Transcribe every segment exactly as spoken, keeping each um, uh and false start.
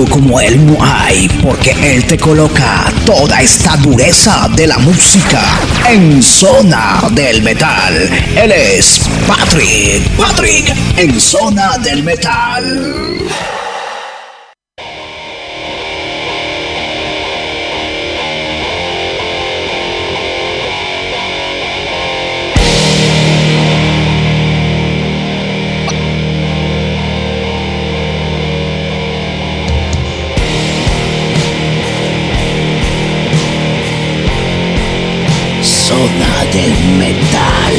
como él no hay, porque él te coloca toda esta dureza de la música en Zona del Metal. Él es Patrick, Patrick en Zona del Metal. Zona del Metal.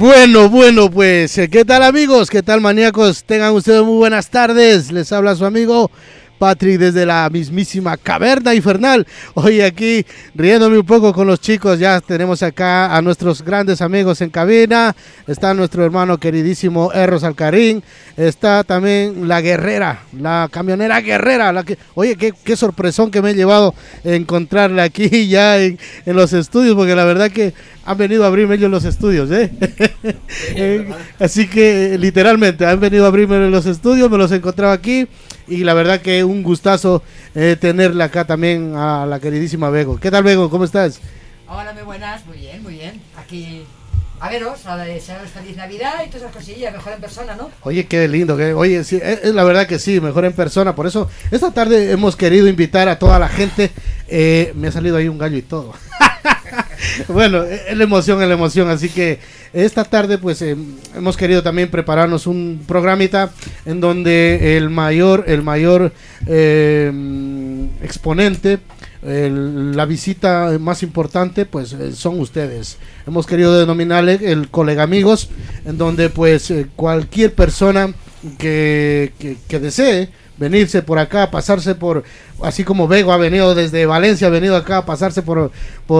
Bueno, bueno, pues, ¿qué tal amigos? ¿Qué tal maníacos? Tengan ustedes muy buenas tardes. Les habla su amigo Patrick desde la mismísima Caverna Infernal. Hoy aquí riéndome un poco con los chicos. Ya tenemos acá a nuestros grandes amigos en cabina. Está nuestro hermano queridísimo Erros Alcarín. Está también la guerrera, la camionera guerrera. La que, oye, qué, qué sorpresón que me he llevado encontrarla aquí ya en, en los estudios, porque la verdad que han venido a abrirme ellos los estudios, ¿eh? eh así que literalmente han venido a abrirme los estudios, me los encontraba aquí. Y la verdad que un gustazo eh, tenerla acá también a la queridísima Bego. ¿Qué tal, Bego? ¿Cómo estás? Hola, muy buenas, muy bien, muy bien. Aquí a veros, a desearos feliz Navidad y todas esas cosillas, mejor en persona, ¿no? Oye, qué lindo, que oye, sí, es, es la verdad que sí, mejor en persona. Por eso esta tarde hemos querido invitar a toda la gente. Eh, me ha salido ahí un gallo y todo. Bueno, es la emoción, es la emoción, así que esta tarde pues eh, hemos querido también prepararnos un programita en donde el mayor, el mayor eh, exponente, el, la visita más importante pues eh, son ustedes. Hemos querido denominarle el colega amigos, en donde pues eh, cualquier persona que, que, que desee venirse por acá, pasarse por, así como Bego ha venido desde Valencia, ha venido acá a pasarse por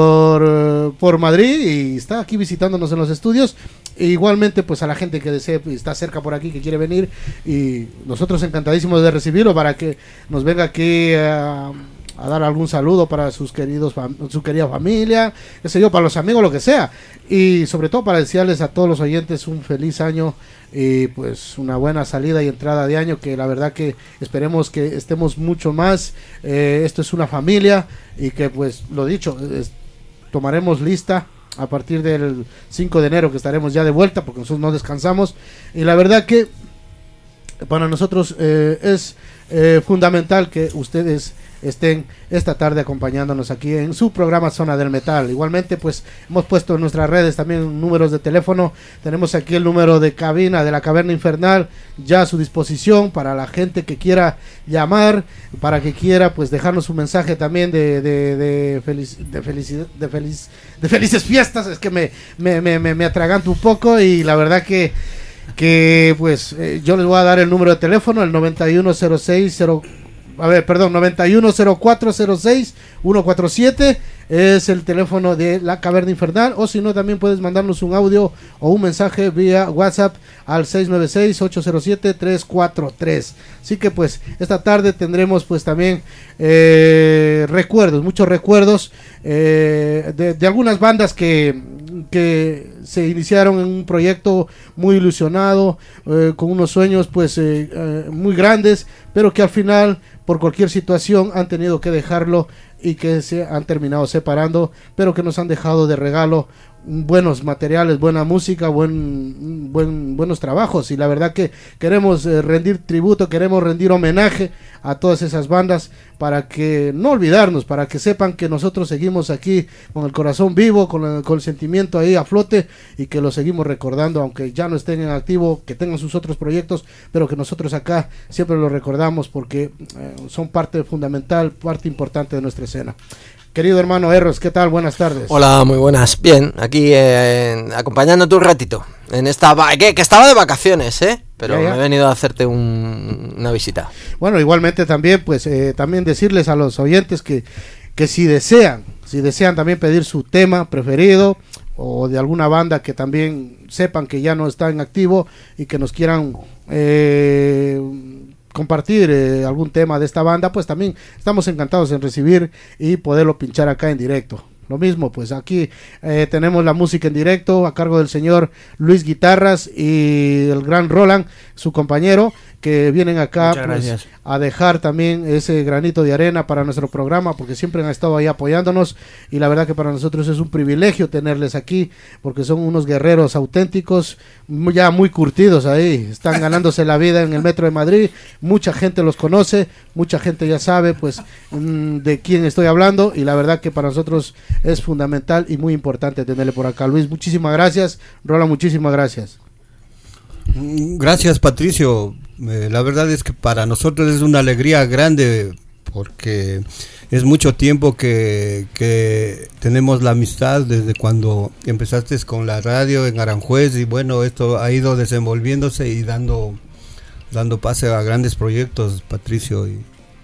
por, por Madrid y está aquí visitándonos en los estudios. E igualmente pues a la gente que desee, está cerca por aquí, que quiere venir, y nosotros encantadísimos de recibirlo para que nos venga aquí a, a dar algún saludo para sus queridos, su querida familia, qué sé yo, para los amigos, lo que sea, y sobre todo para desearles a todos los oyentes un feliz año y pues una buena salida y entrada de año, que la verdad que esperemos que estemos mucho más. Eh, esto es una familia y que pues lo dicho, es, tomaremos lista a partir del cinco de enero, que estaremos ya de vuelta porque nosotros no descansamos, y la verdad que para nosotros eh, es eh, fundamental que ustedes estén esta tarde acompañándonos aquí en su programa Zona del Metal. Igualmente pues hemos puesto en nuestras redes también números de teléfono. Tenemos aquí el número de cabina de la Caverna Infernal ya a su disposición para la gente que quiera llamar, para que quiera pues dejarnos un mensaje también de de, de, felic, de felicidad, de feliz de felices fiestas. Es que me me, me, me, me atraganto un poco, y la verdad que que pues eh, yo les voy a dar el número de teléfono, el noventa y uno cero seis cero A ver, perdón, noventa y uno cero cuatro cero seis uno cuatro siete es el teléfono de la Caverna Infernal, o si no también puedes mandarnos un audio o un mensaje vía WhatsApp al seis nueve seis ocho cero siete tres cuatro tres. Así que pues esta tarde tendremos pues también eh, recuerdos, muchos recuerdos eh, de, de algunas bandas que, que se iniciaron en un proyecto muy ilusionado, eh, con unos sueños pues eh, eh, muy grandes, pero que al final por cualquier situación han tenido que dejarlo y que se han terminado separando, pero que nos han dejado de regalo buenos materiales, buena música, buen, buen, buenos trabajos, y la verdad que queremos eh, rendir tributo, queremos rendir homenaje a todas esas bandas, para que no olvidarnos, para que sepan que nosotros seguimos aquí con el corazón vivo, con el, con el sentimiento ahí a flote, y que lo seguimos recordando, aunque ya no estén en activo, que tengan sus otros proyectos, pero que nosotros acá siempre lo recordamos porque eh, son parte fundamental, parte importante de nuestra escena. Querido hermano Erros, ¿qué tal? Buenas tardes. Hola, muy buenas. Bien, aquí eh, acompañándote un ratito. En esta que, que estaba de vacaciones, ¿eh? Pero ya, ya. Me he venido a hacerte un, una visita. Bueno, igualmente también, pues, eh, también decirles a los oyentes que, que si desean, si desean también pedir su tema preferido, o de alguna banda que también sepan que ya no está en activo y que nos quieran eh, compartir eh, algún tema de esta banda, pues también estamos encantados en recibir y poderlo pinchar acá en directo. Lo mismo, pues aquí eh, tenemos la música en directo a cargo del señor Luis Guitarras y el gran Roland, su compañero, que vienen acá pues, a dejar también ese granito de arena para nuestro programa, porque siempre han estado ahí apoyándonos, y la verdad que para nosotros es un privilegio tenerles aquí, porque son unos guerreros auténticos, ya muy curtidos ahí, están ganándose la vida en el Metro de Madrid, mucha gente los conoce, mucha gente ya sabe pues mmm, de quién estoy hablando, y la verdad que para nosotros es fundamental y muy importante tenerle por acá. Luis, muchísimas gracias. Rola, muchísimas gracias. Gracias, Patricio. Eh, la verdad es que para nosotros es una alegría grande porque es mucho tiempo que, que tenemos la amistad desde cuando empezaste con la radio en Aranjuez, y bueno, esto ha ido desenvolviéndose y dando, dando pase a grandes proyectos, Patricio, y,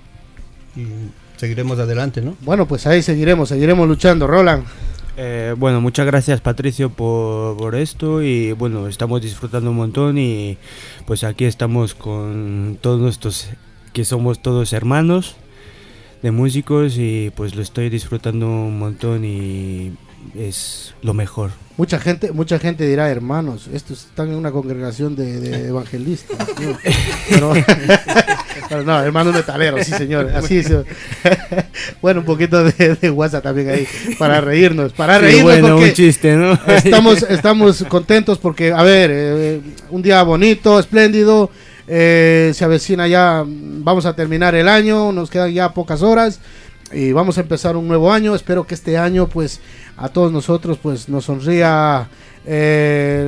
y seguiremos adelante, ¿no? Bueno, pues ahí seguiremos, seguiremos luchando. Roland. Eh, bueno, muchas gracias, Patricio, por, por esto, y bueno, estamos disfrutando un montón, y pues aquí estamos con todos nuestros, que somos todos hermanos de músicos, y pues lo estoy disfrutando un montón y es lo mejor. Mucha gente, mucha gente dirá, hermanos, estos están en una congregación de, de evangelistas, ¿no? Pero, pero no, hermanos metaleros, sí señor, así es. Bueno, un poquito de, de WhatsApp también ahí, para reírnos, para sí, reírnos bueno, porque un chiste, ¿no? estamos, estamos contentos porque, a ver, eh, un día bonito, espléndido, eh, se avecina ya, vamos a terminar el año, nos quedan ya pocas horas y vamos a empezar un nuevo año. Espero que este año pues a todos nosotros pues nos sonría, eh,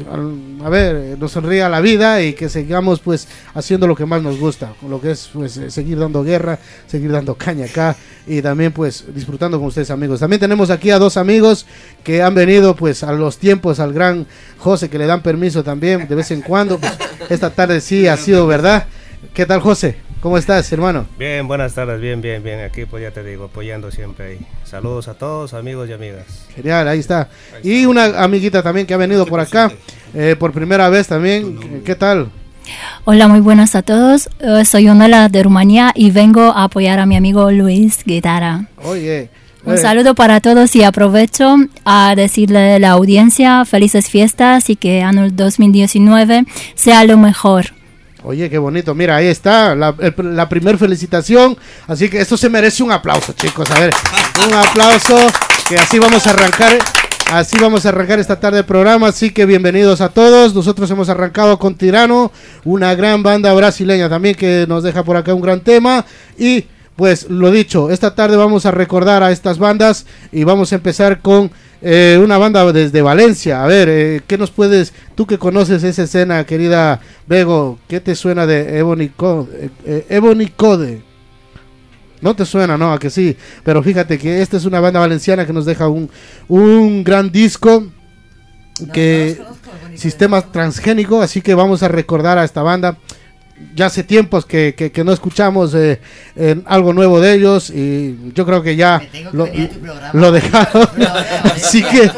a ver, nos sonría la vida, y que sigamos pues haciendo lo que más nos gusta, lo que es pues seguir dando guerra, seguir dando caña acá, y también pues disfrutando con ustedes, amigos. También tenemos aquí a dos amigos que han venido pues a los tiempos, al gran José, que le dan permiso también de vez en cuando, pues, esta tarde sí ha sido verdad. ¿Qué tal, José? ¿Cómo estás, hermano? Bien, buenas tardes, bien, bien, bien. Aquí pues ya te digo, apoyando siempre ahí. Saludos a todos, amigos y amigas. Genial, ahí está. Y una amiguita también que ha venido por acá, eh, por primera vez también. ¿Qué tal? Hola, muy buenas a todos. Uh, soy Onela de Rumanía y vengo a apoyar a mi amigo Luis Guitarra. Oye. Un saludo para todos, y aprovecho a decirle a la audiencia felices fiestas y que año dos mil diecinueve sea lo mejor. Oye, qué bonito. Mira, ahí está la, el, la primer felicitación. Así que esto se merece un aplauso, chicos. A ver, un aplauso, que así vamos a arrancar. Así vamos a arrancar esta tarde de programa. Así que bienvenidos a todos. Nosotros hemos arrancado con Tirano, una gran banda brasileña también que nos deja por acá un gran tema. Y pues lo dicho, esta tarde vamos a recordar a estas bandas y vamos a empezar con eh, una banda desde Valencia. A ver, eh, ¿qué nos puedes, tú que conoces esa escena, querida Bego, qué te suena de Ebony Code? Eh, Ebony Code. No te suena, ¿no? A que sí. Pero fíjate que esta es una banda valenciana que nos deja un, un gran disco, que no, no conozco, Sistema Transgénico. Así que vamos a recordar a esta banda. Ya hace tiempos que, que, que no escuchamos eh, eh, algo nuevo de ellos, y yo creo que ya que lo, lo dejaron. Así que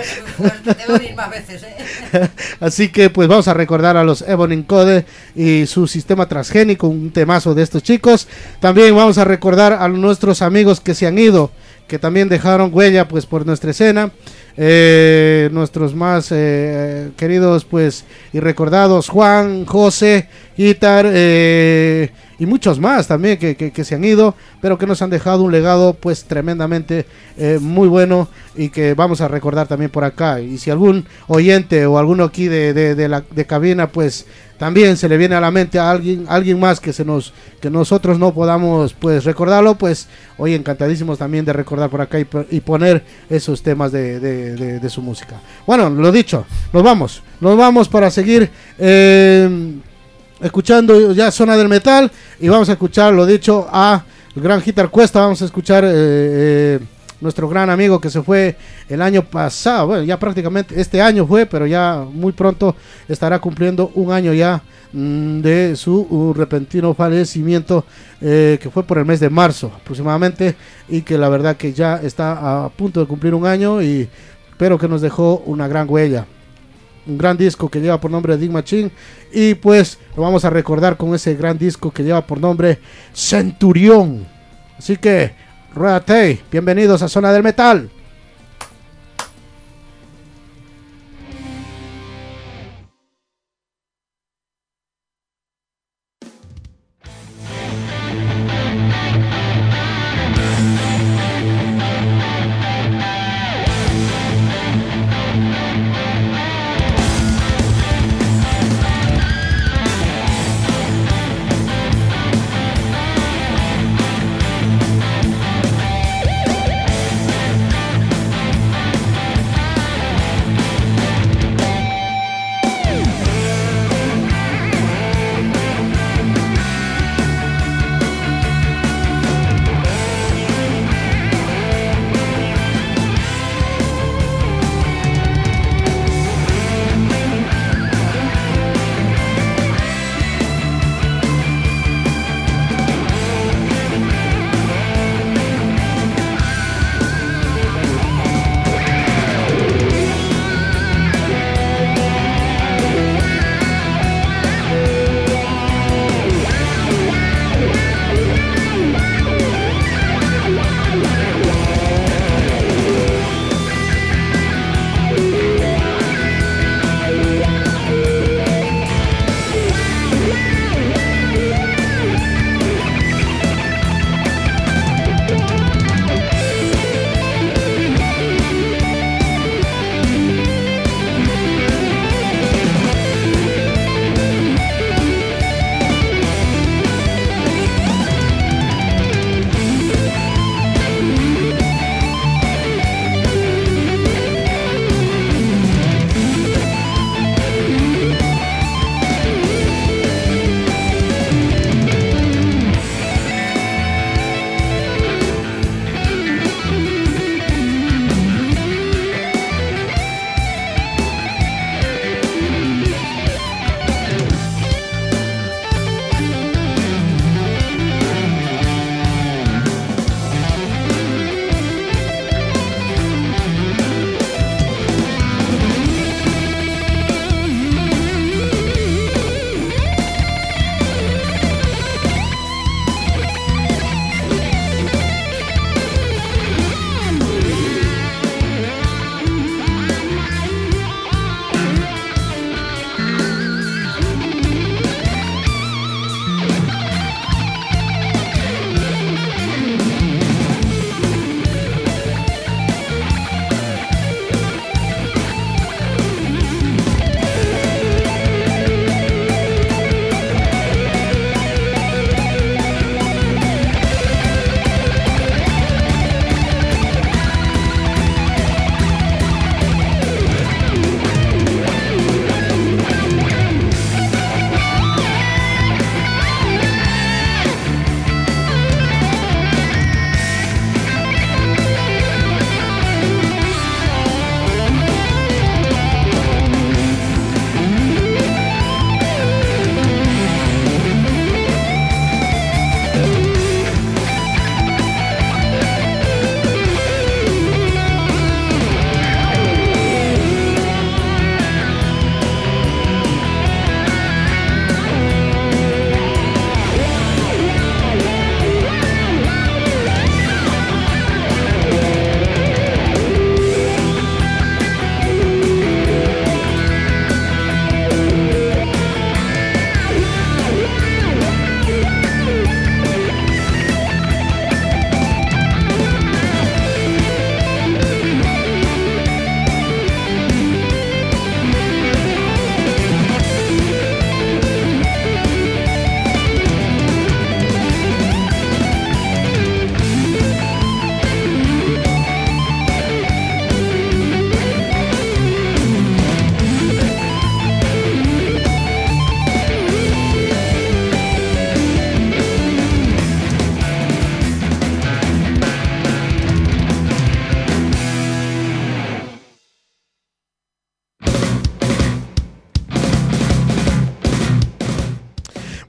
así que pues vamos a recordar a los Ebony Code y su Sistema Transgénico, un temazo de estos chicos. También vamos a recordar a nuestros amigos que se han ido, que también dejaron huella pues por nuestra escena. Eh, nuestros más eh, queridos pues y recordados, Juan, José, Guitar, eh, y muchos más también que, que, que se han ido, pero que nos han dejado un legado pues tremendamente eh, muy bueno, y que vamos a recordar también por acá. Y si algún oyente o alguno aquí de, de, de la de cabina pues también se le viene a la mente a alguien, alguien más que se nos, que nosotros no podamos pues recordarlo, pues hoy encantadísimos también de recordar por acá y, y poner esos temas de, de, de, de su música. Bueno, lo dicho, nos vamos, nos vamos para seguir eh, escuchando ya Zona del Metal, y vamos a escuchar, lo dicho, a el gran Guitar Cuesta. Vamos a escuchar eh, eh, nuestro gran amigo que se fue el año pasado, bueno, ya prácticamente este año fue, pero ya muy pronto estará cumpliendo un año ya mmm, de su uh, repentino fallecimiento, eh, que fue por el mes de marzo aproximadamente, y que la verdad que ya está a punto de cumplir un año, y pero que nos dejó una gran huella, un gran disco que lleva por nombre Dig Machine, y pues lo vamos a recordar con ese gran disco que lleva por nombre Centurión. Así que ruédate, bienvenidos a Zona del Metal.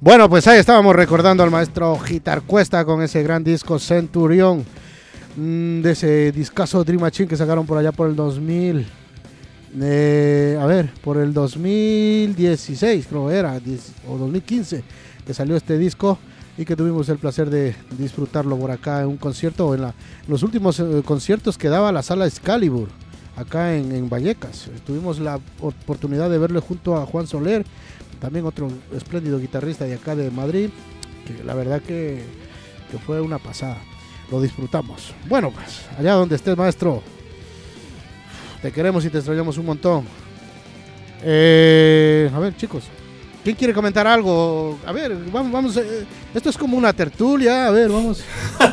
Bueno, pues ahí estábamos recordando al maestro Gitar Cuesta con ese gran disco Centurión, mmm, de ese discazo Dream Machine que sacaron por allá por el dos mil. Eh, a ver, por el dos mil dieciséis creo era, o dos mil quince, que salió este disco y que tuvimos el placer de disfrutarlo por acá en un concierto, o en, la, en los últimos eh, conciertos que daba la sala Excalibur, acá en, en Vallecas. Tuvimos la oportunidad de verle junto a Juan Soler, también otro espléndido guitarrista de acá de Madrid, que la verdad que, que fue una pasada, lo disfrutamos. Bueno, pues allá donde estés, maestro, te queremos y te extrañamos un montón. Eh, a ver, chicos, ¿quién quiere comentar algo? A ver, vamos, vamos. Eh, esto es como una tertulia. A ver, vamos.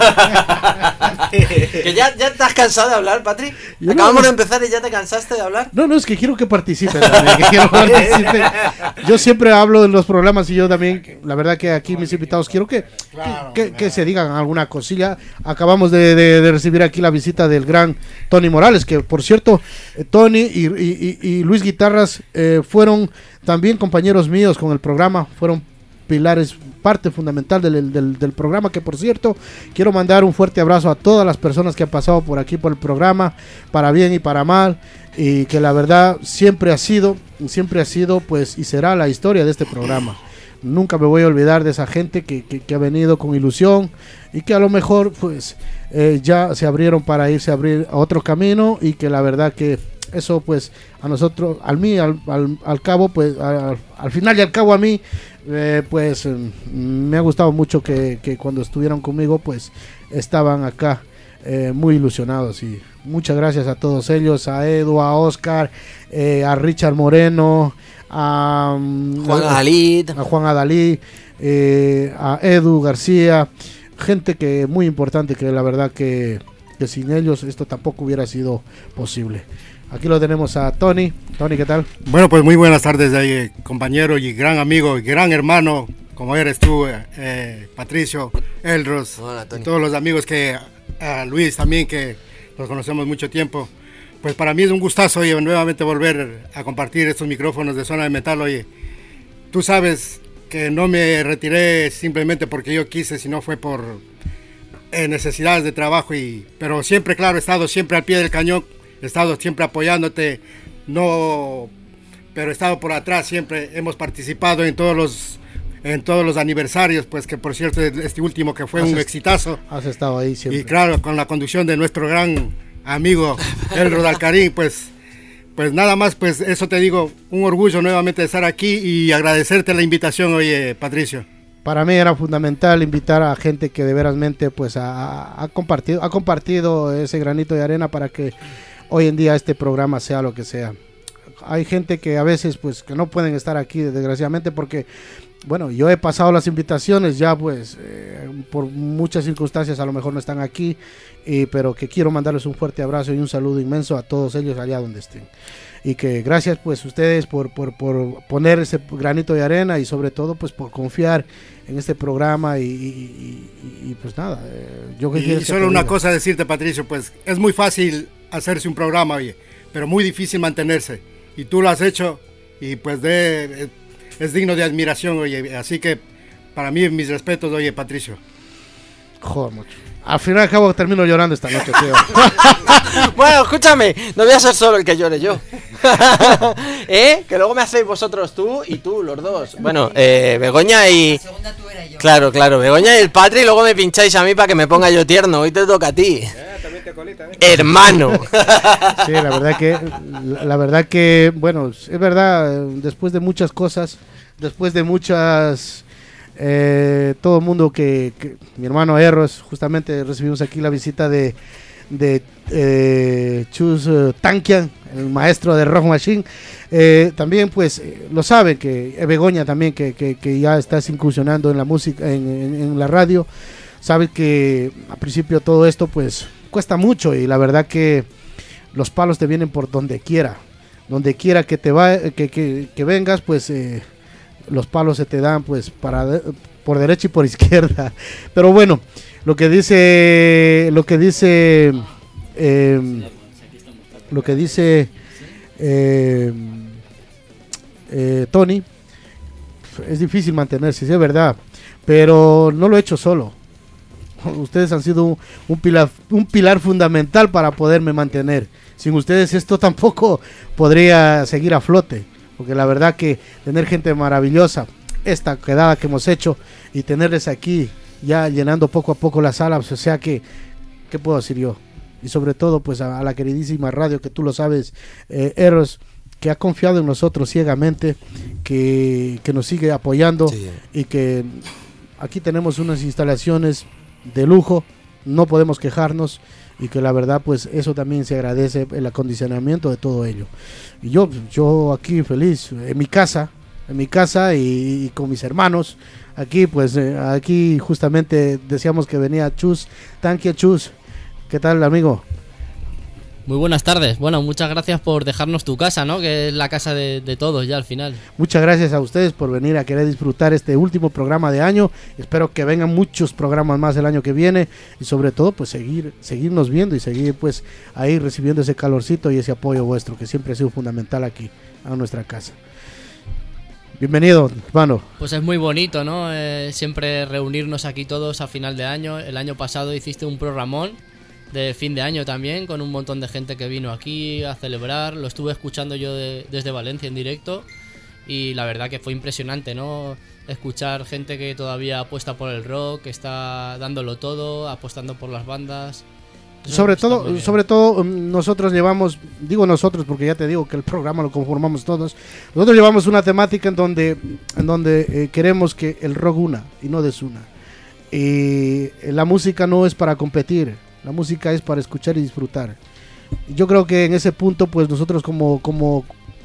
¿Que ya, ya estás cansado de hablar, Patri? Yo Acabamos no, de empezar y ya te cansaste de hablar. No, no, es que quiero que participen también, que quiero participen. Yo siempre hablo de los programas y yo también, la verdad que aquí mis invitados quiero que, Claro, que, que, claro. que se digan alguna cosilla. Acabamos de, de, de recibir aquí la visita del gran Tony Morales, que por cierto, eh, Tony y, y, y, y Luis Guitarras eh, fueron también compañeros míos con el programa, fueron pilares, parte fundamental del, del, del programa, que por cierto, quiero mandar un fuerte abrazo a todas las personas que han pasado por aquí por el programa, para bien y para mal, y que la verdad siempre ha sido, siempre ha sido pues y será la historia de este programa. Nunca me voy a olvidar de esa gente que, que, que ha venido con ilusión y que a lo mejor pues eh, ya se abrieron para irse a abrir a otro camino, y que la verdad que eso pues a nosotros, al mí, al, al, al cabo, pues al, al final y al cabo a mí, eh, pues eh, me ha gustado mucho que, que cuando estuvieron conmigo pues estaban acá eh, muy ilusionados, y muchas gracias a todos ellos, a Edu, a Oscar, eh, a Richard Moreno, a um, Juan a, Adalid, a Juan Adalid, eh, a Edu García, gente que muy importante, que la verdad que, que sin ellos esto tampoco hubiera sido posible. Aquí lo tenemos a Tony. Tony, ¿qué tal? Bueno, pues muy buenas tardes, eh, compañero y gran amigo y gran hermano, como eres tú, eh, eh, Patricio, Elros. Hola, Tony. Y todos los amigos que, a Luis también, que los conocemos mucho tiempo. Pues para mí es un gustazo, oye, nuevamente volver a compartir estos micrófonos de Zona de Metal. Oye, tú sabes que no me retiré simplemente porque yo quise, sino fue por eh, necesidades de trabajo, y pero siempre, claro, he estado siempre al pie del cañón, he estado siempre apoyándote, no, pero he estado por atrás, siempre hemos participado en todos los en todos los aniversarios, pues que por cierto este último que fue Has un est- exitazo, Has estado ahí siempre. y claro, con la conducción de nuestro gran amigo El Rodalcarín, pues pues nada más, pues eso te digo, un orgullo nuevamente de estar aquí y agradecerte la invitación, oye, Patricio. Para mí era fundamental invitar a gente que de verasmente pues ha, ha compartido ha compartido ese granito de arena para que hoy en día este programa sea lo que sea. Hay gente que a veces pues que no pueden estar aquí desgraciadamente porque, bueno, yo he pasado las invitaciones ya pues eh, por muchas circunstancias a lo mejor no están aquí, y, pero que quiero mandarles un fuerte abrazo y un saludo inmenso a todos ellos allá donde estén. Y que gracias pues ustedes por, por, por poner ese granito de arena, y sobre todo pues por confiar en este programa, y, y, y, y, pues nada, eh, yo que Y quieres que solo te una diga. cosa decirte, Patricio, pues es muy fácil hacerse un programa, oye, pero muy difícil mantenerse. Y tú lo has hecho, y pues de, es digno de admiración, oye. Así que para mí, mis respetos, oye, Patricio. Joder, mucho. Al final y al cabo termino llorando esta noche, tío. Bueno, escúchame, no voy a ser solo el que llore yo. ¿Eh? Que luego me hacéis vosotros tú y tú, los dos. Bueno, eh, Begoña y... La segunda tú era yo. Claro, claro, Begoña y el Patri, y luego me pincháis a mí para que me ponga yo tierno. Hoy te toca a ti. Hermano. Sí, la verdad que, la, la verdad que, bueno, es verdad, eh, después de muchas cosas, después de muchas, eh, todo el mundo que, que- mi hermano Erros, justamente recibimos aquí la visita de, de eh, Chus eh, Tankian, el maestro de Rock Machine, eh, también pues eh, lo saben, que eh, Begoña también, que, que, que ya estás incursionando en la música, en, en, en la radio, sabe que al principio todo esto pues cuesta mucho, y la verdad que los palos te vienen por donde quiera, donde quiera que te va, que, que, que vengas, pues eh, los palos se te dan pues para de- por derecha y por izquierda. Pero bueno, lo que dice, lo que dice, eh, lo que dice eh, eh, Tony, es difícil mantenerse, sí es verdad, pero no lo he hecho solo. Ustedes han sido un, un pilar un pilar fundamental para poderme mantener. Sin ustedes esto tampoco podría seguir a flote, porque la verdad que tener gente maravillosa, esta quedada que hemos hecho y tenerles aquí ya llenando poco a poco la sala, pues, o sea que, ¿qué puedo decir yo? Y sobre todo pues a, a la queridísima radio, que tú lo sabes, eh, Eros, que ha confiado en nosotros ciegamente, que, que nos sigue apoyando, sí. Y que aquí tenemos unas instalaciones de lujo, no podemos quejarnos, y que la verdad pues eso también se agradece, el acondicionamiento de todo ello. Y yo, yo aquí feliz, en mi casa, en mi casa y, y con mis hermanos, aquí pues eh, aquí justamente decíamos que venía Chus, Tanque Chus. ¿Qué tal, amigo? Muy buenas tardes. Bueno, muchas gracias por dejarnos tu casa, ¿no? Que es la casa de, de todos ya al final. Muchas gracias a ustedes por venir a querer disfrutar este último programa de año. Espero que vengan muchos programas más el año que viene y sobre todo pues seguir seguirnos viendo y seguir pues ahí recibiendo ese calorcito y ese apoyo vuestro que siempre ha sido fundamental aquí a nuestra casa. Bienvenido, hermano. Pues es muy bonito, ¿no? Eh, siempre reunirnos aquí todos a final de año. El año pasado hiciste un programón de fin de año también, con un montón de gente que vino aquí a celebrar. Lo estuve escuchando yo de, desde Valencia en directo y la verdad que fue impresionante, ¿no? Escuchar gente que todavía apuesta por el rock, que está dándolo todo, apostando por las bandas. Eso sobre todo, sobre todo nosotros llevamos, digo nosotros porque ya te digo que el programa lo conformamos todos. Nosotros llevamos una temática en donde, en donde eh, queremos que el rock una y no desuna. Y la música no es para competir. La música es para escuchar y disfrutar. Yo creo que en ese punto, pues nosotros como, como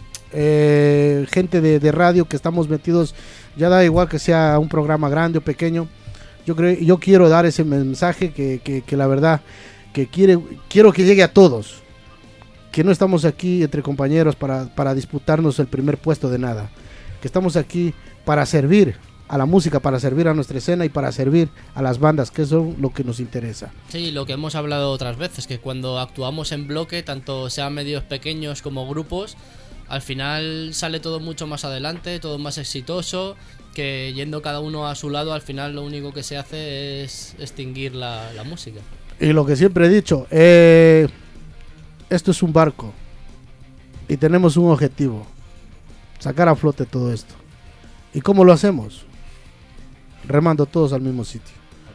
eh, gente de, de radio que estamos metidos, ya da igual que sea un programa grande o pequeño, yo creo, yo quiero dar ese mensaje que, que, que la verdad que quiere, quiero que llegue a todos, que no estamos aquí entre compañeros para, para disputarnos el primer puesto de nada, que estamos aquí para servir a la música, para servir a nuestra escena y para servir a las bandas, que eso es lo que nos interesa. Sí, lo que hemos hablado otras veces, que cuando actuamos en bloque, tanto sean medios pequeños como grupos, al final sale todo mucho más adelante, todo más exitoso, que yendo cada uno a su lado, al final lo único que se hace es extinguir la, la música. Y lo que siempre he dicho, eh, esto es un barco y tenemos un objetivo, sacar a flote todo esto. ¿Y cómo lo hacemos? Remando todos al mismo sitio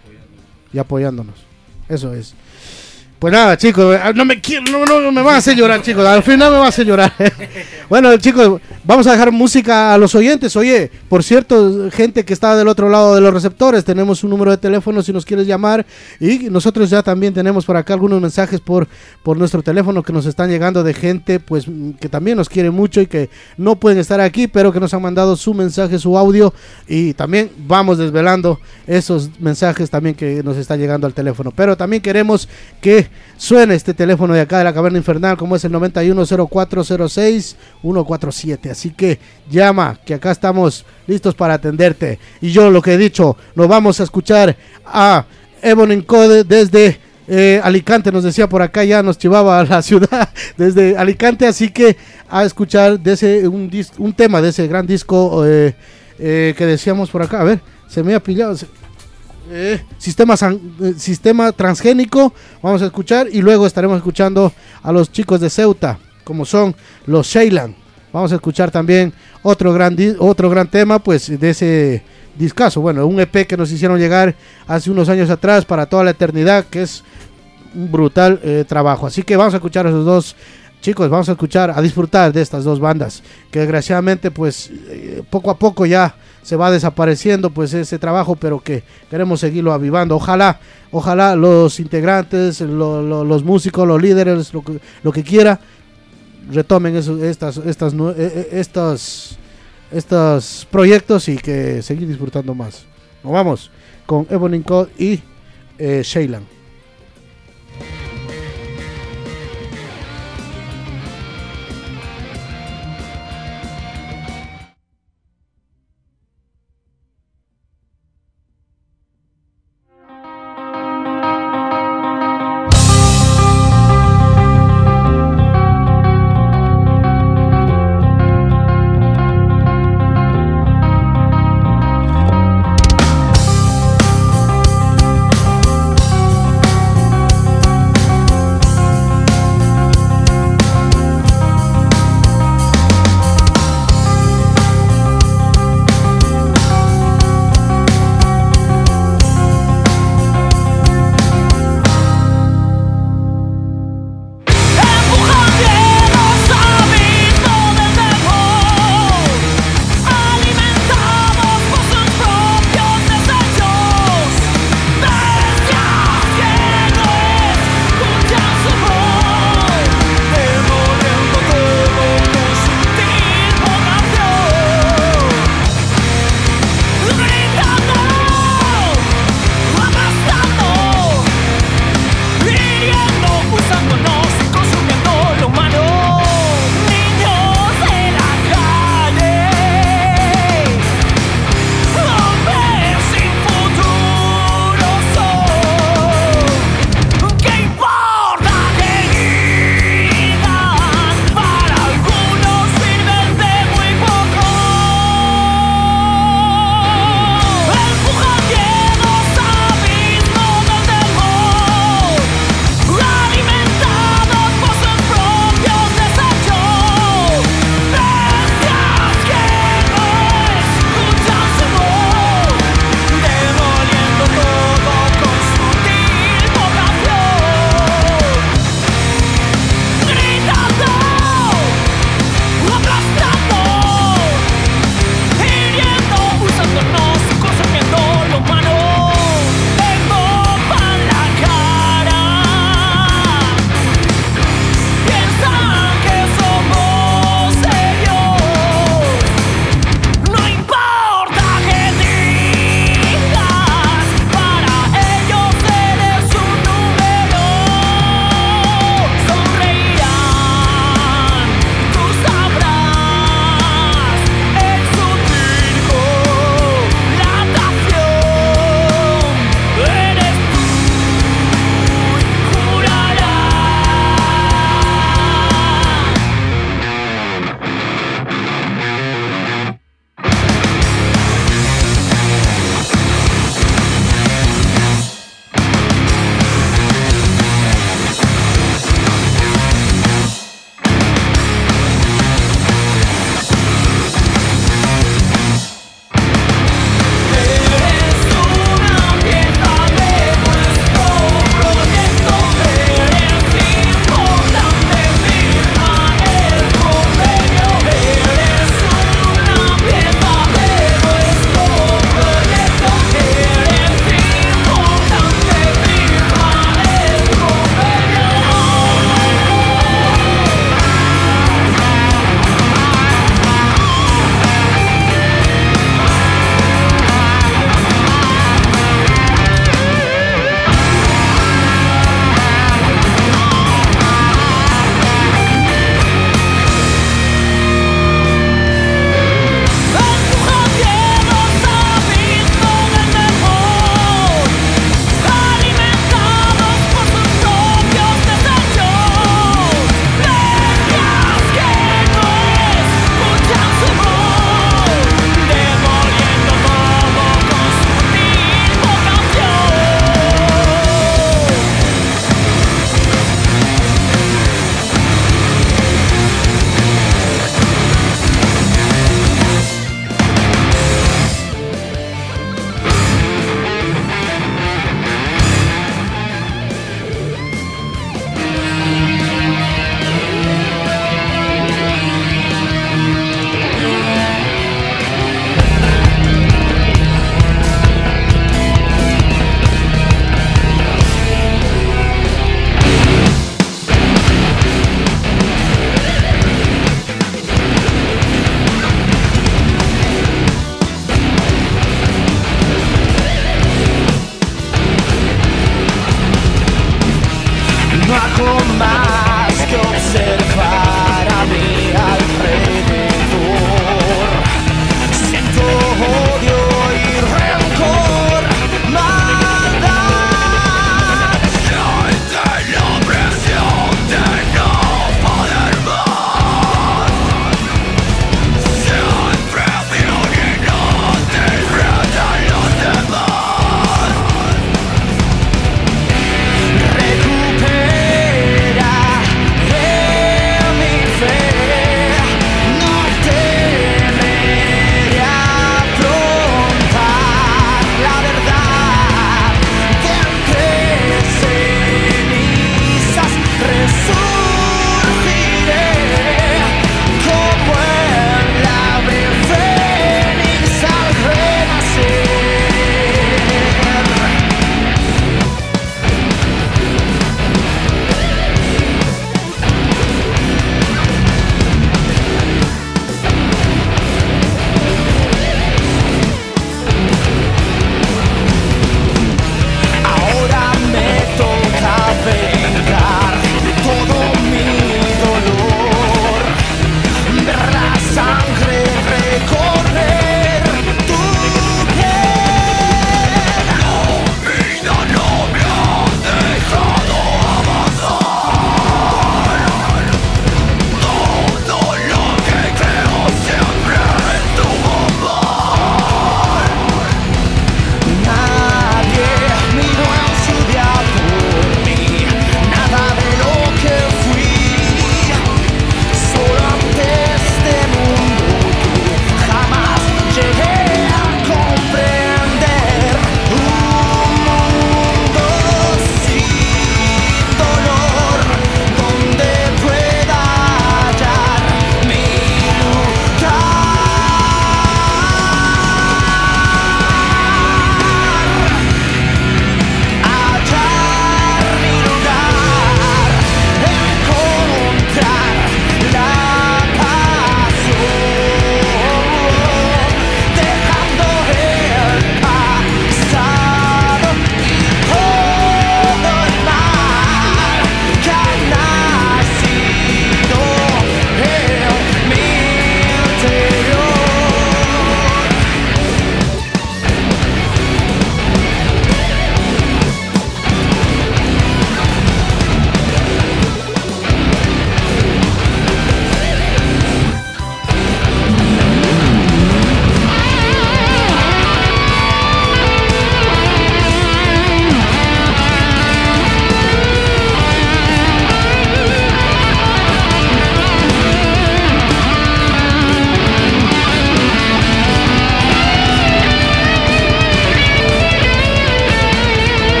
y apoyándonos. Eso es. Pues nada, chicos, no me quiero, no, no, no me van a hacer llorar, chicos. Al final me van a hacer llorar. Bueno, chicos, vamos a dejar música a los oyentes. Oye, por cierto, gente que está del otro lado de los receptores, tenemos un número de teléfono si nos quieres llamar. Y nosotros ya también tenemos por acá algunos mensajes por, por nuestro teléfono que nos están llegando de gente pues que también nos quiere mucho y que no pueden estar aquí, pero que nos han mandado su mensaje, su audio. Y también vamos desvelando esos mensajes también que nos están llegando al teléfono. Pero también queremos que suena este teléfono de acá de la Caverna Infernal, como es el noventa y uno cero cuatro cero seis uno cuatro siete. Así que llama, que acá estamos listos para atenderte. Y yo lo que he dicho, nos vamos a escuchar a Ebony Code desde eh, Alicante, nos decía por acá, ya nos llevaba a la ciudad desde Alicante, así que a escuchar de ese un, dis, un tema de ese gran disco eh, eh, que decíamos por acá. A ver, se me ha pillado. Se, Eh, sistema, san, eh, sistema transgénico, vamos a escuchar y luego estaremos escuchando a los chicos de Ceuta, como son los Shaylan. Vamos a escuchar también otro gran, di- otro gran tema pues de ese discazo, bueno, un E P que nos hicieron llegar hace unos años atrás para toda la eternidad, que es un brutal eh, trabajo. Así que vamos a escuchar a esos dos chicos, vamos a escuchar, a disfrutar de estas dos bandas que desgraciadamente pues eh, poco a poco ya se va desapareciendo pues ese trabajo, pero que queremos seguirlo avivando. Ojalá, ojalá los integrantes, lo, lo, los músicos, los líderes, lo que, lo que quiera, retomen eso, estas, estas, estos, estos proyectos y que seguir disfrutando más. Nos vamos con Ebony Code y eh, Shaylan.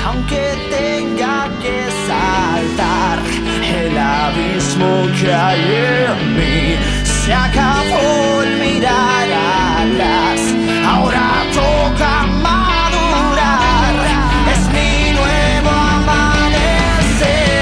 aunque tenga que saltar el abismo que hay en mí. Se acabó el mirar atrás, ahora toca madurar, es mi nuevo amanecer.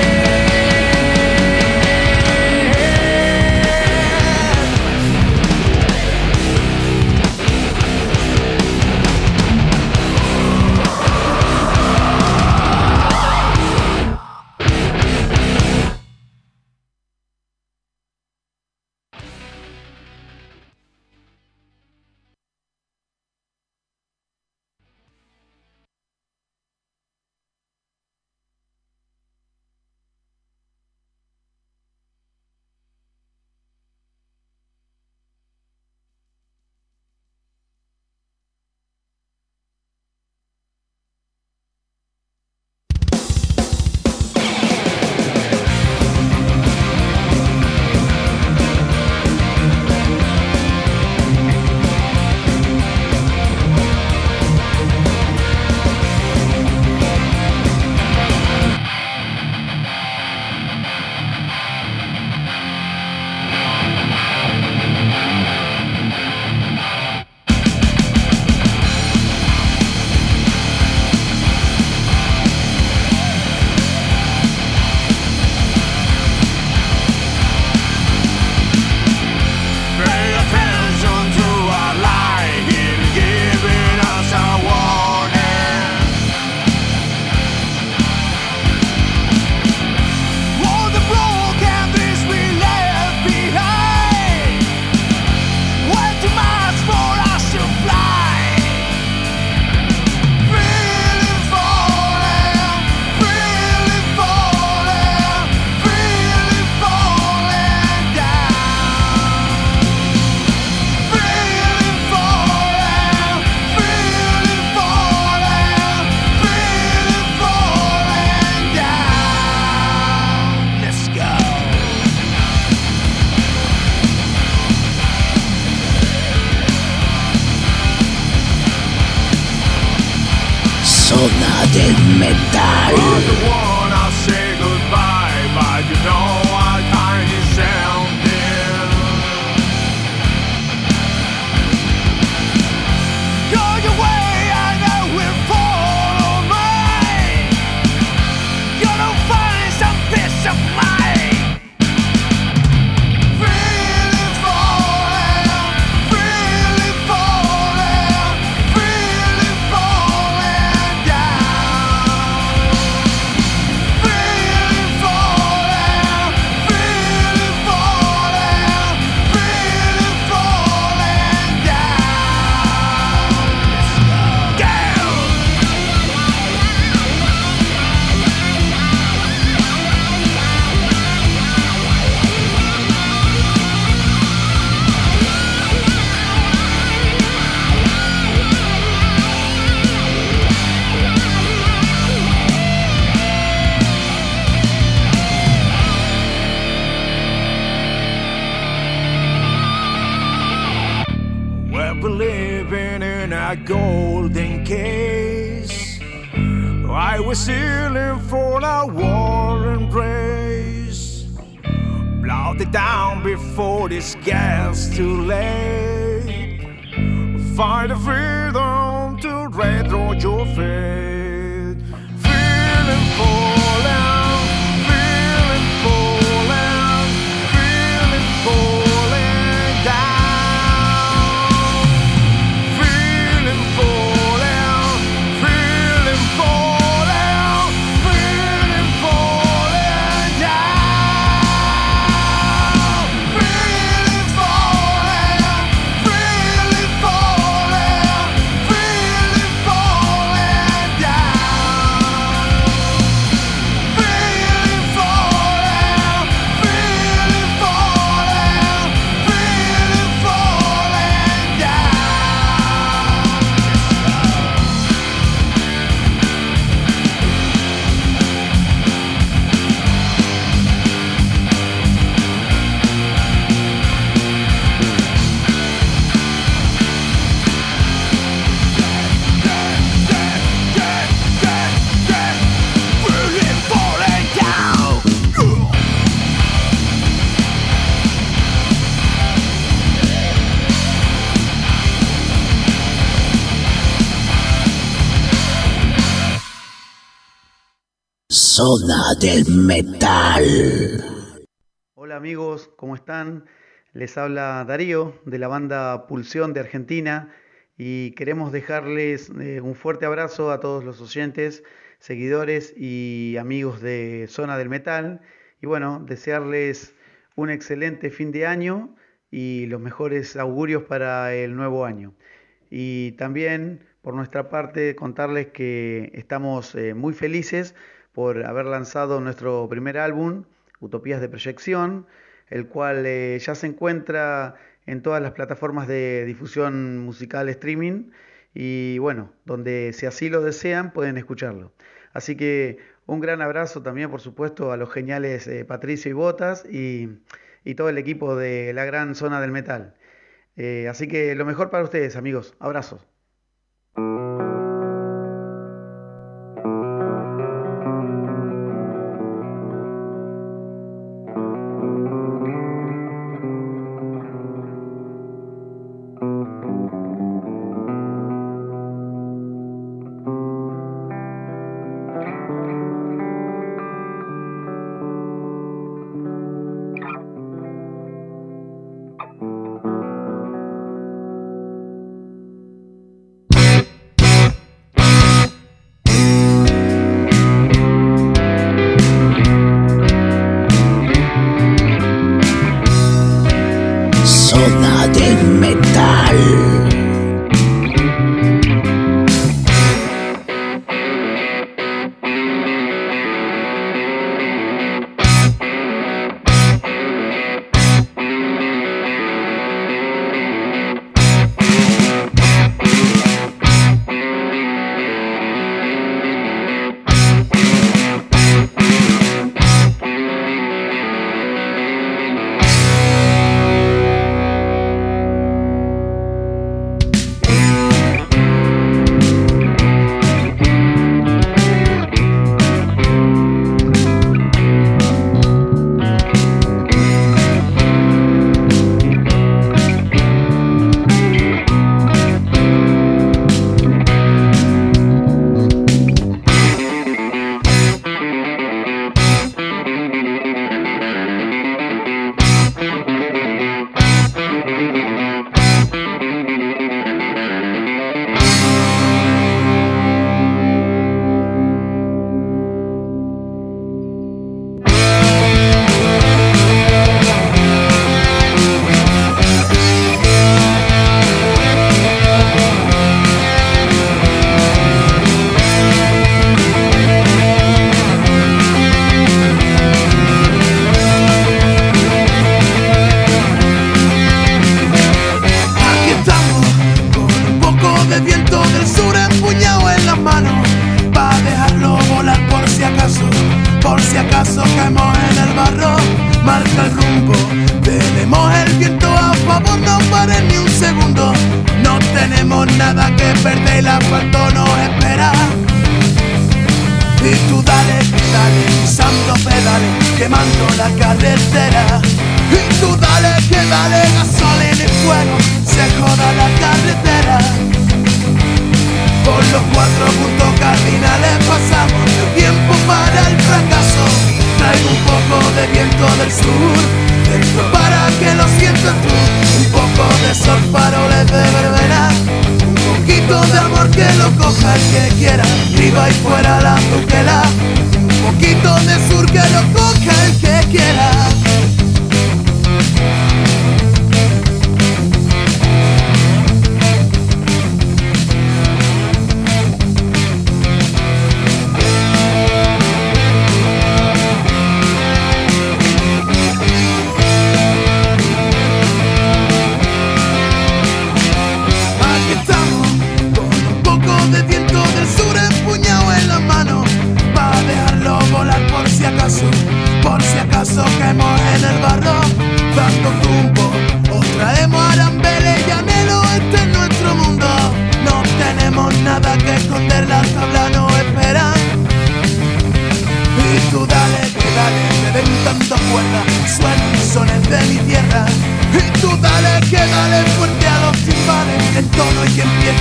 Zona del Metal. Golden case, I was sealing for a war embrace. Blot it down before this gets too late. Find the freedom to retro your fate. Feeling falling, feeling falling, feeling falling down. Yeah. Zona del Metal. Hola amigos, ¿cómo están? Les habla Darío de la banda Pulsión de Argentina y queremos dejarles eh, un fuerte abrazo a todos los oyentes, seguidores y amigos de Zona del Metal y bueno, desearles un excelente fin de año y los mejores augurios para el nuevo año. Y también por nuestra parte contarles que estamos eh, muy felices por haber lanzado nuestro primer álbum, Utopías de Proyección, el cual eh, ya se encuentra en todas las plataformas de difusión musical streaming y bueno, donde si así lo desean pueden escucharlo. Así que un gran abrazo también por supuesto a los geniales eh, Patricio y Botas y, y todo el equipo de la gran Zona del Metal. Eh, así que lo mejor para ustedes amigos, abrazos. Zona del Metal.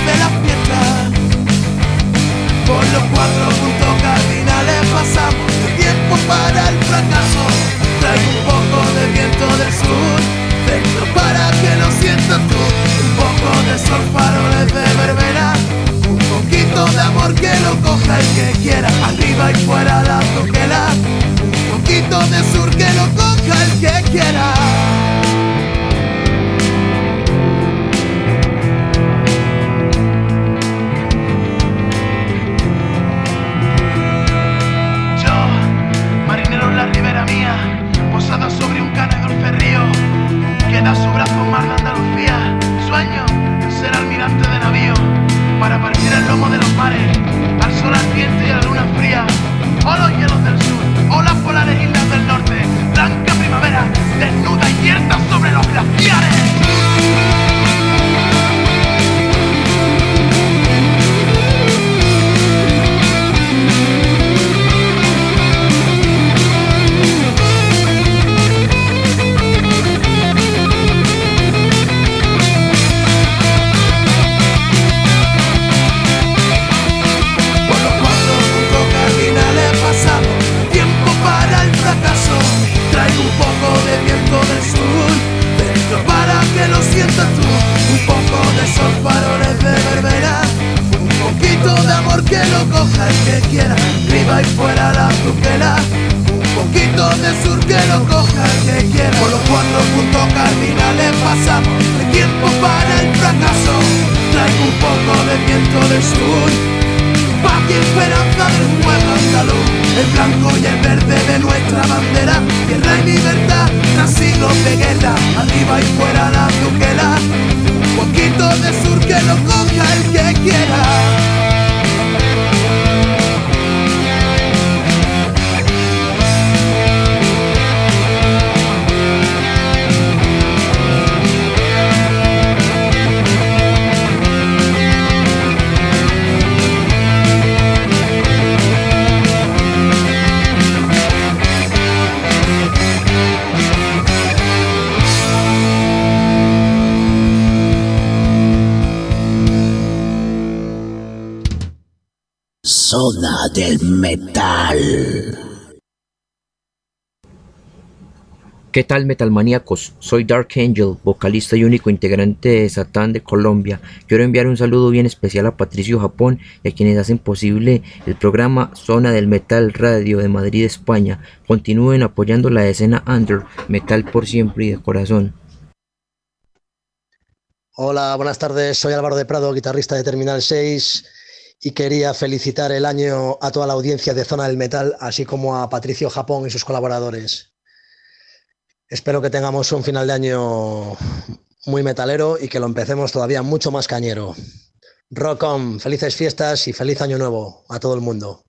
Por los cuatro puntos cardinales pasamos para el fracaso. Traigo un poco de viento del sur dentro para que lo sientas tú. Un poco de sol, faroles de verbena, un poquito de amor que lo coja el que quiera. Arriba y fuera la toquela, un poquito de sur que lo coja el que quiera. Posada sobre un cálido río que da su brazo mar de Andalucía. Sueño ser almirante de navío para partir el lomo de los mares, al sol ardiente y a la luna fría. O los hielos del sur, o las polares islas del norte. Blanca primavera, desnuda y yerta sobre los glaciares. Traigo un poco de viento del sur dentro para que lo sientas tú. Un poco de sol, faroles de verbena, un poquito de amor que lo coja el que quiera. Arriba y fuera la tuquela, un poquito de sur que lo coja el que quiera. Por los cuatro puntos cardinales pasamos de tiempo para el fracaso. Traigo un poco de viento del sur, paz y esperanza de un pueblo andaluz. El blanco y el verde de nuestra bandera, tierra y libertad tras siglos de guerra. Arriba y fuera la tuquela, un poquito de sur que lo coja el que quiera. Zona del Metal. ¿Qué tal, metalmaníacos? Soy Dark Angel, vocalista y único integrante de Satán de Colombia. Quiero enviar un saludo bien especial a Patricio Japón y a quienes hacen posible el programa Zona del Metal Radio de Madrid, España. Continúen apoyando la escena under, metal por siempre y de corazón. Hola, buenas tardes, soy Álvaro de Prado, guitarrista de Terminal seis, y quería felicitar el año a toda la audiencia de Zona del Metal, así como a Patricio Japón y sus colaboradores. Espero que tengamos un final de año muy metalero y que lo empecemos todavía mucho más cañero. Rock on, felices fiestas y feliz año nuevo a todo el mundo.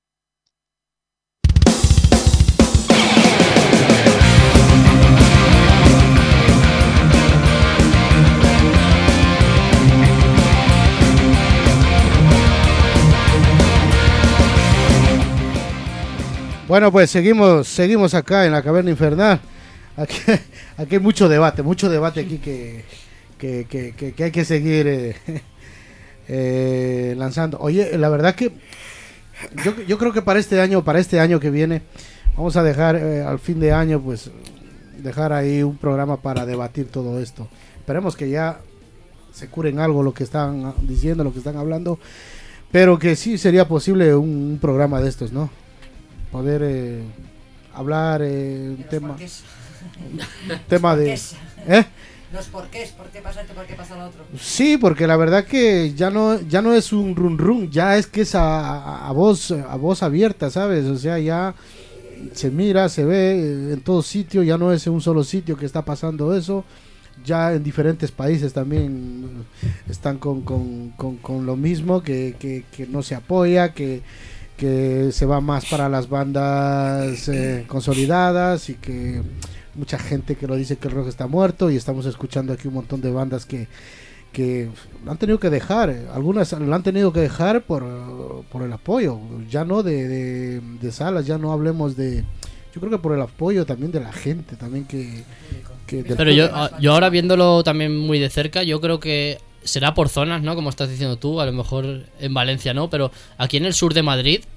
Bueno, pues seguimos seguimos acá en la Caverna Infernal. Aquí, aquí hay mucho debate, mucho debate aquí que, que, que, que, que hay que seguir eh, eh, lanzando. Oye, la verdad que yo, yo creo que para este año, para este año que viene, vamos a dejar eh, al fin de año, pues dejar ahí un programa para debatir todo esto. Esperemos que ya se curen algo lo que están diciendo, lo que están hablando, pero que sí sería posible un, un programa de estos, ¿no? Poder eh, hablar eh, un tema un tema de ¿eh? Los porqués, por qué pasa esto, por qué pasa lo otro. Sí, porque la verdad que ya no ya no es un run run, ya es que es a, a, a voz a voz abierta, ¿sabes? O sea, ya se mira, se ve en todo sitio, ya no es en un solo sitio que está pasando eso. Ya en diferentes países también están con, con, con, con lo mismo, que, que, que no se apoya, que que se va más para las bandas eh, consolidadas, y que mucha gente que lo dice que el rock está muerto, y estamos escuchando aquí un montón de bandas que, que lo han tenido que dejar, algunas lo han tenido que dejar por, por el apoyo, ya no de, de, de salas, ya no hablemos de, yo creo que por el apoyo también de la gente, también que... que Pero yo, yo ahora viéndolo también muy de cerca, yo creo que será por zonas, ¿no? Como estás diciendo tú, a lo mejor en Valencia no, pero aquí en el sur de Madrid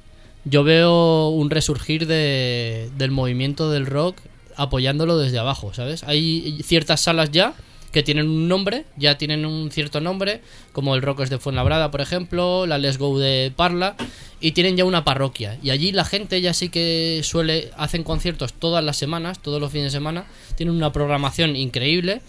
yo veo un resurgir de, del movimiento del rock apoyándolo desde abajo, ¿sabes? Hay ciertas salas ya que tienen un nombre, ya tienen un cierto nombre, como el Rockers de Fuenlabrada, por ejemplo, la Let's Go de Parla, y tienen ya una parroquia. Y allí la gente ya sí que suele, hacen conciertos todas las semanas, todos los fines de semana, tienen una programación increíble,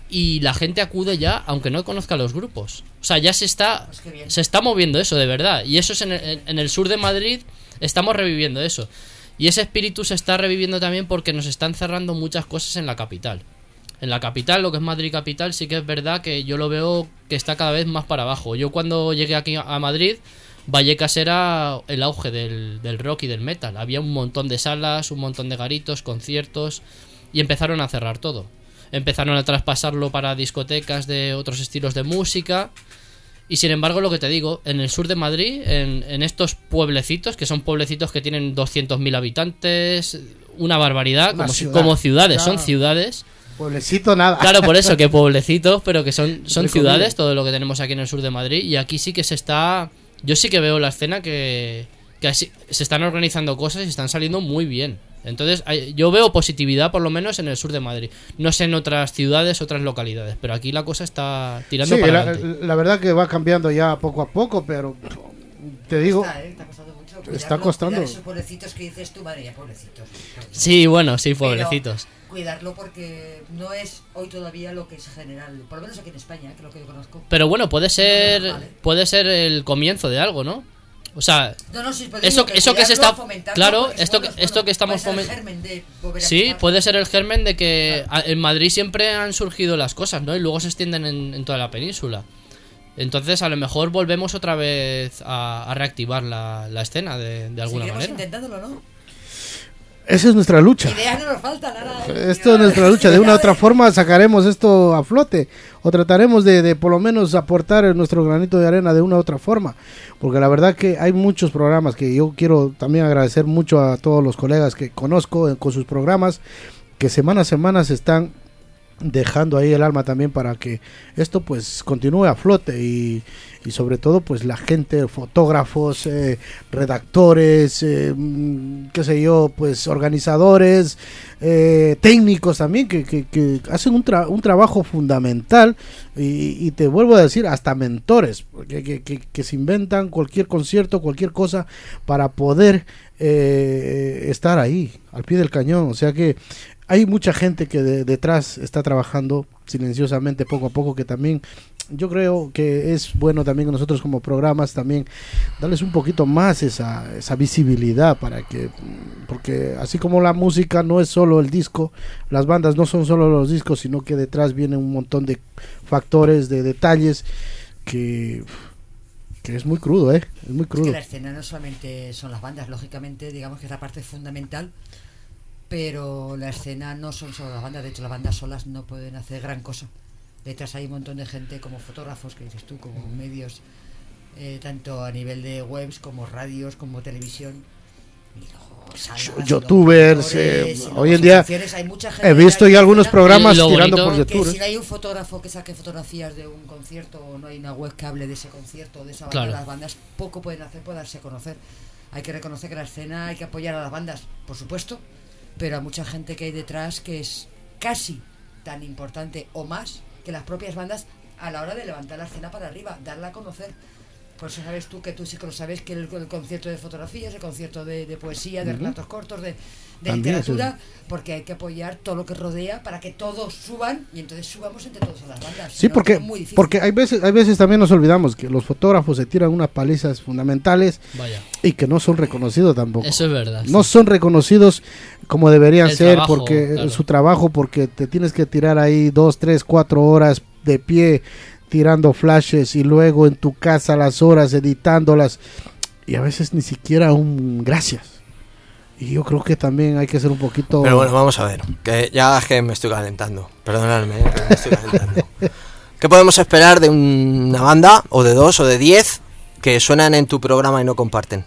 y la gente acude ya, aunque no conozca los grupos. O sea, ya se está, se está moviendo eso, de verdad. Y eso es en el, en el sur de Madrid, estamos reviviendo eso. Y ese espíritu se está reviviendo también porque nos están cerrando muchas cosas en la capital. En la capital, lo que es Madrid capital, sí que es verdad que yo lo veo que está cada vez más para abajo. Yo cuando llegué aquí a Madrid, Vallecas era el auge del, del rock y del metal. Había un montón de salas, un montón de garitos, conciertos, y empezaron a cerrar todo. Empezaron a traspasarlo para discotecas de otros estilos de música. Y sin embargo, lo que te digo, en el sur de Madrid, en, en estos pueblecitos, que son pueblecitos que tienen doscientos mil habitantes, una barbaridad, Una como, ciudad. como ciudades, Claro. son ciudades. Pueblecito nada. Claro, por eso, que pueblecitos, pero que son, son Entre ciudades, comillas. todo lo que tenemos aquí en el sur de Madrid. Y aquí sí que se está... Yo sí que veo la escena que, que así- se están organizando cosas y están saliendo muy bien. Entonces, hay- yo veo positividad, por lo menos, en el sur de Madrid. No sé en otras ciudades, otras localidades, pero aquí la cosa está tirando Sí, para la, adelante. la verdad que va cambiando ya poco a poco, pero te digo, Está, ¿eh? Está costando mucho. está Cuidarlo, costando. cuidar esos pueblecitos que dices tú, madre mía, pueblecitos. Sí, bueno, sí, Pero pueblecitos. cuidarlo porque no es hoy todavía lo que es general, por lo menos aquí en España, que es lo que yo conozco. Pero bueno, puede ser normal, ¿eh? puede ser el comienzo de algo, ¿no? O sea, No, no, sí, pero eso, digo que eso que se cuidarlo, está... fomentarlo, Claro, porque esto, bueno, que- esto que estamos puede ser el fomentando... germen de volver a Sí, empezar. puede ser el germen de que a- en Madrid siempre han surgido las cosas, ¿no? Y luego se extienden en, en toda la península. Entonces, a lo mejor volvemos otra vez a, a reactivar la, la escena de, de alguna Seguiremos manera. intentándolo, ¿no? esa es nuestra lucha. Ideas no nos faltan, nada. Esto es nuestra lucha. De una u otra forma sacaremos esto a flote o trataremos de, de por lo menos aportar nuestro granito de arena de una u otra forma. Porque la verdad que hay muchos programas que yo quiero también agradecer mucho a todos los colegas que conozco eh, con sus programas que semana a semana se están dejando ahí el alma también para que esto pues continúe a flote y, y sobre todo pues la gente, fotógrafos, eh, redactores, eh, mm, qué sé yo, pues organizadores, eh, técnicos también que, que, que hacen un, tra- un trabajo fundamental y, y te vuelvo a decir hasta mentores que, que, que, que se inventan cualquier concierto, cualquier cosa para poder eh, estar ahí al pie del cañón, o sea que hay mucha gente que de- detrás está trabajando silenciosamente poco a poco que también yo creo que es bueno también que nosotros como programas también darles un poquito más esa, esa visibilidad para que, porque así como la música no es solo el disco, las bandas no son solo los discos, sino que detrás vienen un montón de factores, de detalles que, que es muy crudo, ¿eh? Es muy Es crudo. que la escena no solamente son las bandas, lógicamente, digamos que es la parte fundamental, pero la escena no son solo las bandas, de hecho las bandas solas no pueden hacer gran cosa. Detrás hay un montón de gente como fotógrafos, que dices tú, como medios, eh, tanto a nivel de webs como radios, como televisión. Y luego salas, y luego Youtubers, eh, actores, y luego hoy en día asociaciones, hay mucha gente he visto que ya hay algunos escena, programas Y lo tirando bonito por que youtubers. si no hay un fotógrafo que saque fotografías de un concierto o no hay una web que hable de ese concierto o de esa banda, Claro. las bandas poco pueden hacer por darse a conocer. Hay que reconocer que la escena hay que apoyar a las bandas, por supuesto, pero hay mucha gente que hay detrás que es casi tan importante o más que las propias bandas a la hora de levantar la escena para arriba, darla a conocer. Por eso sabes tú que tú sí que lo sabes que el, el concierto de fotografías, el concierto de, de poesía, de Ujú. relatos cortos, de, de También es literatura, porque hay que apoyar todo lo que rodea para que todos suban y entonces subamos entre todos a las bandas. Sí, Si no, porque, es muy difícil. porque hay veces, hay veces también nos olvidamos que los fotógrafos se tiran unas palizas fundamentales Vaya. y que no son reconocidos tampoco. Eso es verdad. No sí. son reconocidos como deberían El ser trabajo, porque claro. su trabajo, porque te tienes que tirar ahí dos, tres, cuatro horas de pie tirando flashes y luego en tu casa las horas editándolas y a veces ni siquiera un gracias. Y yo creo que también hay que ser un poquito... Pero bueno, vamos a ver, que ya es que me estoy calentando. Perdonadme, eh, que me estoy calentando. ¿Qué podemos esperar de una banda, o de dos, o de diez, que suenan en tu programa y no comparten?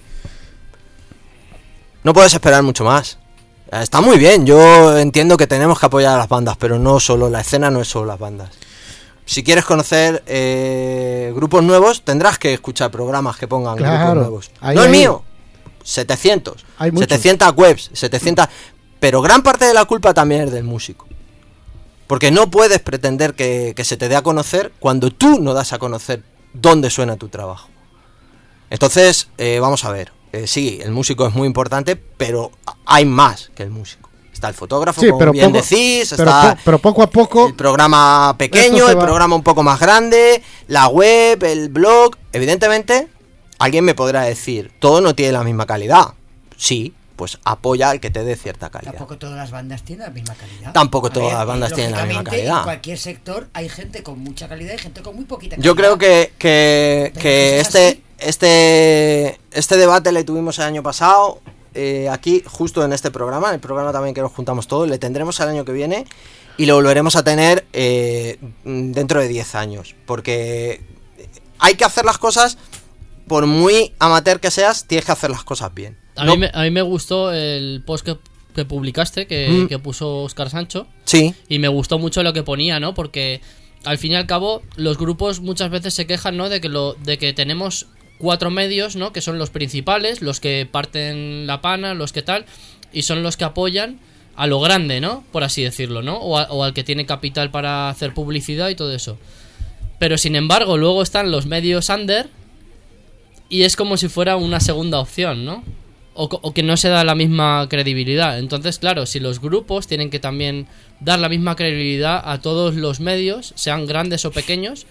No puedes esperar mucho más. Está muy bien, yo entiendo que tenemos que apoyar a las bandas, pero no solo, la escena no es solo las bandas. Si quieres conocer eh, grupos nuevos, tendrás que escuchar programas que pongan Claro, grupos nuevos. ahí, ¡No el ahí. mío! setecientos. Hay muchos. setecientas webs, setecientas... Pero gran parte de la culpa también es del músico. Porque no puedes pretender que, que se te dé a conocer cuando tú no das a conocer dónde suena tu trabajo. Entonces, eh, vamos a ver. Eh, sí, el músico es muy importante, pero hay más que el músico. Está el fotógrafo, sí, como pero bien poco, decís, pero, está po, pero poco a poco el programa pequeño, el programa un poco más grande, la web, el blog. Evidentemente, alguien me podrá decir, todo no tiene la misma calidad. Sí, pues apoya al que te dé cierta calidad. Tampoco todas las bandas tienen la misma calidad. Tampoco A todas ver, las bandas tienen la misma calidad. En cualquier sector hay gente con mucha calidad y gente con muy poquita calidad. Yo creo que, que, que este, este, este debate le tuvimos el año pasado, eh, aquí justo en este programa, el programa también que nos juntamos todos, le tendremos el año que viene y lo volveremos a tener eh, dentro de diez años, porque hay que hacer las cosas, por muy amateur que seas, tienes que hacer las cosas bien. A, no. mí, me, a mí me gustó el post que, que publicaste, que, mm. que puso Óscar Sancho. Sí. Y me gustó mucho lo que ponía, ¿no? Porque al fin y al cabo los grupos muchas veces se quejan, ¿no? De que, lo, de que tenemos cuatro medios, ¿no? Que son los principales, los que parten la pana, los que tal, y son los que apoyan a lo grande, ¿no? Por así decirlo, ¿no? O, a, o al que tiene capital para hacer publicidad y todo eso. Pero sin embargo, luego están los medios under y es como si fuera una segunda opción, ¿no? O, o que no se da la misma credibilidad. Entonces, claro, si los grupos tienen que también dar la misma credibilidad a todos los medios, sean grandes o pequeños,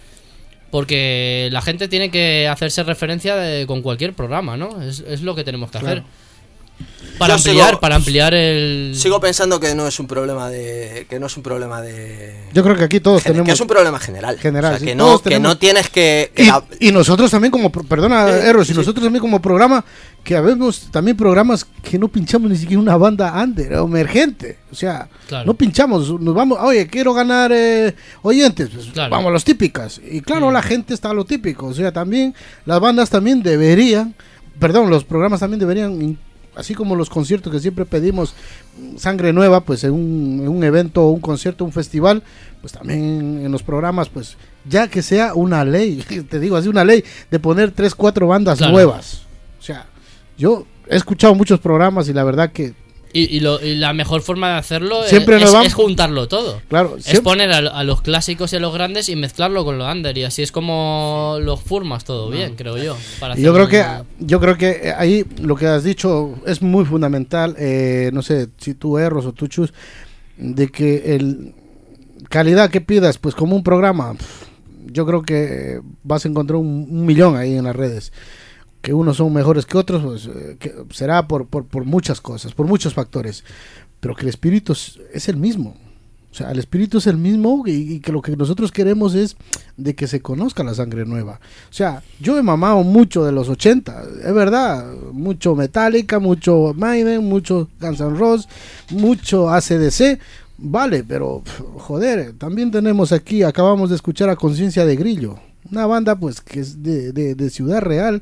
porque la gente tiene que hacerse referencia de, con cualquier programa, ¿no? Es, es lo que tenemos que claro. hacer. Para Yo ampliar, sigo, para ampliar el... Sigo pensando que no es un problema de... Que no es un problema de... Yo creo que aquí todos Gen- tenemos... Que es un problema general. General, o sea, sí, que, todos no, que tenemos- no tienes que... que Y, la- y nosotros también como... pro- Perdona, Sí, Eros, y sí. nosotros también como programa, que habemos también programas que no pinchamos ni siquiera una banda under o emergente. O sea, Claro. no pinchamos, nos vamos... Oye, quiero ganar eh, oyentes, pues Claro. vamos a los típicas. Y claro, Mm. la gente está a lo típico. O sea, también las bandas también deberían... Perdón, los programas también deberían... in- Así como los conciertos que siempre pedimos sangre nueva, pues en un, en un evento, un concierto, un festival, pues también en los programas, pues ya que sea una ley, te digo así, una ley de poner tres, cuatro bandas Claro. nuevas. O sea, yo he escuchado muchos programas y la verdad que Y, y, lo, y la mejor forma de hacerlo es, Siempre nos es- vamos- es juntarlo todo. Claro, es siempre- poner a, a los clásicos y a los grandes y mezclarlo con lo under. Y así es como los formas todo bien, creo yo. Para Y yo hacer creo un- que yo creo que ahí lo que has dicho es muy fundamental, eh, no sé si tú Erros o tú Chus, de que el calidad que pidas, pues como un programa, pf, yo creo que vas a encontrar un, un millón ahí en las redes. Que unos son mejores que otros, pues, eh, que será por, por, por muchas cosas, por muchos factores, pero que el espíritu es, es el mismo. O sea, el espíritu es el mismo y, y que lo que nosotros queremos es de que se conozca la sangre nueva. O sea, yo he mamado mucho de los ochenta, es verdad, mucho Metallica, mucho Maiden, mucho Guns N' Roses, mucho A C D C, vale, pero pf, joder, también tenemos aquí, acabamos de escuchar a Conciencia de Grillo, una banda pues que es de, de, de Ciudad Real,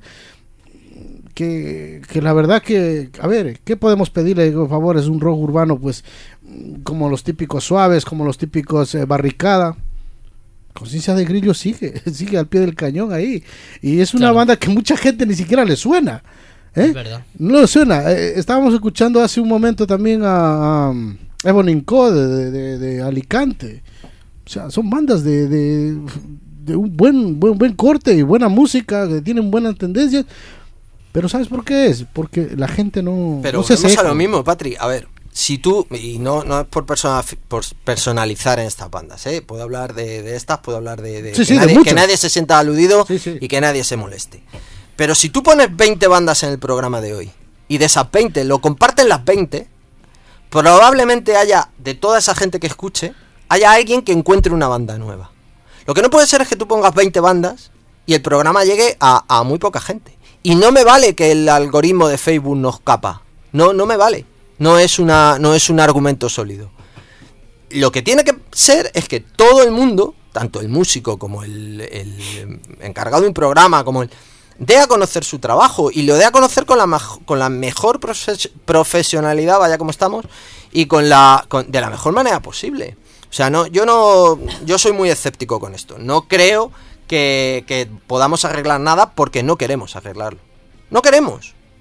que, que la verdad que, a ver, ¿qué podemos pedirle, por favor? Es un rock urbano, pues, como los típicos Suaves, como los típicos eh, Barricada. Conciencia de Grillo sigue, sigue al pie del cañón ahí. Y es una Claro. banda que mucha gente ni siquiera le suena. ¿eh? Es verdad. No le suena. Eh, estábamos escuchando hace un momento también a, a Ebony Co. de, de, de Alicante. O sea, son bandas de, de, de un buen, buen, buen corte y buena música, que tienen buenas tendencias. Pero ¿sabes por qué es? Porque la gente no, Pero no se volvemos a seca. lo mismo, Patri. A ver, si tú, y no, no es por, persona, por personalizar en estas bandas, ¿eh? Puedo hablar de, de estas, puedo hablar de, de, Sí, que, sí, de nadie, que muchas. nadie se sienta aludido Sí, sí. y que nadie se moleste. Pero si tú pones veinte bandas en el programa de hoy y de esas veinte lo comparten las veinte, probablemente haya, de toda esa gente que escuche, haya alguien que encuentre una banda nueva. Lo que no puede ser es que tú pongas veinte bandas y el programa llegue a, a muy poca gente. Y no me vale que el algoritmo de Facebook nos capa. No, no me vale. No es una, no es un argumento sólido. Lo que tiene que ser es que todo el mundo, tanto el músico como el, el encargado de un programa, como el, dé a conocer su trabajo y lo dé a conocer con la, maj- con la mejor profe- profesionalidad, vaya como estamos, y con la con- de la mejor manera posible. O sea, no, yo no, yo soy muy escéptico con esto. No creo que, que podamos arreglar nada porque no queremos arreglarlo. No queremos.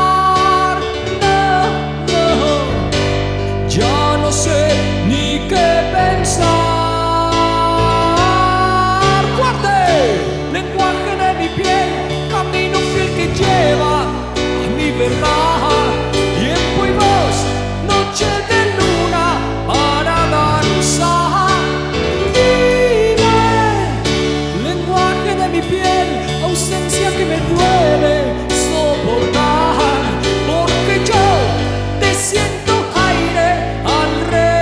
noche de luna para danzar. Dime, lenguaje de mi piel, ausencia que me duele soportar, porque yo te siento aire al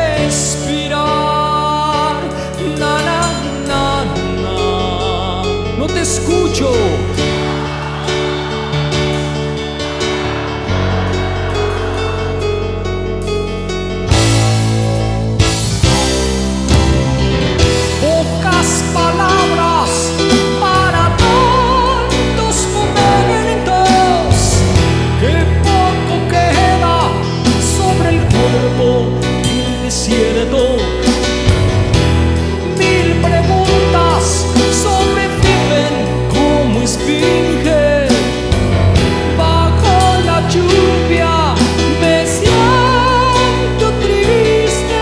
respirar. Na, na, na, na. No te escucho. Pocas palabras para tantos momentos, que poco queda sobre el cuerpo del desierto. Mil preguntas sobreviven como esfinge. Bajo la lluvia me siento triste.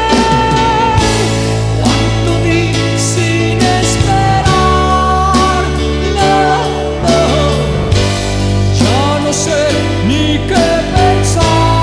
Cuánto di sin esperar. No, ya no sé ni qué pensar.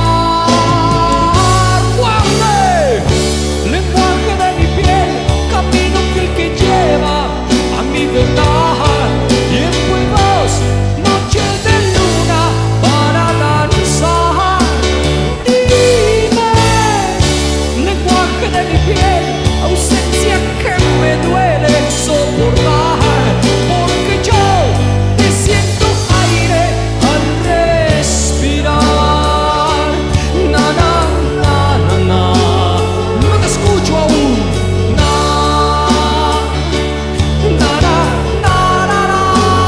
Guarde, lenguaje de mi piel, camino fiel que lleva a mi verdad. Tiempo y voz, noche de luna para danzar. Dime, lenguaje de mi piel, ausencia que me duele soportar, porque yo te siento aire al respirar. Na, na, na, na, na. No te escucho aún. Na, na, na, na, na, na.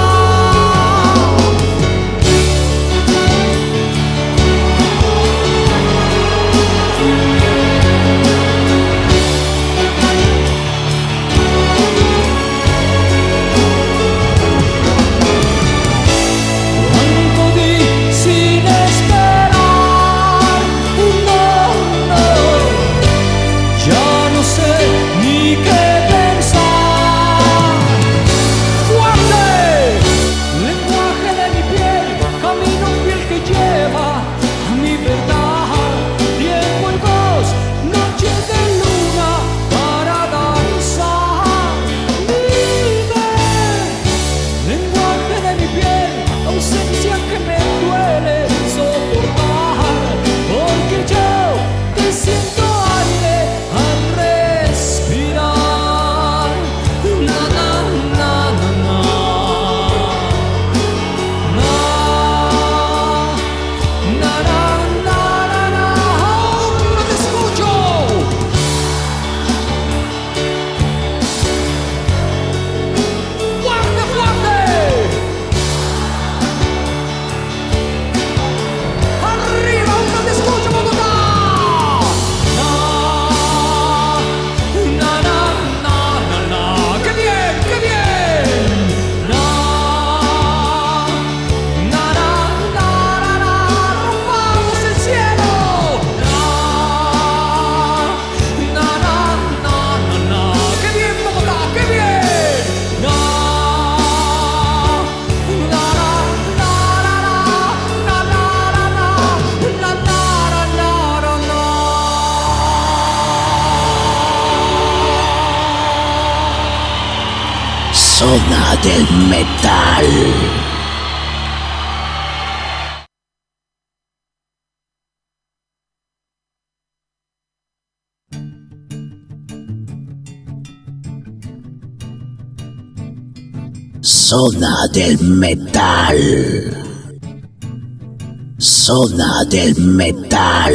Cuánto di sin esperar. No, no, ya no sé ni qué pensar. Fuerte, lenguaje de mi piel, camino fiel que lleva a mi verdad. Tiempo y voz, noche de luna para danzar. Dime, lenguaje de mi piel, ausencia que me duele soportar, porque yo te siento aire al respirar. Na, na, na, na, na. Na, na, na, na, na, na. No te escucho. Fuerte, fuerte. Arriba, no te escucho, Bogotá. Na, na, na, na, na, na. ¡Qué bien, qué bien! Na, na, na, na, na, na. Rompamos el cielo. Na, na, na, na, na, na. ¡Qué bien, Bogotá, qué bien! Na, na, na, na, na, na, na, na, na, na, na, na, na. Zona del metal. Zona del metal. Zona del metal.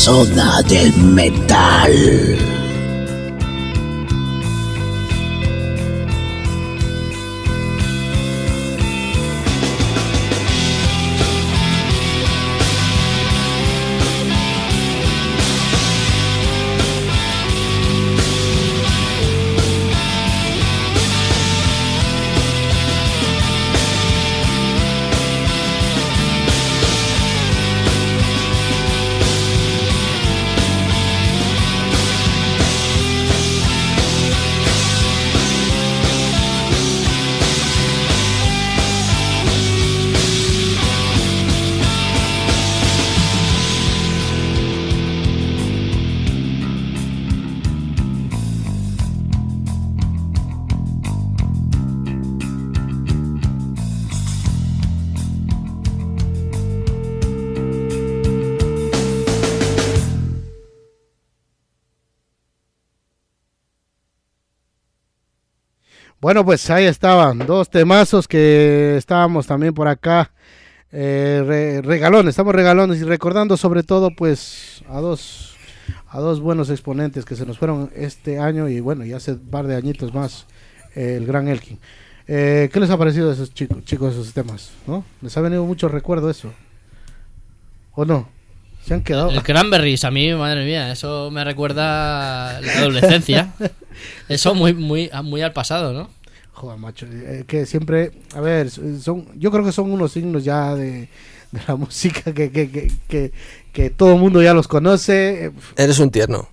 Zona del Metal. Bueno, pues ahí estaban dos temazos que estábamos también por acá, eh, re, regalones, estamos regalones y recordando sobre todo pues a dos a dos buenos exponentes que se nos fueron este año y bueno, y hace un par de añitos más, eh, el gran Elkin. Eh, ¿Qué les ha parecido de esos chicos, chicos esos temas? ¿No? ¿Les ha venido mucho recuerdo eso? ¿O no? ¿Se han quedado? El Cranberries, a mí, madre mía, eso me recuerda la adolescencia. Eso muy muy muy al pasado, ¿no? Joder, macho, eh, que siempre, a ver, son, yo creo que son unos signos ya de, de la música que, que, que, que, que todo el mundo ya los conoce. Eres un tierno.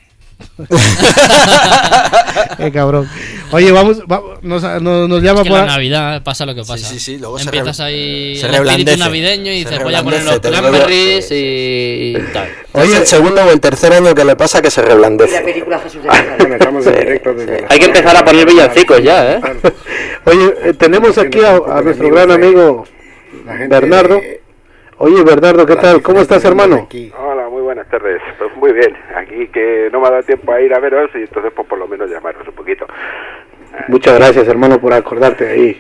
Qué cabrón. Oye, vamos, vamos nos, nos, nos llama es que por la Navidad pasa lo que pasa. Sí, sí, sí. Luego empiezas se re, ahí se el espíritu navideño y dices voy a poner los Cranberries y, y tal. Oye, es el segundo o el tercer año que le pasa que se reblandece. La película Jesús de Nazaret. Estamos en directo desde la... Hay que empezar a poner villancicos ya, ¿eh? Oye, eh, tenemos aquí a, a nuestro gran amigo Bernardo. Oye, Bernardo, ¿qué tal? ¿Cómo estás, hermano? Hola, muy buenas tardes. Pues muy bien. Aquí que no me ha dado tiempo a ir a veros y entonces pues por lo menos llamaros un poquito. Muchas gracias, hermano, por acordarte de ahí.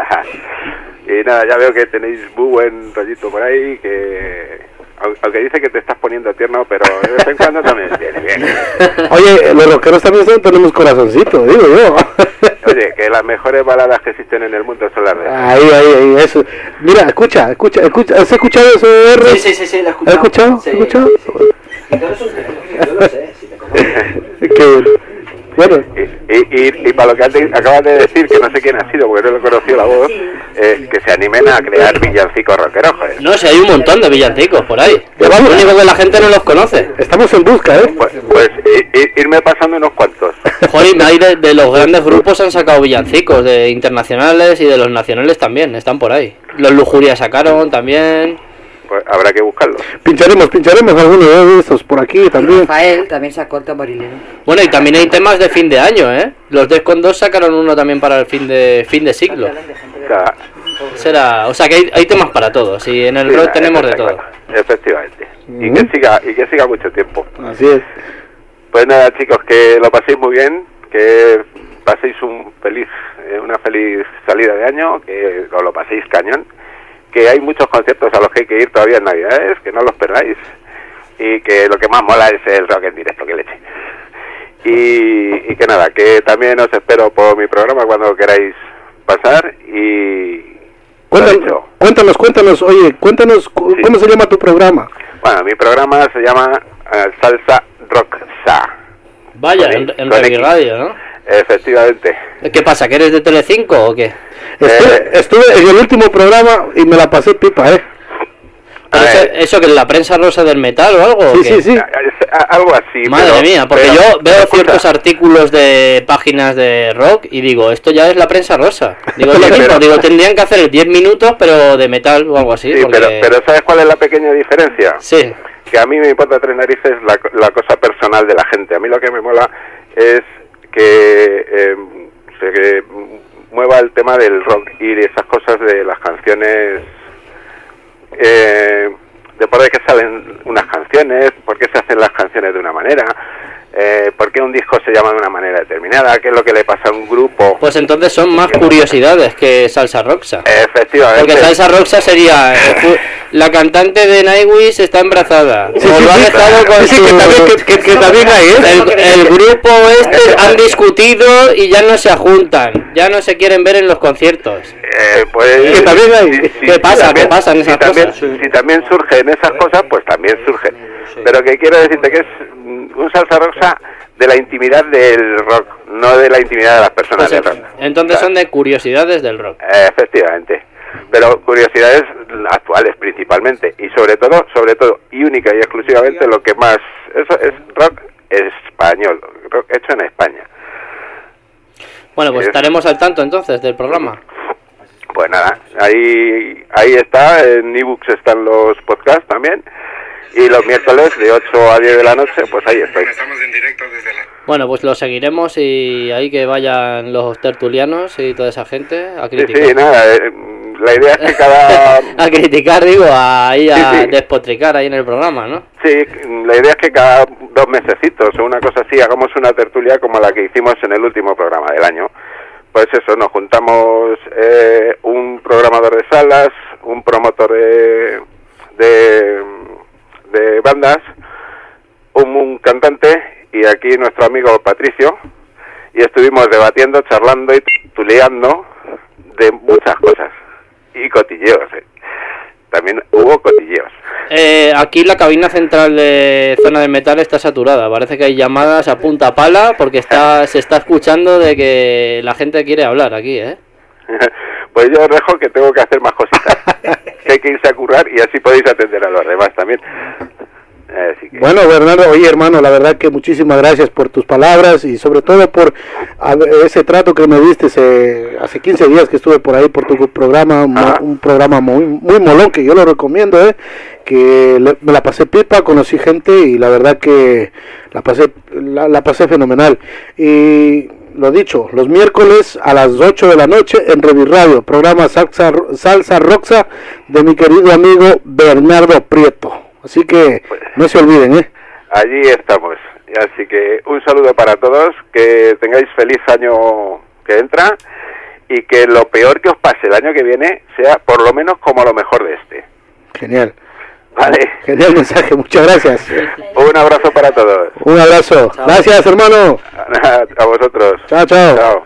Y nada, ya veo que tenéis muy buen rollito por ahí, que aunque dice que te estás poniendo tierno, pero de vez en cuando también viene bien. Oye, los rockeros también tenemos corazoncito, digo yo. Oye, que las mejores baladas que existen en el mundo son las de... Ahí, ahí, ahí, eso. Mira, escucha, escucha, escucha. ¿Has escuchado eso de R? Sí, sí, sí, sí, lo he escuchado. ¿Has escuchado? Sí, ¿Has escuchado? Sí, sí. Y tú eres un tierno, yo lo sé, si te conozco. Qué bueno. Y, y, y para lo que acabas de decir, que no sé quién ha sido, porque no lo he conocido la voz, eh, que se animen a crear villancicos rockeros, joder. No, si hay un montón de villancicos por ahí. Lo único que la gente no los conoce. Estamos en busca, ¿eh? Pues, pues i, i, irme pasando unos cuantos. Joder, hay de, de los grandes grupos han sacado villancicos, de internacionales y de los nacionales también, están por ahí. Los Lujuria sacaron también. Pues habrá que buscarlos. Pincharemos, pincharemos algunos de estos por aquí también. Rafael también sacó el tamborilero. Bueno, y también hay temas de fin de año, ¿eh? Los Defcon dos sacaron uno también para el fin de fin de siglo. O sea, Será, o sea que hay, hay temas para todos y en el sí, rock tenemos de todo. Efectivamente. Mm. Y que siga y que siga mucho tiempo. Así es. Pues nada, chicos, que lo paséis muy bien, que paséis un feliz eh, una feliz salida de año, que os lo paséis cañón. Que hay muchos conciertos a los que hay que ir todavía en Navidades, que no los perdáis, y que lo que más mola es el rock en directo, que leche. Y, y que nada, que también os espero por mi programa cuando queráis pasar y... Cuéntanos, cuéntanos, cuéntanos, oye, cuéntanos, ¿cómo sí. se llama tu programa? Bueno, mi programa se llama uh, Salsa Rock Sa. Vaya, en, en Reggae Radio, ¿no? Efectivamente. ¿Qué pasa, que eres de Telecinco o qué? Estuve, Eh, estuve en el último programa y me la pasé pipa, ¿eh? ¿Eso, ¿Eso que es la prensa rosa del metal o algo? Sí, o qué? sí, sí. Algo así. Madre pero, mía, porque pero, yo veo escucha, ciertos artículos de páginas de rock y digo, esto ya es la prensa rosa. Digo, es lo Sí, mismo, pero- digo, tendrían que hacer diez minutos, pero de metal o algo así. Sí, porque... pero, pero ¿sabes cuál es la pequeña diferencia? Sí. Que a mí me importa tres narices la, la cosa personal de la gente. A mí lo que me mola es que eh, se que mueva el tema del rock y de esas cosas de las canciones, eh, de por qué salen unas canciones, por qué se hacen las canciones de una manera, eh, por qué un disco se llama de una manera determinada, qué es lo que le pasa a un grupo. Pues entonces son más curiosidades que Salsa Roxa. Efectivamente. Porque Salsa Roxa sería eh, fu- la cantante de Nightwish está embarazada. Sí, O sí, lo han sí. dejado con Sí, su- que también- que- que- que también hay, ¿eh? El, el grupo este han discutido y ya no se juntan. Ya no se quieren ver en los conciertos. Eh, pues, Que también hay. si- si- ¿Qué si pasa? también- ¿Qué pasa en esas si también, cosas? Si también surgen esas cosas, pues también surgen. Pero que quiero decirte que es mm, un salsa rosa de la intimidad del rock, no de la intimidad de las personas Pues, del rock. entonces son de curiosidades del rock. Eh, efectivamente. Pero curiosidades actuales principalmente y sobre todo, sobre todo y única y exclusivamente lo que más eso es rock español, rock hecho en España. Bueno, pues Es- estaremos al tanto entonces del programa. Pues nada, ahí ahí está, en ebooks están los podcasts también y los miércoles de ocho a diez de la noche, pues ahí estoy. Bueno, pues lo seguiremos y ahí que vayan los tertulianos y toda esa gente a Sí, criticar. sí, nada, eh, la idea es que cada A criticar, digo, ahí a Sí, sí. despotricar ahí en el programa, ¿no? Sí, la idea es que cada dos mesecitos o una cosa así hagamos una tertulia como la que hicimos en el último programa del año. Pues eso, nos juntamos eh, un programador de salas, un promotor de, de, de bandas, un, un cantante y aquí nuestro amigo Patricio, y estuvimos debatiendo, charlando y tuleando de muchas cosas y cotilleos. eh. También hubo cotilleos. Eh, aquí la cabina central de Zona de Metal está saturada. Parece que hay llamadas a punta pala porque está se está escuchando de que la gente quiere hablar aquí, ¿eh? Pues yo os dejo que tengo que hacer más cositas, que hay que irse a currar y así podéis atender a los demás también. Así que... Bueno, Bernardo, oye hermano, la verdad que muchísimas gracias por tus palabras y sobre todo por a- ese trato que me diste eh, hace quince días que estuve por ahí por tu programa, mo- un programa muy muy molón que yo lo recomiendo, eh, que le- me la pasé pipa, conocí gente y la verdad que la pasé la, la pasé fenomenal. Y lo dicho, los miércoles a las ocho de la noche en Revi Radio, programa Salsa, Salsa Roxa de mi querido amigo Bernardo Prieto. Así que no se olviden, ¿eh? Allí estamos. Así que un saludo para todos, que tengáis feliz año que entra y que lo peor que os pase el año que viene sea por lo menos como lo mejor de este. Genial. Vale. Genial mensaje, muchas gracias. Un abrazo para todos. Un abrazo. Gracias, hermano. A vosotros. Chao, chao. Chao.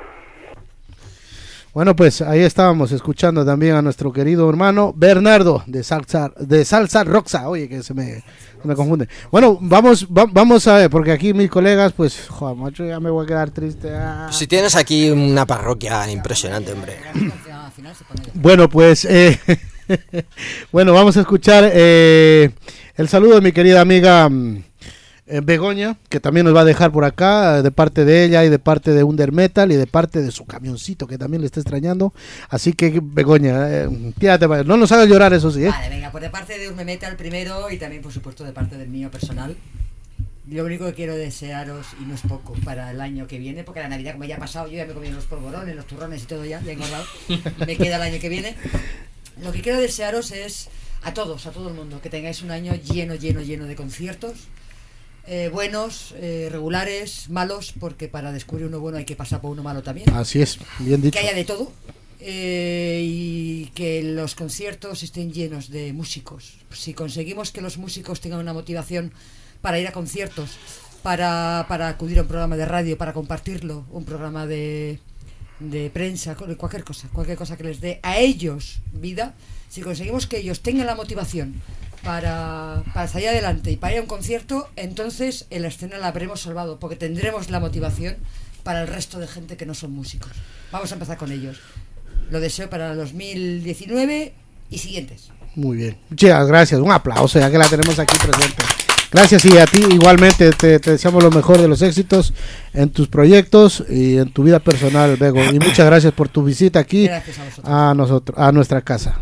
Bueno, pues ahí estábamos escuchando también a nuestro querido hermano Bernardo de Salsa, de Salsa Roxa. Oye, que se me, se me confunde. Bueno, vamos va- vamos a ver, porque aquí mis colegas, pues, joder, macho, ya me voy a quedar triste. Ah. Si tienes aquí una parroquia impresionante, hombre. Bueno, pues, eh, bueno, vamos a escuchar eh, el saludo de mi querida amiga mm, eh, Begoña, que también nos va a dejar por acá, eh, de parte de ella y de parte de Under Metal y de parte de su camioncito, que también le está extrañando. Así que, Begoña, eh, tírate para- no nos hagas llorar, eso sí, ¿eh? Vale, venga, pues de parte de Urme Metal primero y también, por supuesto, de parte del mío personal. Lo único que quiero desearos, y no es poco, para el año que viene, porque la Navidad, como ya ha pasado, yo ya me he comido los polvorones, los turrones y todo ya, ya he engordado, me queda el año que viene. Lo que quiero desearos es a todos, a todo el mundo, que tengáis un año lleno, lleno, lleno de conciertos, eh, buenos, eh, regulares, malos, porque para descubrir uno bueno hay que pasar por uno malo también. Así es, bien dicho. Que haya de todo. eh, y que los conciertos estén llenos de músicos. Si conseguimos que los músicos tengan una motivación para ir a conciertos, para, para acudir a un programa de radio, para compartirlo, un programa de, de prensa, cualquier cosa, cualquier cosa que les dé a ellos vida, si conseguimos que ellos tengan la motivación para, para salir adelante y para ir a un concierto, entonces en la escena la habremos salvado, porque tendremos la motivación para el resto de gente que no son músicos. Vamos a empezar con ellos. Lo deseo para el dos mil diecinueve y siguientes. Muy bien. Muchas gracias. Un aplauso, ya que la tenemos aquí presente. Gracias, y a ti igualmente te, te deseamos lo mejor de los éxitos en tus proyectos y en tu vida personal, Bego. Y muchas gracias por tu visita aquí Gracias a vosotros. a nosotros, a nuestra casa.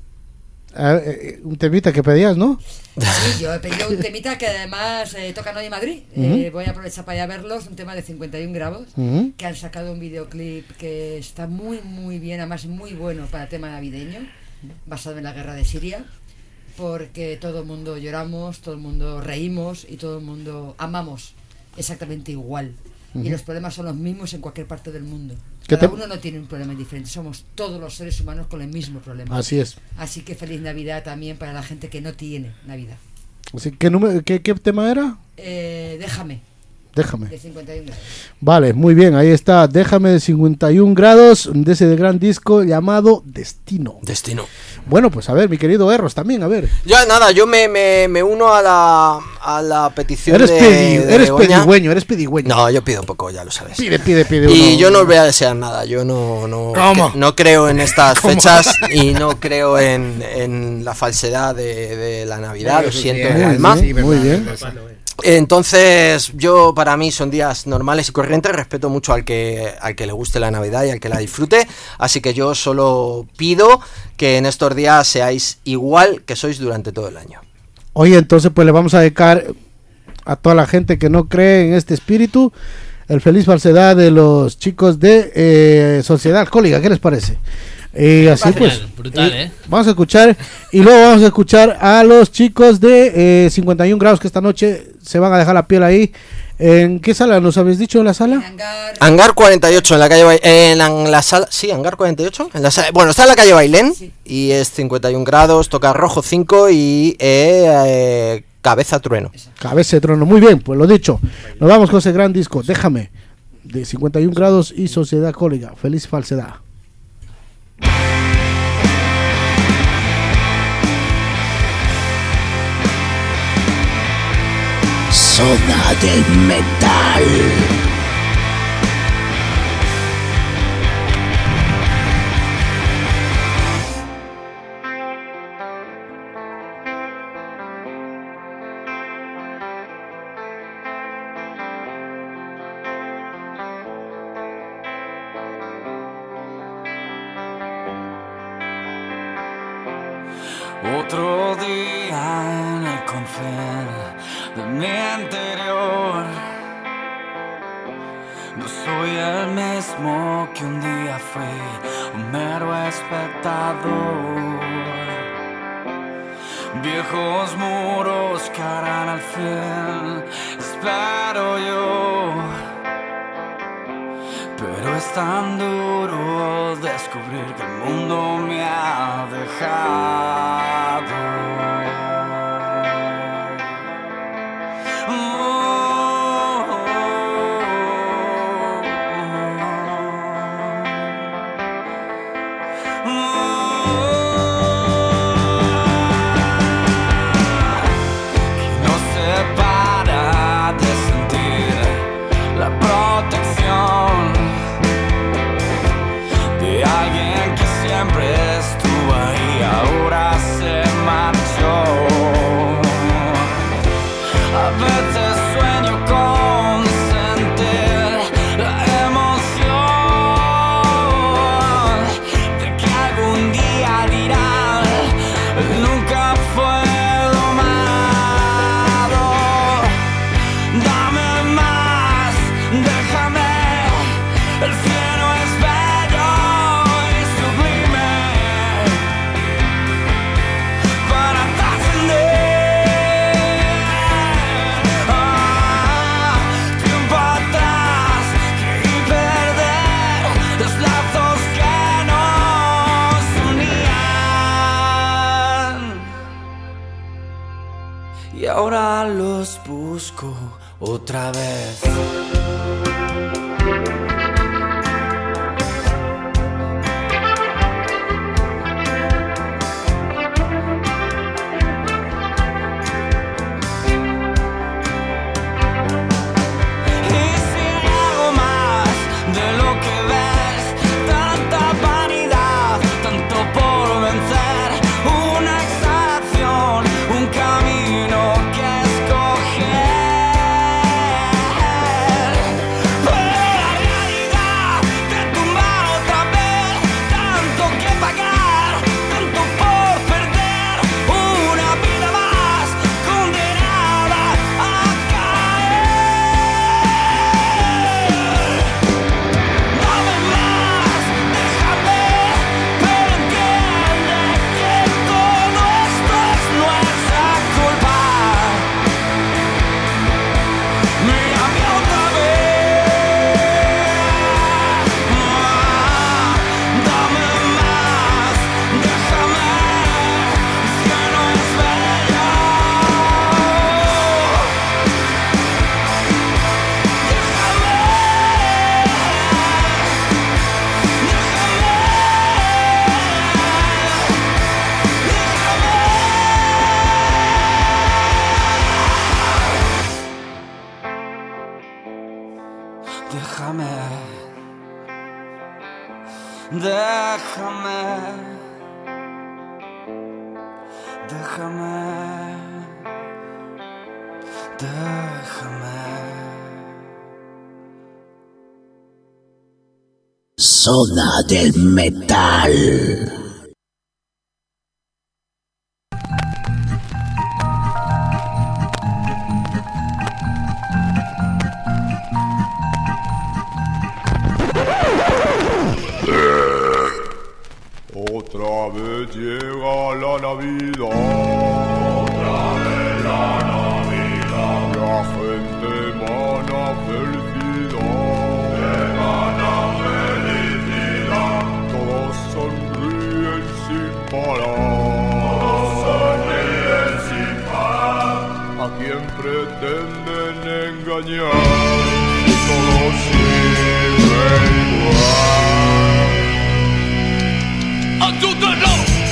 A ver, eh, un temita que pedías, ¿no? Sí, yo he pedido un temita que además eh, tocan hoy en Madrid. Ujú. Eh, voy a aprovechar para ir a verlos, un tema de cincuenta y un grados, Ujú. que han sacado un videoclip que está muy, muy bien, además muy bueno para el tema navideño, basado en la guerra de Siria, porque todo el mundo lloramos, todo el mundo reímos y todo el mundo amamos exactamente igual. Uh-huh. Y los problemas son los mismos en cualquier parte del mundo. Cada te... uno no tiene un problema diferente. Somos todos los seres humanos con el mismo problema. Así es. Así que feliz Navidad también para la gente que no tiene Navidad. Así, ¿qué, número, qué, ¿Qué tema era? Eh, déjame. Déjame. De cincuenta y uno grados. Vale, muy bien, ahí está. Déjame de cincuenta y uno grados, de ese gran disco llamado Destino. Destino. Bueno, pues a ver, mi querido Erros también, a ver. Ya, nada, yo me, me, me uno a la, a la petición eres de, pedi, de Eres Begoña. pedigüeño, eres pedigüeño. No, yo pido poco, ya lo sabes. Pide, pide, pide. Y uno, yo no uno. os voy a desear nada, yo no, no, ¿Cómo? no creo en estas ¿Cómo? fechas y no creo en, en la falsedad de, de la Navidad, lo siento en el alma. Muy bien, muy bien. Entonces, yo para mí son días normales y corrientes, respeto mucho al que al que le guste la Navidad y al que la disfrute, así que yo solo pido que en estos días seáis igual que sois durante todo el año. Oye, entonces pues le vamos a dedicar a toda la gente que no cree en este espíritu el feliz falsedad de los chicos de eh, Sociedad Alcohólica, ¿qué les parece? Y así pues brutal, eh, ¿eh? vamos a escuchar y luego vamos a escuchar a los chicos de eh, cincuenta y uno grados que esta noche se van a dejar la piel ahí. ¿En qué sala nos habéis dicho? ¿En la sala? Hangar cuarenta y ocho en la calle Bailén, en, la, en la sala, sí, Hangar cuarenta y ocho, en la sala, bueno, está en la calle Bailén, sí. Y es cincuenta y uno grados, toca rojo cinco y eh, eh, cabeza trueno. Cabeza de trueno, muy bien, pues lo dicho. Nos vamos con ese gran disco, Déjame, de cincuenta y uno grados y Sociedad Alcohólica. Feliz falsedad. Zona del metal. Otro día en el confín de mi interior. No soy el mismo que un día fui, un mero espectador. Viejos muros que harán al fin, espero yo. Pero es tan duro descubrir que el mundo me ha dejado. Estuvo ahí, ahora se marchó. A veces sueño con sentir la emoción de que algún día dirán nunca fue domado. Dame más, déjame, el cielo es bello. Y ahora los busco otra vez. Camino que escoger. déjame, déjame, déjame. Zona del Metal. Otra vez llega la Navidad, otra vez la Navidad, la gente emana felicidad, emana felicidad, todos sonríen sin parar, todos sonríen sin parar, a quien pretenden engañar, y todo sigue igual. ¡Ayúdenlo!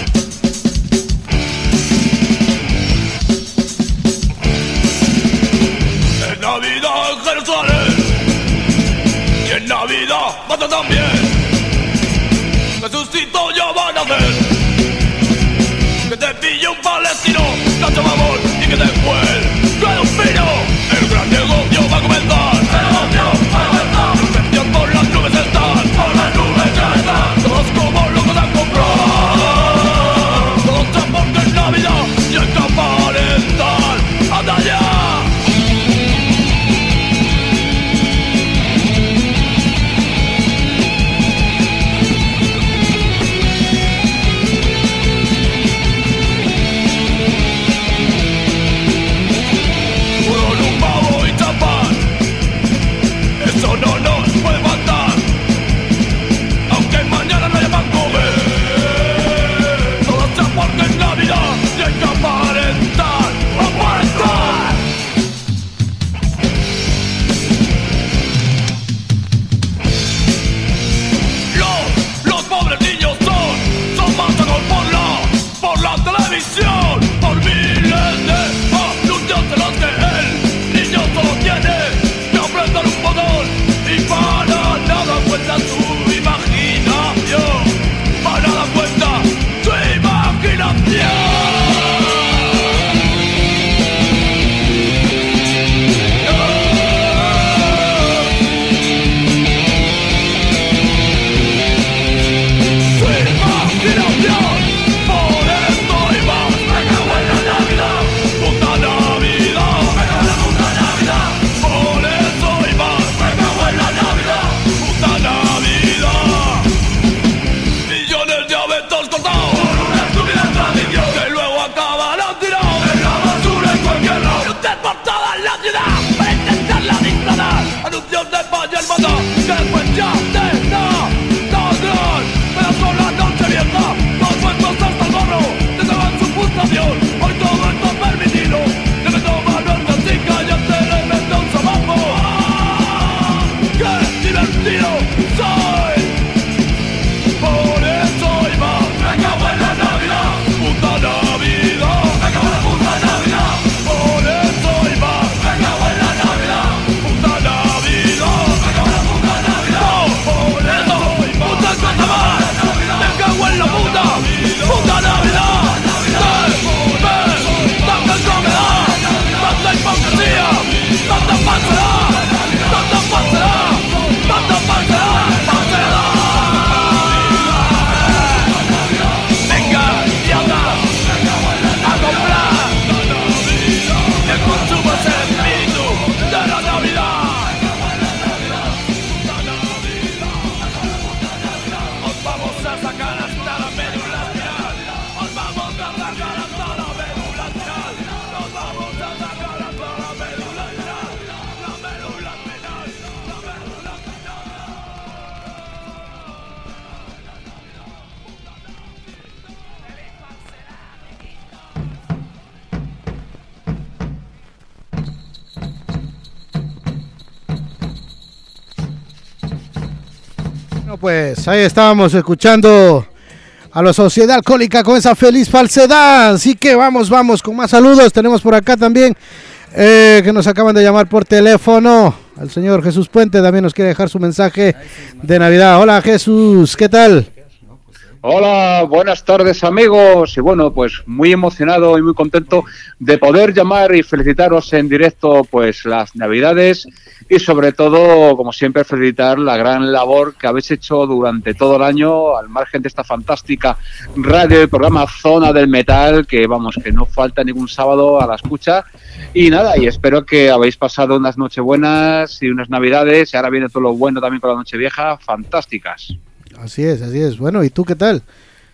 En Navidad en Jerusalén y en Navidad mata también. Jesucito ya va a nacer. Que te pille un palestino, cacho mamón y que después cae un pino. El gran negocio va a comenzar. El negocio va a comenzar. Los precios por las nubes están. Por las nubes ya están. Todos como locos a comprar. Todos ya porque es Navidad y hay que aparentar. ¡Anda ya! No nos puede faltar, aunque mañana no haya pan comer. Todo sea porque es Navidad y hay que aparentar, aparentar. Los, los pobres niños son, son matados por la, por la televisión, por miles de anuncios de los que el niño solo tiene que apretar un botón. Y para nada cuenta su imaginación, para nada cuenta su imaginación. Su imaginación, por esto y más. Me cago en la Navidad, puta Navidad. Me cago en la puta Navidad, por eso y más. Me cago en la Navidad, puta Navidad. Millones de abetos cortados por una estúpida tradición que luego acabarán tirados en la basura en cualquier lado. Y usted por toda la ciudad para intentarla disfrazar. Anuncios de paz y el mata que después ya te da ladrón. Pedazo la noche vieja, todos puestos hasta el gorro, te daban su frustración. Hoy todo esto es permitido, debe tomar nuestra chica y se le mete un sobaco. ¡Qué divertido soy! Por eso iba. Me cago en la Navidad, puta Navidad. Me cago en la puta Navidad, por eso iba. Me cago en la Navidad, puta Navidad. Me cago en la puta Navidad, por eso iba. Puta cosa más. Me cago en la puta, puta Navidad. Tanta enfermedad, tanta hipocresía, tanta falsedad, tanta falsedad, tanta falsedad, falsedad. Venga y anda a comprar. El consumo es el espíritu de la Navidad. Os vamos a sacar hasta la médula final. Os vamos a sacar hasta la médula final. Nos vamos a sacar hasta la médula final. La médula final. La médula final. Bueno, pues ahí estábamos escuchando a la Sociedad Alcohólica con esa feliz falsedad. Así que vamos, vamos con más saludos. Tenemos por acá también eh, que nos acaban de llamar por teléfono. al señor Jesús Puente, también nos quiere dejar su mensaje de Navidad. Hola Jesús, ¿qué tal? Hola, buenas tardes amigos, y bueno, pues muy emocionado y muy contento de poder llamar y felicitaros en directo pues las Navidades y sobre todo, como siempre, felicitar la gran labor que habéis hecho durante todo el año al margen de esta fantástica radio y programa Zona del Metal, que vamos, que no falta ningún sábado a la escucha. Y nada, y espero que habéis pasado unas Nochebuenas y unas Navidades, y ahora viene todo lo bueno también con la Nochevieja, fantásticas. Así es, así es. Bueno, ¿y tú qué tal?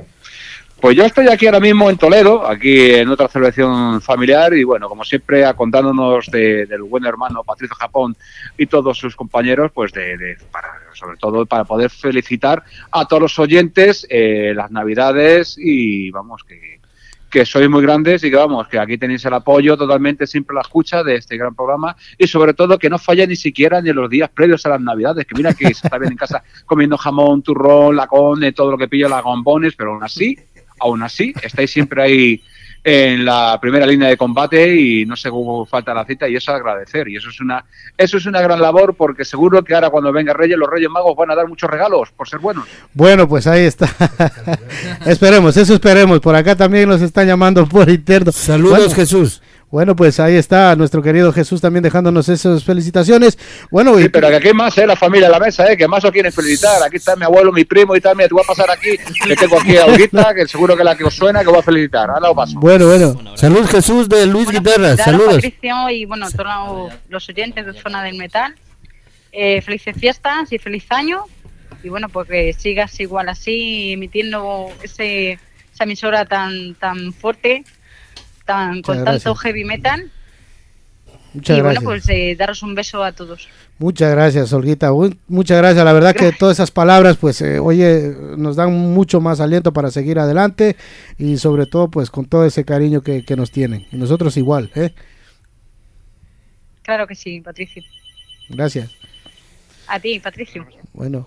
Pues yo estoy aquí ahora mismo en Toledo, aquí en otra celebración familiar, y bueno, como siempre, contándonos de, del buen hermano Patricio Japón y todos sus compañeros, pues de, de para, sobre todo para poder felicitar a todos los oyentes eh, las Navidades, y vamos, que, que sois muy grandes y que vamos, que aquí tenéis el apoyo totalmente, siempre la escucha de este gran programa, y sobre todo que no falla ni siquiera ni en los días previos a las Navidades, que mira que se está bien en casa comiendo jamón, turrón, lacón, todo lo que pillo, las gambones, pero aún así, aún así, estáis siempre ahí en la primera línea de combate y no sé cómo falta la cita, y eso agradecer, y eso es una eso es una gran labor, porque seguro que ahora cuando venga Reyes, los Reyes Magos van a dar muchos regalos por ser buenos. Bueno, pues ahí está. Esperemos, eso esperemos. Por acá también nos están llamando por interno. Saludos, bueno, Jesús. Bueno, pues ahí está nuestro querido Jesús también dejándonos esas felicitaciones. Bueno, sí, y... pero que aquí más, eh, la familia de la mesa, eh, que más os quieren felicitar. Aquí está mi abuelo, mi primo y tal. Mira, te voy a pasar aquí, que tengo aquí a Olguita, que seguro que la que os suena, que voy a felicitar. Ahora lo paso. Bueno, bueno. Salud, Jesús, de Luis bueno, Guitarras. Pues, saludos. Patricio y bueno, todos los oyentes de Zona del Metal. Eh, felices fiestas y feliz año. Y bueno, pues que sigas igual así, emitiendo ese, esa emisora tan, tan fuerte, tan Muchas con gracias. tanto heavy metal. Muchas y gracias. bueno, pues eh, daros un beso a todos. Muchas gracias, Olguita. Uy, muchas gracias. La verdad gracias. que todas esas palabras, pues, eh, oye, nos dan mucho más aliento para seguir adelante, y sobre todo, pues, con todo ese cariño que, que nos tienen. Y nosotros igual, ¿eh? Claro que sí, Patricio. Gracias. A ti, Patricio. Bueno.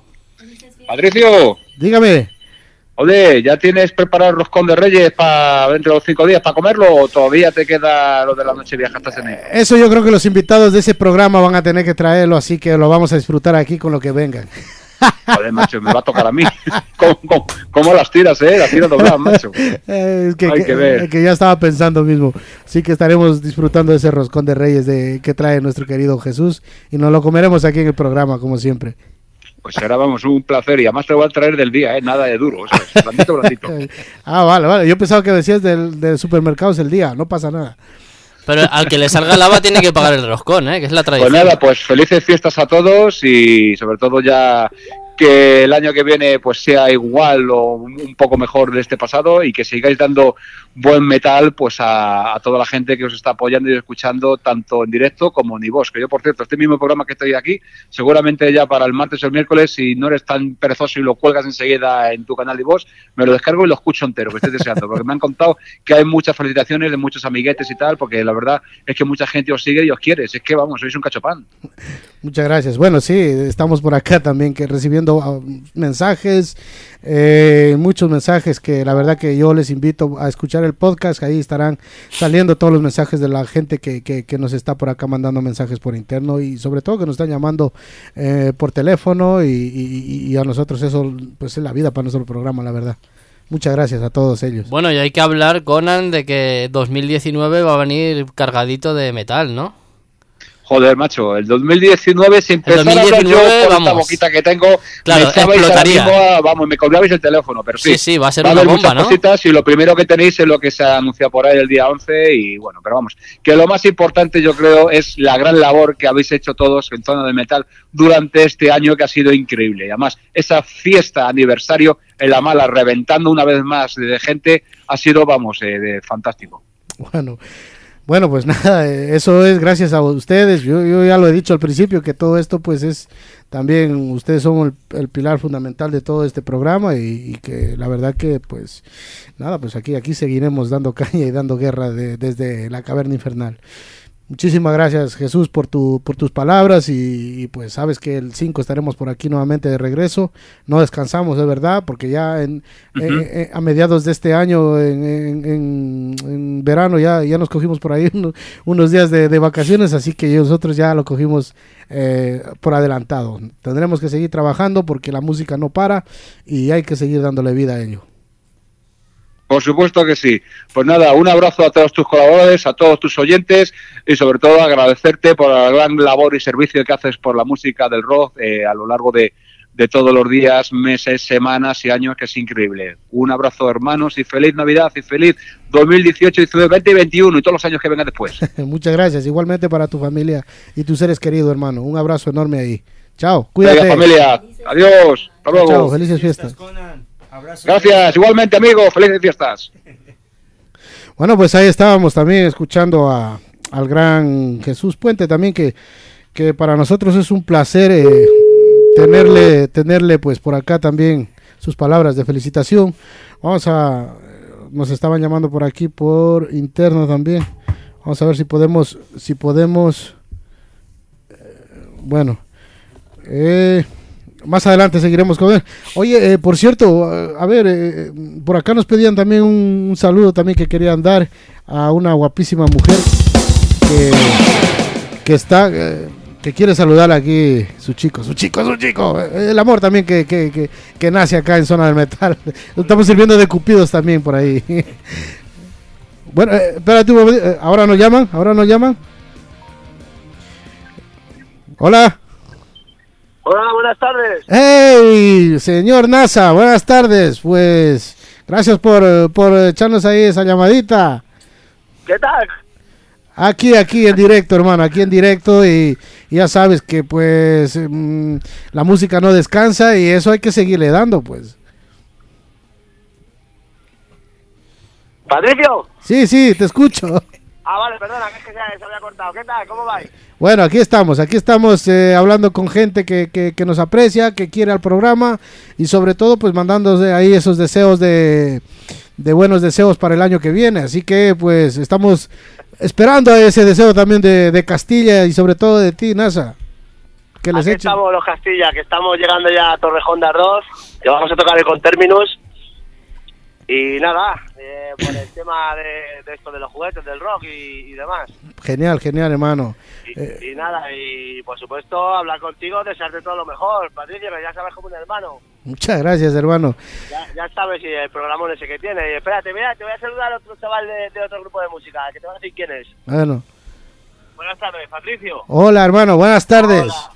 Patricio. Dígame. Oye, ¿ya tienes preparado el roscón de Reyes para dentro de los cinco días para comerlo, o todavía te queda lo de la noche vieja hasta cenar? Eso yo creo que los invitados de ese programa van a tener que traerlo, así que lo vamos a disfrutar aquí con lo que vengan. Joder, macho, me va a tocar a mí. ¿Cómo, cómo, cómo las tiras, eh? Las tiras dobladas, macho. Eh, es que, Hay que, que ver. que ya estaba pensando mismo. Así que estaremos disfrutando de ese roscón de Reyes de, que trae nuestro querido Jesús, y nos lo comeremos aquí en el programa, como siempre. Pues será, vamos, un placer, y además te voy a traer del día, ¿eh? Nada de duro, ¿sabes? Blandito, blandito. Ah, vale, vale. Yo pensaba que decías del, del supermercado es el día, no pasa nada. Pero al que le salga lava tiene que pagar el roscón, ¿eh? Que es la tradición. Pues nada, pues felices fiestas a todos, y sobre todo ya que el año que viene pues sea igual o un poco mejor de este pasado, y que sigáis dando buen metal pues a, a toda la gente que os está apoyando y escuchando tanto en directo como en iVoox. Que yo, por cierto, este mismo programa que estoy aquí, seguramente ya para el martes o el miércoles, si no eres tan perezoso y lo cuelgas enseguida en tu canal de iVoox, me lo descargo y lo escucho entero, que estoy deseando, porque me han contado que hay muchas felicitaciones de muchos amiguetes y tal, porque la verdad es que mucha gente os sigue y os quiere. Es que, vamos, sois un cachopán. Muchas gracias. Bueno, sí, estamos por acá también que recibiendo uh, mensajes, eh, muchos mensajes, que la verdad que yo les invito a escuchar el podcast, que ahí estarán saliendo todos los mensajes de la gente que, que, que nos está por acá mandando mensajes por interno, y sobre todo que nos están llamando eh, por teléfono, y, y, y a nosotros eso pues es la vida para nuestro programa, la verdad. Muchas gracias a todos ellos. Bueno, y hay que hablar, Conan, de que dos mil diecinueve va a venir cargadito de metal, ¿no? Joder, macho, el dos mil diecinueve, si empezara a hablar yo con vamos. esta boquita que tengo, claro, me echabais explotaría. ahora mismo a- vamos, me colgabais el teléfono, pero sí. Sí, sí, va a ser va una haber bomba, muchas ¿no? cositas, y lo primero que tenéis es lo que se ha anunciado por ahí el día once, y bueno, pero vamos, que lo más importante yo creo es la gran labor que habéis hecho todos en Zona de Metal durante este año, que ha sido increíble. Y además, esa fiesta aniversario en La Mala, reventando una vez más de gente, ha sido, vamos, eh, de fantástico. Bueno, bueno, pues nada, eh, eso es gracias a ustedes. Yo, yo ya lo he dicho al principio, que todo esto pues es también, ustedes son el, el pilar fundamental de todo este programa, y, y que la verdad que pues nada, pues aquí aquí seguiremos dando caña y dando guerra de, desde la caverna infernal. Muchísimas gracias, Jesús, por tu por tus palabras y, y pues sabes que el cinco estaremos por aquí nuevamente de regreso. No descansamos, de verdad, porque ya en, uh-huh. eh, eh, a mediados de este año, en, en, en, en verano, ya, ya nos cogimos por ahí unos, unos días de, de vacaciones, así que nosotros ya lo cogimos eh, por adelantado. Tendremos que seguir trabajando porque la música no para y hay que seguir dándole vida a ello. Por supuesto que sí. Pues nada, un abrazo a todos tus colaboradores, a todos tus oyentes y sobre todo agradecerte por la gran labor y servicio que haces por la música del rock eh, a lo largo de, de todos los días, meses, semanas y años, que es increíble. Un abrazo, hermanos, y feliz Navidad y feliz dos mil dieciocho, diecinueve, veinte y veintiuno y todos los años que vengan después. Muchas gracias. Igualmente para tu familia y tus seres queridos, hermano. Un abrazo enorme ahí. Chao, cuídate. Venga, familia. Adiós. Hasta luego. Chao, felices fiestas. Gracias, igualmente, amigo. Felices fiestas. Bueno, pues ahí estábamos también escuchando a, al gran Jesús Puente también, que, que para nosotros es un placer eh, tenerle, tenerle pues por acá también sus palabras de felicitación. Vamos a, nos estaban llamando por aquí por interno también. Vamos a ver si podemos, si podemos, eh, bueno, eh... más adelante seguiremos con él. Oye, eh, por cierto, a ver, eh, por acá nos pedían también un, un saludo también que querían dar a una guapísima mujer que, que está, eh, que quiere saludar aquí su chico, su chico, su chico. El amor también que, que, que, que nace acá en Zona del Metal. Estamos sirviendo de cupidos también por ahí. Bueno, eh, espérate, eh, ahora nos llaman, ahora nos llaman. Hola. Hola, buenas tardes. ¡Hey, señor NASA! Buenas tardes. Pues gracias por, por echarnos ahí esa llamadita. ¿Qué tal? Aquí, aquí en directo, hermano, aquí en directo y, y ya sabes que pues mmm, la música no descansa y eso hay que seguirle dando, pues. ¿Patricio? Sí, sí, te escucho. Ah, vale, perdona, que es que se, se había cortado. ¿Qué tal? ¿Cómo vais? Bueno, aquí estamos, aquí estamos eh, hablando con gente que, que, que nos aprecia, que quiere al programa y sobre todo pues mandándose ahí esos deseos de, de buenos deseos para el año que viene. Así que pues estamos esperando ese deseo también de, de Castilla y sobre todo de ti, NASA. Que les aquí echen. Estamos los Castilla, que estamos llegando ya a Torrejón de Ardoz, que vamos a tocar el Conterminus. Y nada, eh, por el tema de, de esto de los juguetes, del rock y, y demás. Genial, genial, hermano. Y, Eh, y nada, y por supuesto hablar contigo, desearte todo lo mejor, Patricio, que ya sabes como un hermano. muchas gracias, hermano. Ya, ya sabes si el programa ese que tiene. Y espérate, mira, te voy a saludar a otro chaval de, de otro grupo de música, que te voy a decir quién es. Bueno. Buenas tardes, Patricio. Hola, hermano, buenas tardes. Hola.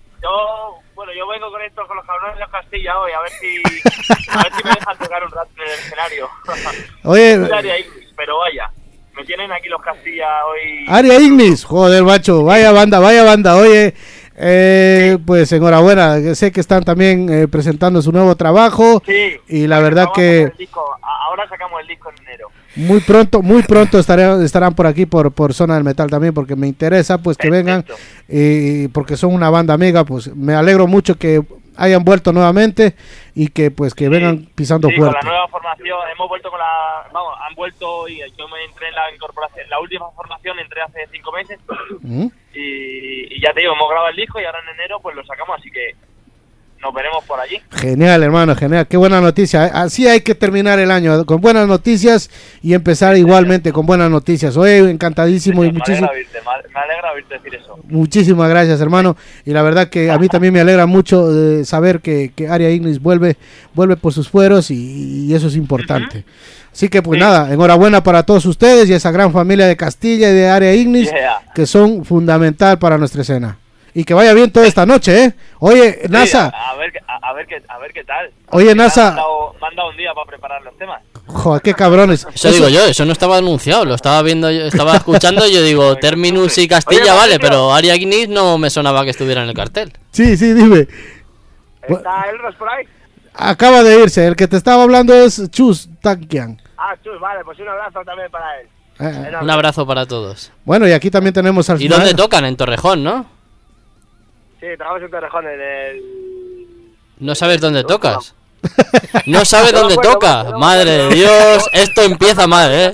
Yo, bueno, yo vengo con esto, con los cabrones de Castilla hoy, a ver si, a ver si me dejan tocar un rato en el escenario. Oye. Soy Aria Ignis, pero vaya, me tienen aquí los Castilla hoy. Aria Ignis, joder, macho, vaya banda, vaya banda. Oye, eh, pues enhorabuena, sé que están también eh, presentando su nuevo trabajo. Sí, y la verdad que el disco, ahora sacamos el disco en enero. muy pronto, muy pronto estaré, estarán por aquí por, por Zona del Metal también, porque me interesa pues que vengan y porque son una banda amiga, pues me alegro mucho que hayan vuelto nuevamente y que pues que vengan pisando Sí, fuerte. con la nueva formación, hemos vuelto con la, vamos, han vuelto y yo me entré en la incorporación, la última formación entré hace cinco meses ¿Mm? y, y ya te digo, hemos grabado el disco y ahora en enero pues lo sacamos, así que nos veremos por allí. Genial, hermano, genial, qué buena noticia. Así hay que terminar el año, con buenas noticias y empezar igualmente con buenas noticias. Oye, encantadísimo y me muchísimo. alegra oírte, me me alegra oírte decir eso. Muchísimas gracias, hermano. Y la verdad que a mí también me alegra mucho eh, saber que, que Aria Ignis vuelve, vuelve por sus fueros y, y eso es importante. Así que pues nada, enhorabuena para todos ustedes y esa gran familia de Castilla y de Aria Ignis Yeah. que son fundamental para nuestra escena. Y que vaya bien toda esta noche, ¿eh? Oye, Sí, NASA. a, a ver, qué- a, a ver qué, a ver qué tal. Oye, Me han NASA. dado- Me han dado un día para preparar los temas. Joder, qué cabrones. Eso digo yo, eso no estaba anunciado, lo estaba viendo, yo- estaba escuchando y yo digo, Terminus y Castilla, vale, pero Aria Ignis no me sonaba que estuviera en el cartel. Sí, sí, dime. ¿Está Elros por ahí? Acaba de irse. El que te estaba hablando es Chus Tankian. Ah, chus, vale, pues un abrazo también para él. Eh, Un abrazo para todos. Bueno, y aquí también tenemos al ¿Y dónde tocan? En Torrejón, ¿no? Sí, trabajamos en Torrejón, en el... ¿No sabes dónde tocas? No sabe dónde toca. Madre de Dios, esto empieza mal, ¿eh?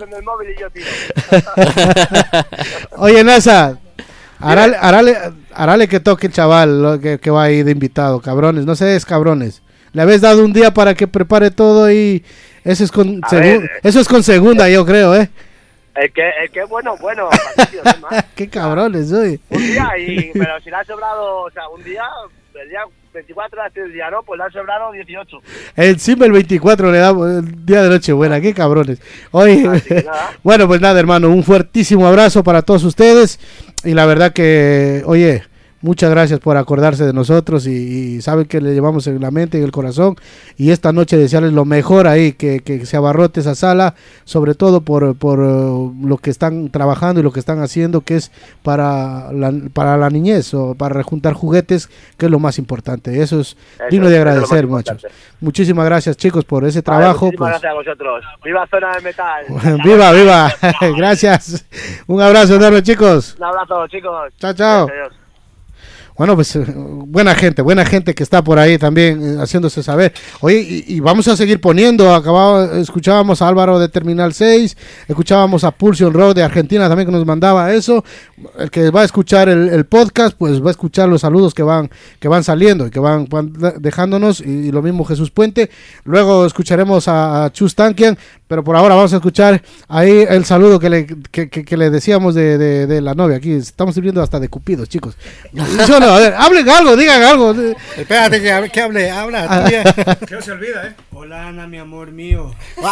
Oye, Nasa, harale, harale, harale que toque el chaval lo que, que va ahí de invitado, cabrones. No seas cabrones. Le habéis dado un día para que prepare todo y eso es con, segun, eso es con segunda, yo creo, ¿eh? El que, el que es bueno, bueno. Patricio, ¿no? Qué cabrones, oye. Un día, y, pero si le ha sobrado, o sea, un día, el día veinticuatro horas el día, ¿no? Pues le han sobrado dieciocho. Encima el veinticuatro le damos el día de Nochebuena, qué cabrones. Oye, bueno, pues nada, hermano, un fuertísimo abrazo para todos ustedes. Y la verdad que, oye, muchas gracias por acordarse de nosotros y, y saben que le llevamos en la mente y en el corazón. Y esta noche desearles lo mejor ahí, que, que se abarrote esa sala, sobre todo por, por uh, lo que están trabajando y lo que están haciendo, que es para la, para la niñez o para juntar juguetes, que es lo más importante. Eso es Eso, digno de agradecer, muchachos. Muchísimas gracias, chicos, por ese trabajo. Vale, muchísimas pues, gracias a vosotros. ¡Viva Zona del Metal! ¡Viva, viva! Gracias. Un abrazo enorme, chicos. Un abrazo, chicos. Chao, chao. Adiós. Bueno, pues eh, buena gente, buena gente que está por ahí también eh, haciéndose saber. Oye, y, y vamos a seguir poniendo, acababa, escuchábamos a Álvaro de Terminal seis, escuchábamos a Pulsion Road de Argentina también que nos mandaba eso. El que va a escuchar el, el podcast, pues va a escuchar los saludos que van que van saliendo y que van, van dejándonos, y, y lo mismo Jesús Puente. Luego escucharemos a, a Chus Tankian, pero por ahora vamos a escuchar ahí el saludo que le, que, que, que le decíamos de, de, de la novia. Aquí estamos sirviendo hasta de cupidos, chicos. Yo no, a ver, hablen algo, digan algo. Espérate que, que hable, habla. Que no se olvida, ¿eh? Hola, Ana, mi amor mío.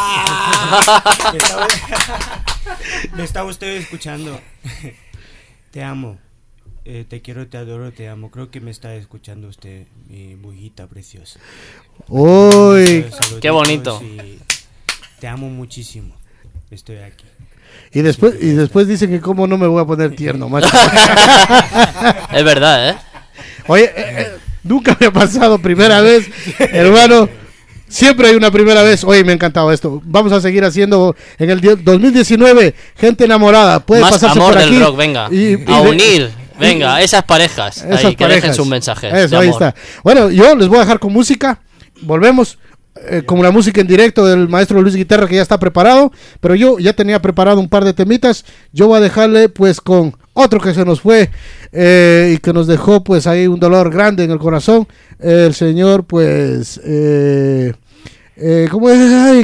me, estaba... me estaba usted escuchando. Te amo. Eh, te quiero, te adoro, te amo. Creo que me está escuchando usted, mi mujita preciosa. Uy, qué bonito. Te amo muchísimo. Estoy aquí. Y después y después dicen que cómo no me voy a poner tierno, macho. Es verdad, ¿eh? Oye, eh, eh, nunca me ha pasado primera vez, hermano. Siempre hay una primera vez. Oye, me ha encantado esto. Vamos a seguir haciendo en el dos mil diecinueve. Gente enamorada. Puede Más pasarse amor por del aquí. rock, venga. Y, y a de, unir. Venga, esas parejas. Esas ahí, que parejas. dejen sus mensajes. Eso, de ahí amor. está. Bueno, yo les voy a dejar con música. Volvemos. Eh, con la música en directo del maestro Luis Guitarra, que ya está preparado, pero yo ya tenía preparado un par de temitas. Yo voy a dejarle pues con otro que se nos fue eh, y que nos dejó pues ahí un dolor grande en el corazón, eh, el señor pues eh, eh, ¿cómo es? Ay,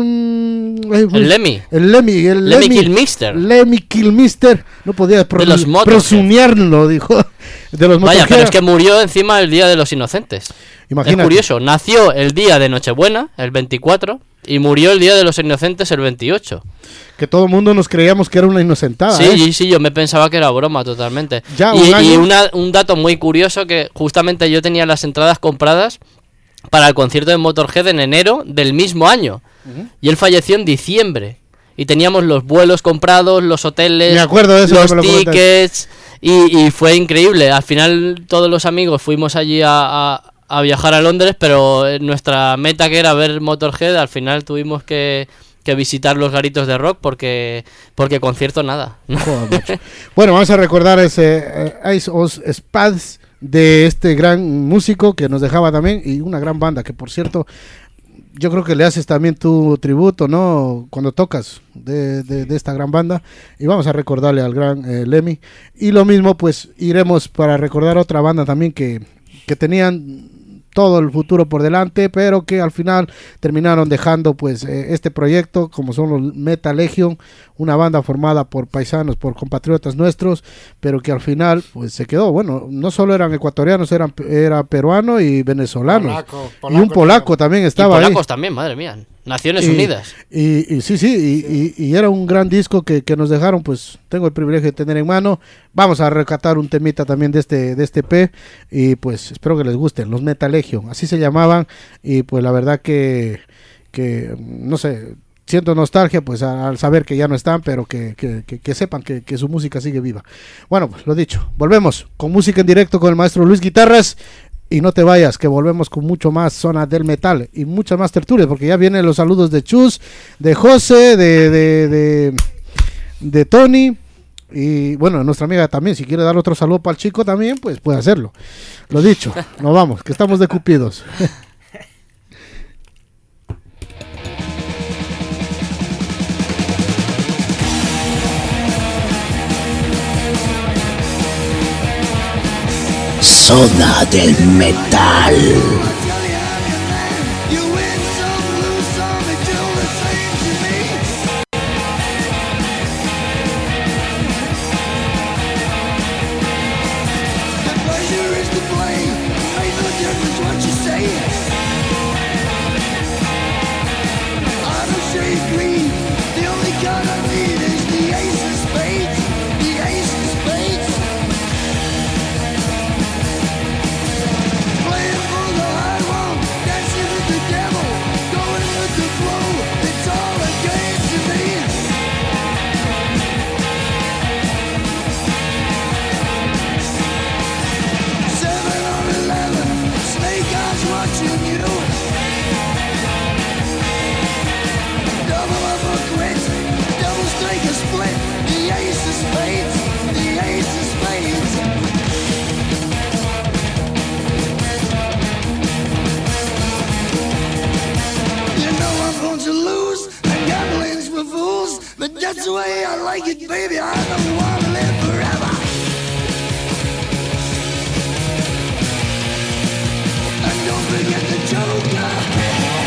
Kill, ay, pues, el Lemmy el Lemmy el Lemmy Lemmy Kilmister Lemmy Kilmister, no podía pro, prosumiarlo, dijo, de los Vaya, pero es que murió encima el Día de los Inocentes. Imagínate. Es curioso, nació el día de Nochebuena, el veinticuatro, y murió el Día de los Inocentes, el veintiocho. Que todo el mundo nos creíamos que era una inocentada. Sí, ¿eh? sí, sí, yo me pensaba que era broma totalmente. Ya, y un, año... y una, un dato muy curioso, que justamente yo tenía las entradas compradas para el concierto de Motorhead en enero del mismo año. Uh-huh. Y él falleció en diciembre. Y teníamos los vuelos comprados, los hoteles, me acuerdo de eso, los tickets, y, y fue increíble. Al final todos los amigos fuimos allí a... a a viajar a Londres, pero nuestra meta, que era ver Motorhead, al final tuvimos que, que visitar los garitos de rock porque porque concierto nada. Joder, bueno, vamos a recordar ese eh, Ace of Spades de este gran músico que nos dejaba también, y una gran banda que, por cierto, yo creo que le haces también tu tributo, ¿no? Cuando tocas de, de, de esta gran banda, y vamos a recordarle al gran eh, Lemmy. Y lo mismo, pues iremos para recordar otra banda también que, que tenían todo el futuro por delante, pero que al final terminaron dejando pues eh, este proyecto, como son los Metal Legion, una banda formada por paisanos, por compatriotas nuestros, pero que al final pues se quedó. Bueno, no solo eran ecuatorianos, eran era peruano y venezolanos, polaco, polaco, y un polaco también estaba y polacos ahí. también, madre mía, Naciones y, Unidas. Y, y sí, sí, y, y, y era un gran disco que, que nos dejaron, pues tengo el privilegio de tener en mano. Vamos a rescatar un temita también de este de este P, y pues espero que les gusten, los Metal Legion, así se llamaban, y pues la verdad que, que no sé, siento nostalgia pues al saber que ya no están, pero que, que, que, que sepan que, que su música sigue viva. Bueno, pues lo dicho, volvemos con música en directo con el maestro Luis Guitarras. Y no te vayas, que volvemos con mucho más Zona del Metal y muchas más tertulias, porque ya vienen los saludos de Chus, de José, de de, de, de Tony, y bueno, nuestra amiga también, si quiere dar otro saludo para el chico también, pues puede hacerlo. Lo dicho, nos vamos, que estamos de cupidos. Zona del Metal. That's the way I like it, baby. I don't want to live forever. And don't forget the Joker.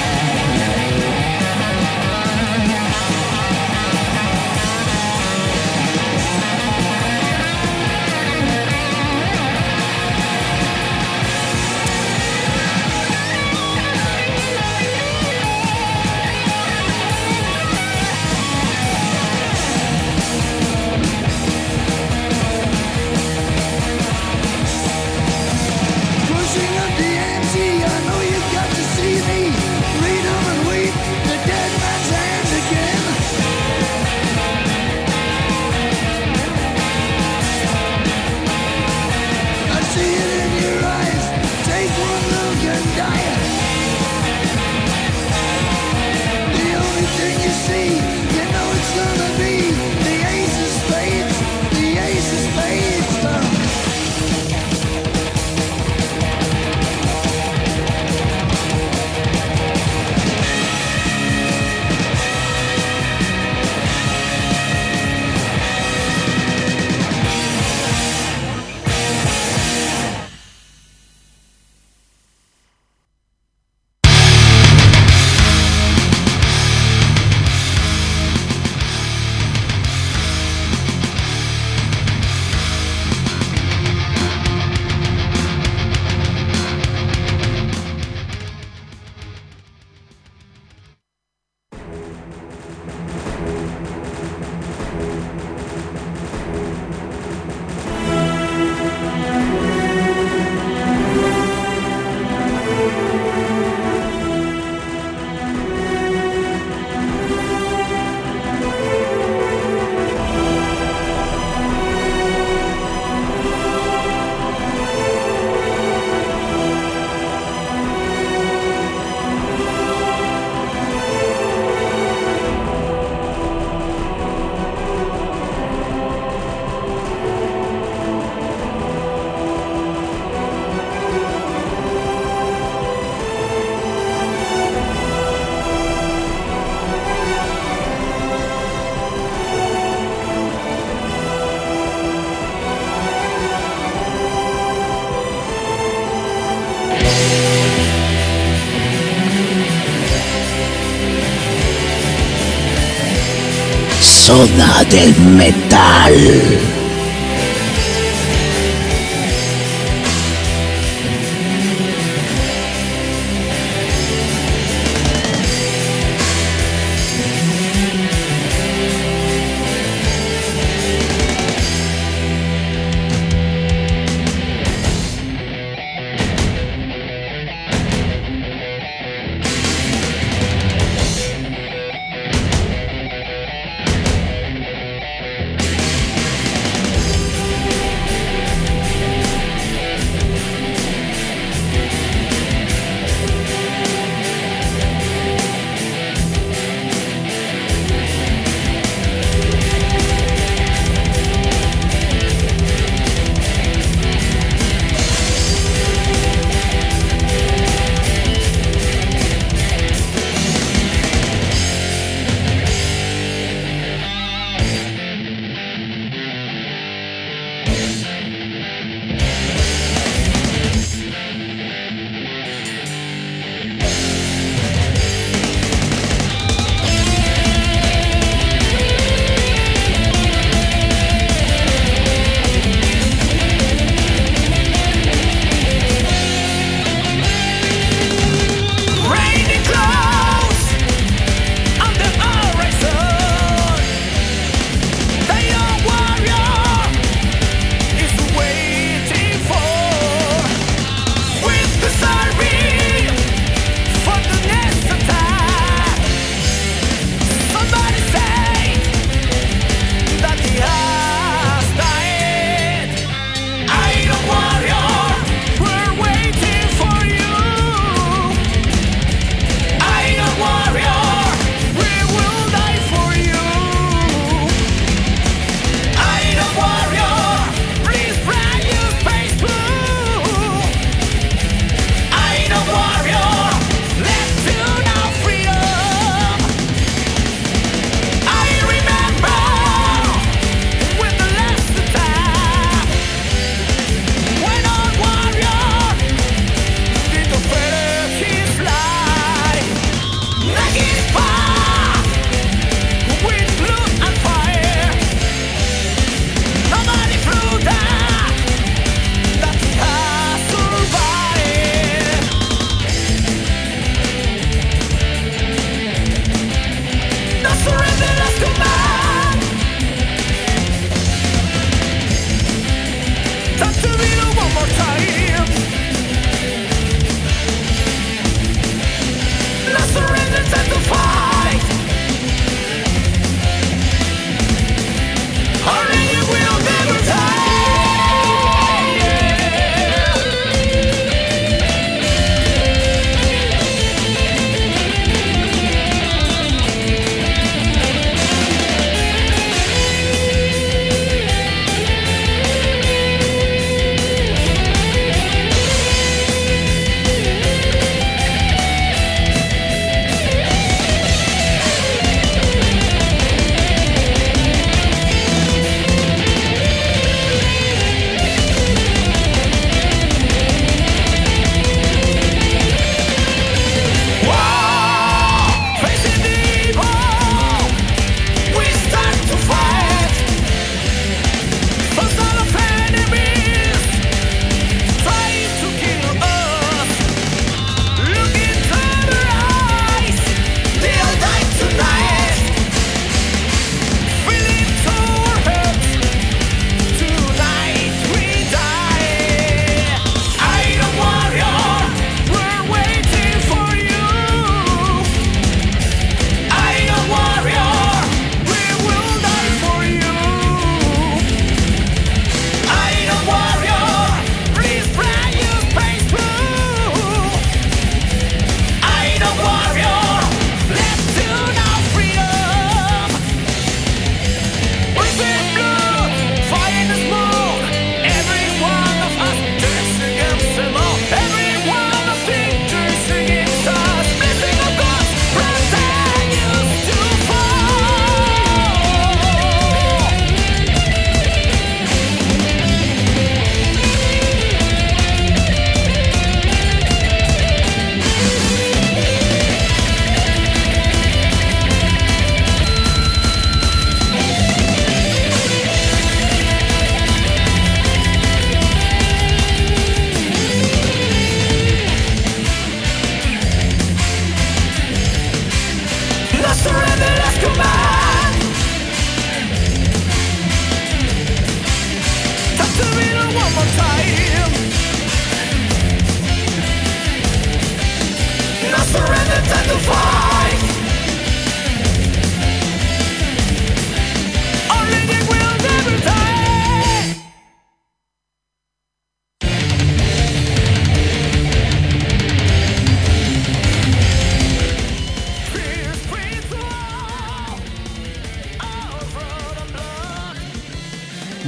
Zona del Metal.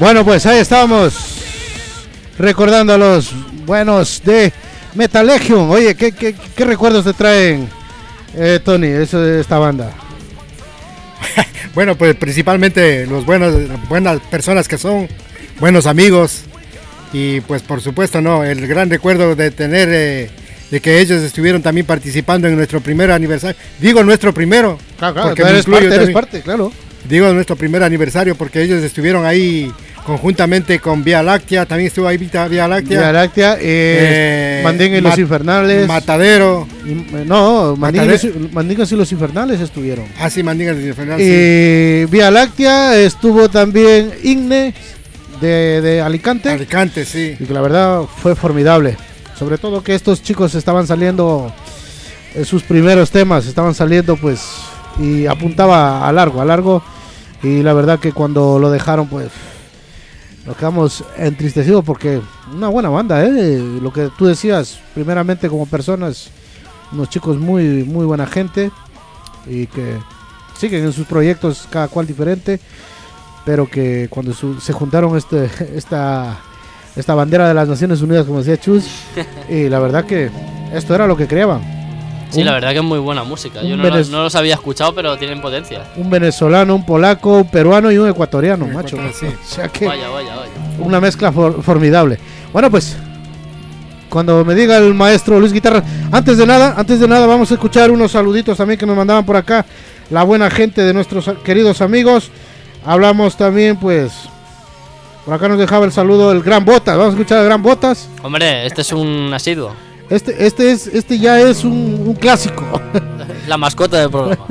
Bueno, pues ahí estamos recordando a los buenos de Metal Legion. Oye, ¿qué, qué, qué recuerdos te traen, eh, Tony, eso de esta banda? Bueno, pues principalmente los buenos, buenas personas que son, buenos amigos, y pues por supuesto, no, el gran recuerdo de tener, eh, de que ellos estuvieron también participando en nuestro primer aniversario. Digo nuestro primero, claro, claro, porque eres parte, eres parte, claro. Digo nuestro primer aniversario porque ellos estuvieron ahí conjuntamente con Vía Láctea, también estuvo ahí Vía, Vía Láctea. Vía Láctea, eh, eh, Mandinga y los Infernales. Matadero. Y, no, Mandinga, Matadero. Y los, Mandingas y los Infernales estuvieron. Ah, sí, Mandingas y los Infernales. Y sí. Vía Láctea estuvo también Igne de, de Alicante. Alicante, sí. Y que la verdad fue formidable. Sobre todo que estos chicos estaban saliendo, eh, sus primeros temas estaban saliendo pues, y apuntaba a largo, a largo. Y la verdad que cuando lo dejaron pues nos quedamos entristecidos porque una buena banda, ¿eh? Lo que tú decías, primeramente como personas, unos chicos muy muy buena gente y que siguen en sus proyectos cada cual diferente, pero que cuando su, se juntaron este esta esta bandera de las Naciones Unidas, como decía Chus, y la verdad que esto era lo que creaban. Sí, un, la verdad que es muy buena música. Yo no, venez... no los había escuchado, pero tienen potencia. Un venezolano, un polaco, un peruano y un ecuatoriano, un macho. Sí. O sea que vaya, vaya, vaya. Una mezcla for formidable. Bueno, pues cuando me diga el maestro Luis Guitarra, antes de nada, antes de nada vamos a escuchar unos saluditos también que nos mandaban por acá la buena gente de nuestros queridos amigos. Hablamos también, pues, por acá nos dejaba el saludo el Gran Botas. Vamos a escuchar al Gran Botas. Hombre, este es un asiduo. Este, este es, este ya es un, un clásico. La mascota del programa.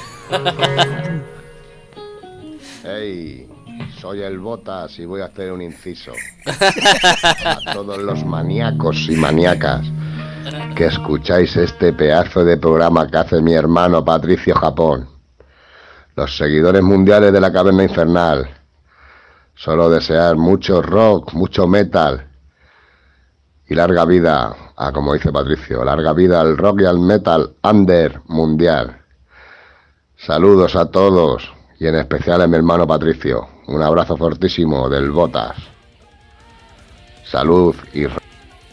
Hey, soy el Botas y voy a hacer un inciso a todos los maníacos y maníacas que escucháis este pedazo de programa que hace mi hermano Patricio Japón. Los seguidores mundiales de la Caverna Infernal. Solo desear mucho rock, mucho metal y larga vida, a, como dice Patricio, larga vida al rock y al metal under mundial. Saludos a todos y en especial a mi hermano Patricio. Un abrazo fortísimo del Botas. Salud y rock.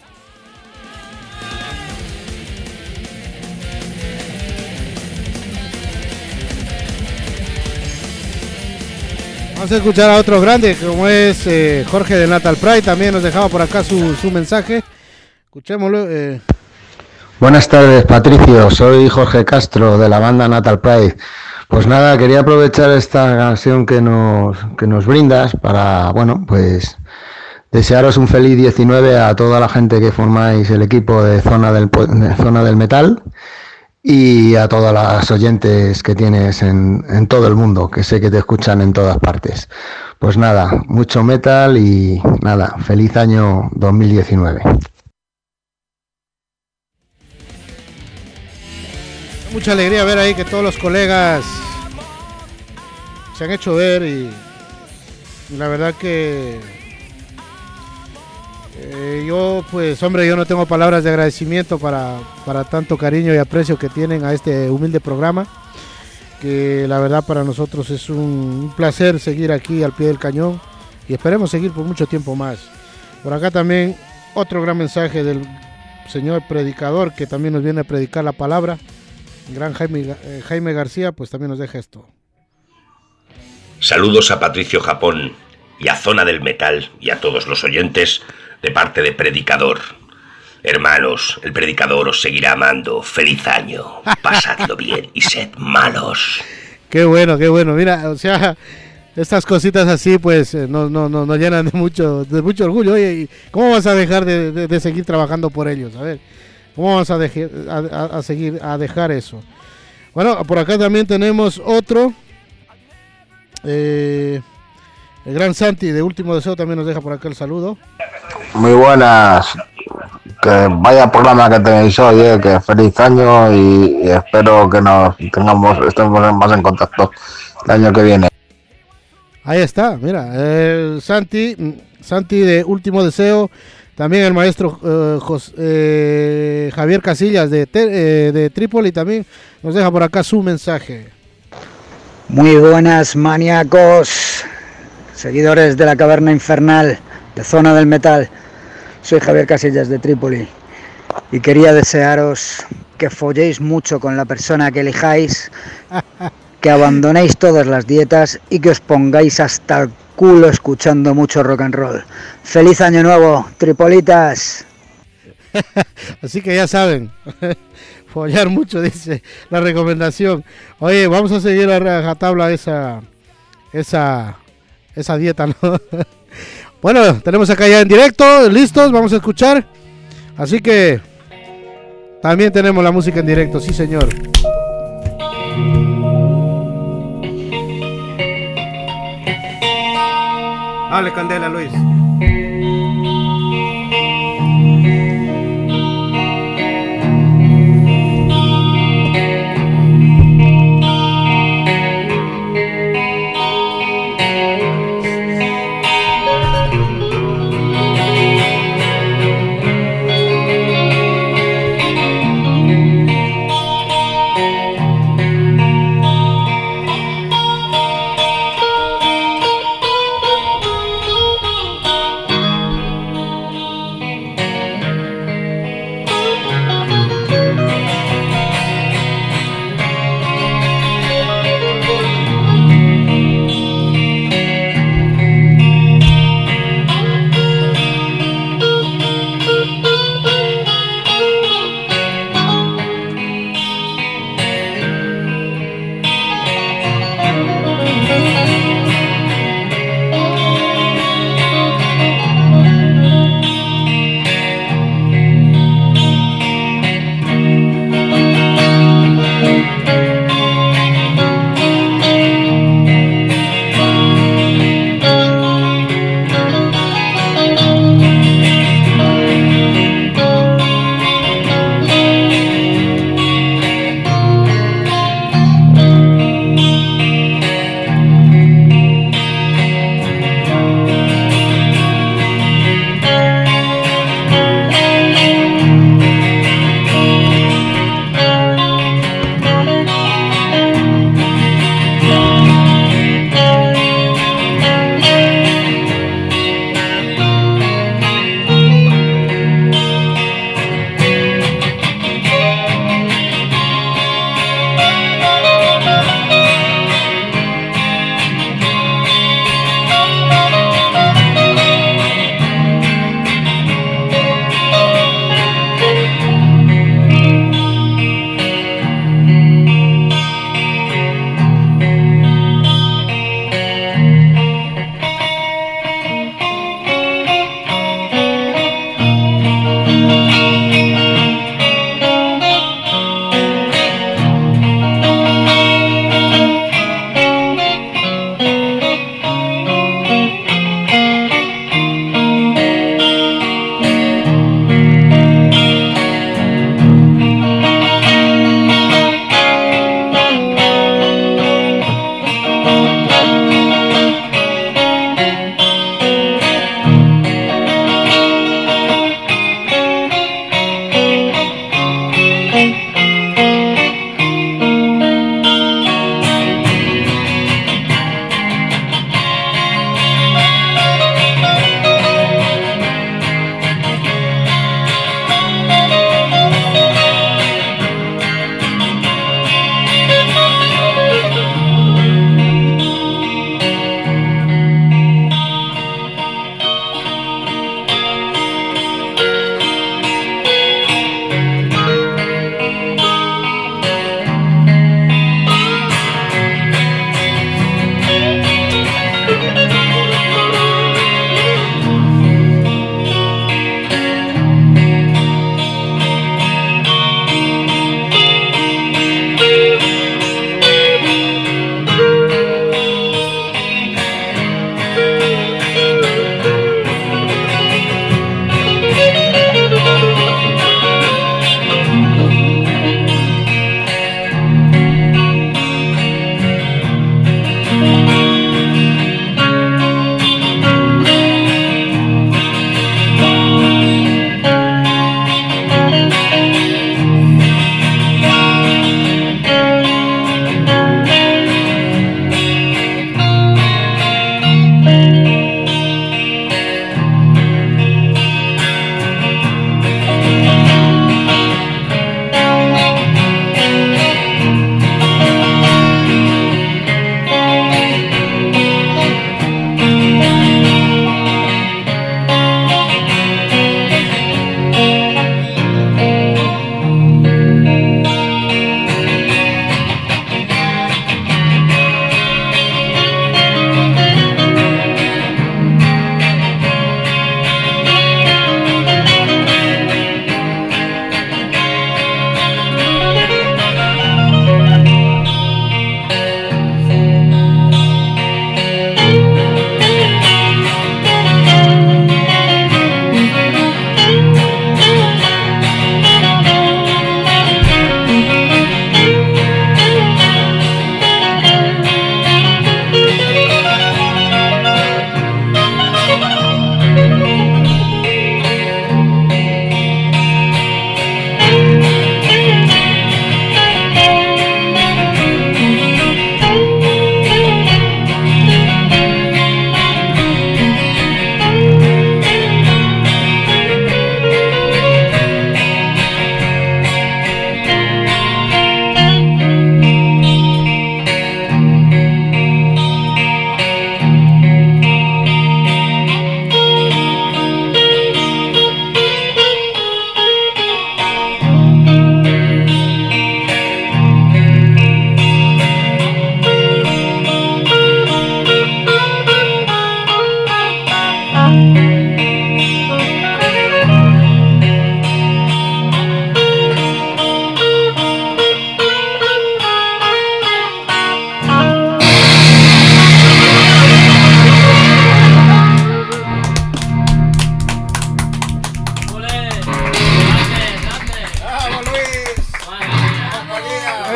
Vamos a escuchar a otro grande como es eh, Jorge de Natal Pride, también nos dejaba por acá su, su mensaje. Escuchémoslo. Eh. Buenas tardes, Patricio, soy Jorge Castro de la banda Natal Pride. Pues nada, quería aprovechar esta canción que nos, que nos brindas para, bueno, pues desearos un feliz diecinueve a toda la gente que formáis el equipo de Zona del, de Zona del Metal. Y a todas las oyentes que tienes en, en todo el mundo, que sé que te escuchan en todas partes. Pues nada, mucho metal y nada, feliz año dos mil diecinueve. Mucha alegría ver ahí que todos los colegas se han hecho ver y, y la verdad que Eh, yo pues hombre yo no tengo palabras de agradecimiento para, para tanto cariño y aprecio que tienen a este humilde programa, que la verdad para nosotros es un, un placer seguir aquí al pie del cañón y esperemos seguir por mucho tiempo más. Por acá también otro gran mensaje del señor predicador que también nos viene a predicar la palabra, el gran Jaime, eh, Jaime García, pues también nos deja esto. Saludos a Patricio Japón y a Zona del Metal y a todos los oyentes de parte de Predicador. Hermanos, el Predicador os seguirá amando. Feliz año, pasadlo bien y sed malos. Qué bueno, qué bueno. Mira, o sea, estas cositas así pues eh, nos no, no, no llenan de mucho de mucho orgullo. Oye, ¿y cómo vas a dejar de, de, de seguir trabajando por ellos? A ver, ¿cómo vamos a, dejar, a, a, a seguir a dejar eso? Bueno, por acá también tenemos otro. Eh... El gran Santi de Último Deseo también nos deja por acá el saludo. Muy buenas, que vaya programa que tenéis hoy, eh, que feliz año y, y espero que nos tengamos, estemos más en contacto el año que viene. Ahí está, mira, el Santi, Santi de Último Deseo, también el maestro eh, José, eh, Javier Casillas de, eh, de Trípoli también nos deja por acá su mensaje. Muy buenas, maníacos. seguidores de la Caverna Infernal, de Zona del Metal. Soy Javier Casillas de Trípoli y quería desearos que folléis mucho con la persona que elijáis, que abandonéis todas las dietas y que os pongáis hasta el culo escuchando mucho rock and roll. ¡Feliz año nuevo, tripolitas! Así que ya saben, follar mucho, dice la recomendación. Oye, vamos a seguir a rajatabla esa, esa, esa dieta, ¿no? Bueno, tenemos acá ya en directo, listos, vamos a escuchar. Así que también tenemos la música en directo, sí señor. Dale candela, Luis. Thank you.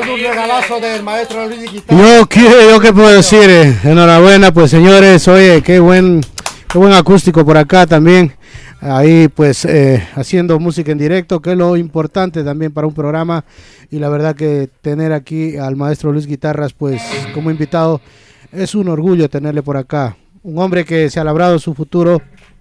es un regalazo del maestro Luis Guitarra. Yo, ¿qué, yo qué puedo decir, eh, enhorabuena, pues señores, oye, qué buen, qué buen acústico por acá también, ahí pues eh, haciendo música en directo, que es lo importante también para un programa, y la verdad que tener aquí al maestro Luis Guitarras pues como invitado es un orgullo tenerle por acá, un hombre que se ha labrado su futuro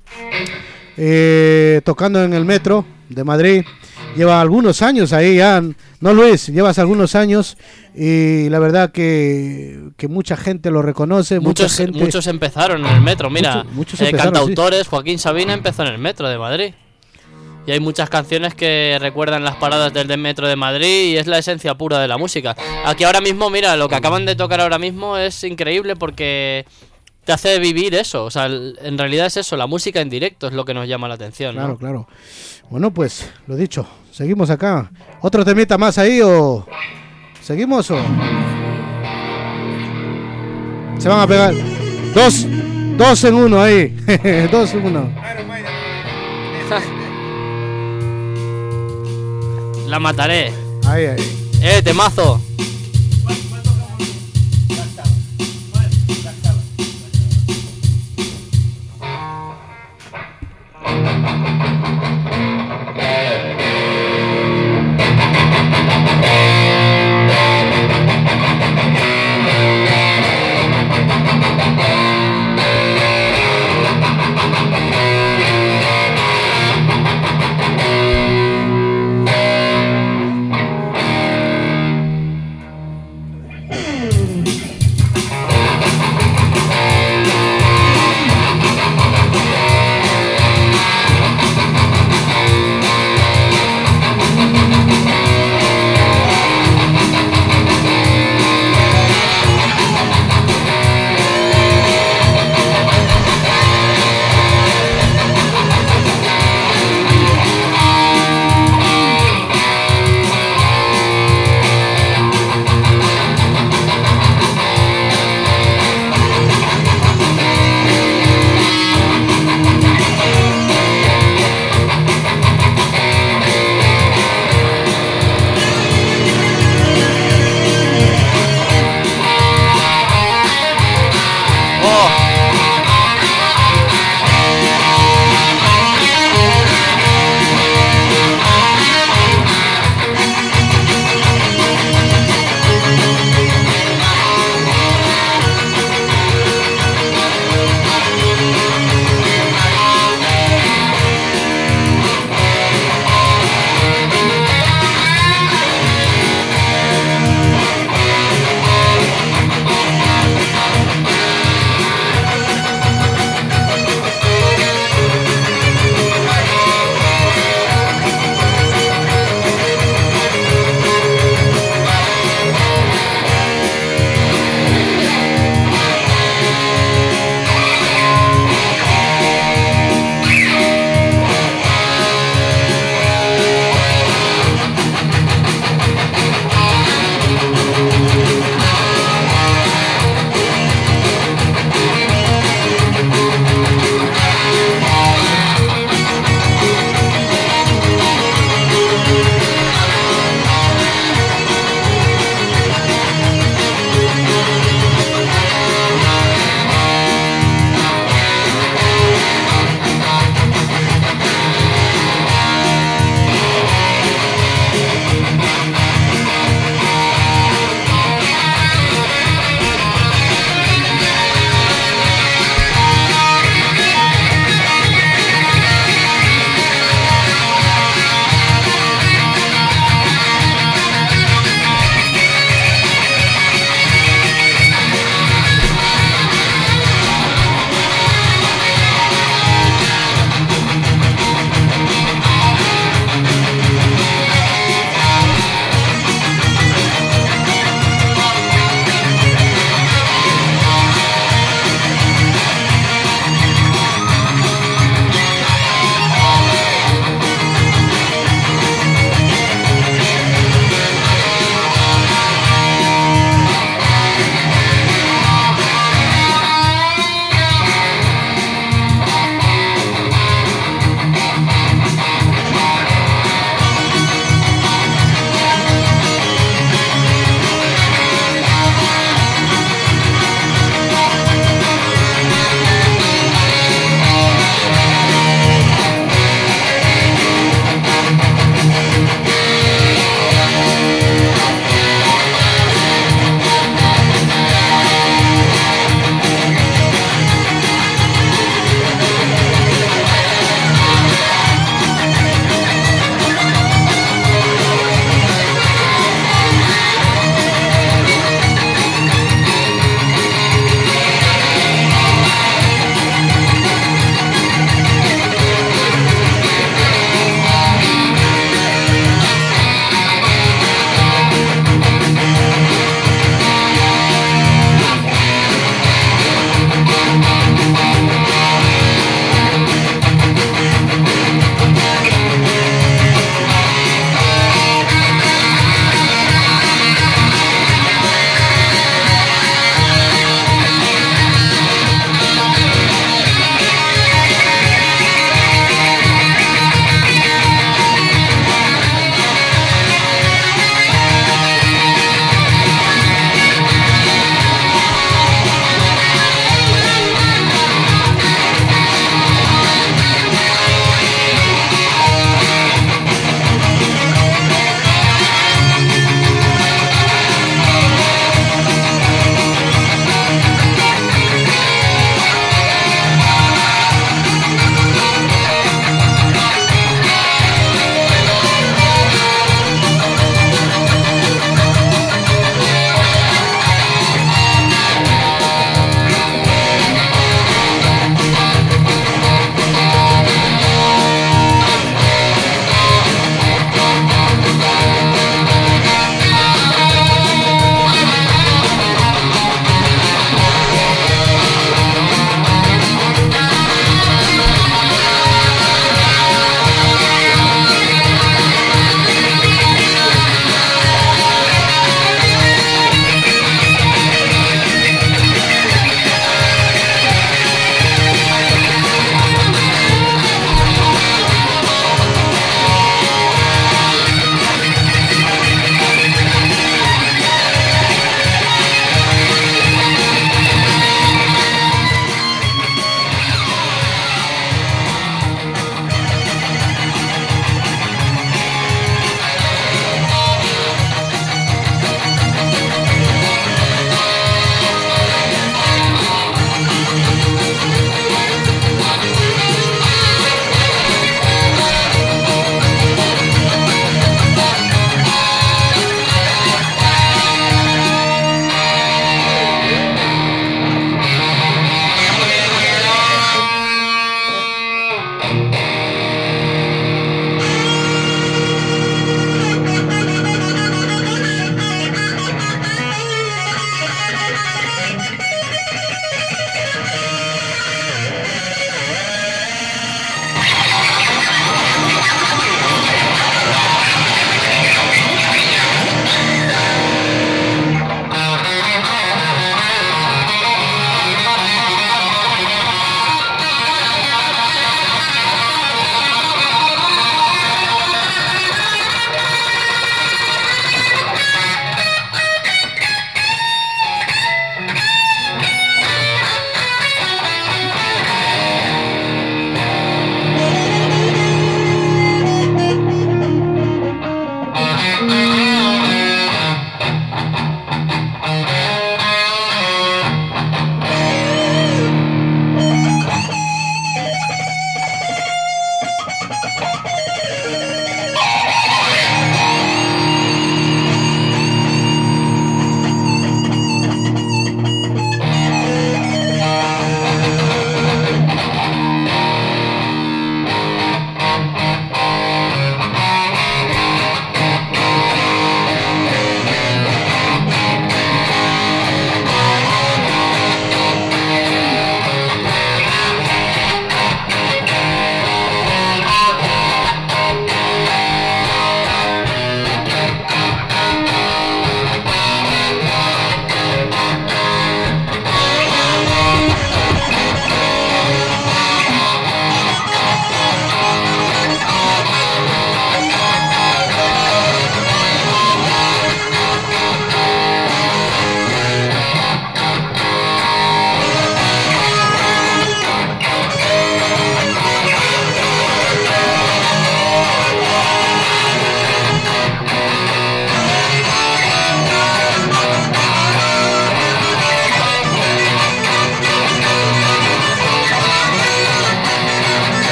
eh, tocando en el metro de Madrid. Lleva algunos años ahí ya, ¿no, Luis? Llevas algunos años y la verdad que, que mucha gente lo reconoce. Muchos, mucha gente... muchos empezaron en el metro, mira, muchos, muchos eh, empezaron, cantautores, sí. Joaquín Sabina empezó en el metro de Madrid. Y hay muchas canciones que recuerdan las paradas del de metro de Madrid y es la esencia pura de la música. Aquí ahora mismo, mira, lo que acaban de tocar ahora mismo es increíble porque te hace vivir eso. O sea, en realidad es eso, la música en directo es lo que nos llama la atención, ¿no? Claro, claro. Bueno, pues, lo dicho, seguimos acá. ¿Otro temita más ahí o seguimos o...? Se van a pegar. Dos, dos en uno ahí. Dos en uno. La mataré. Ahí, ahí. Eh, temazo.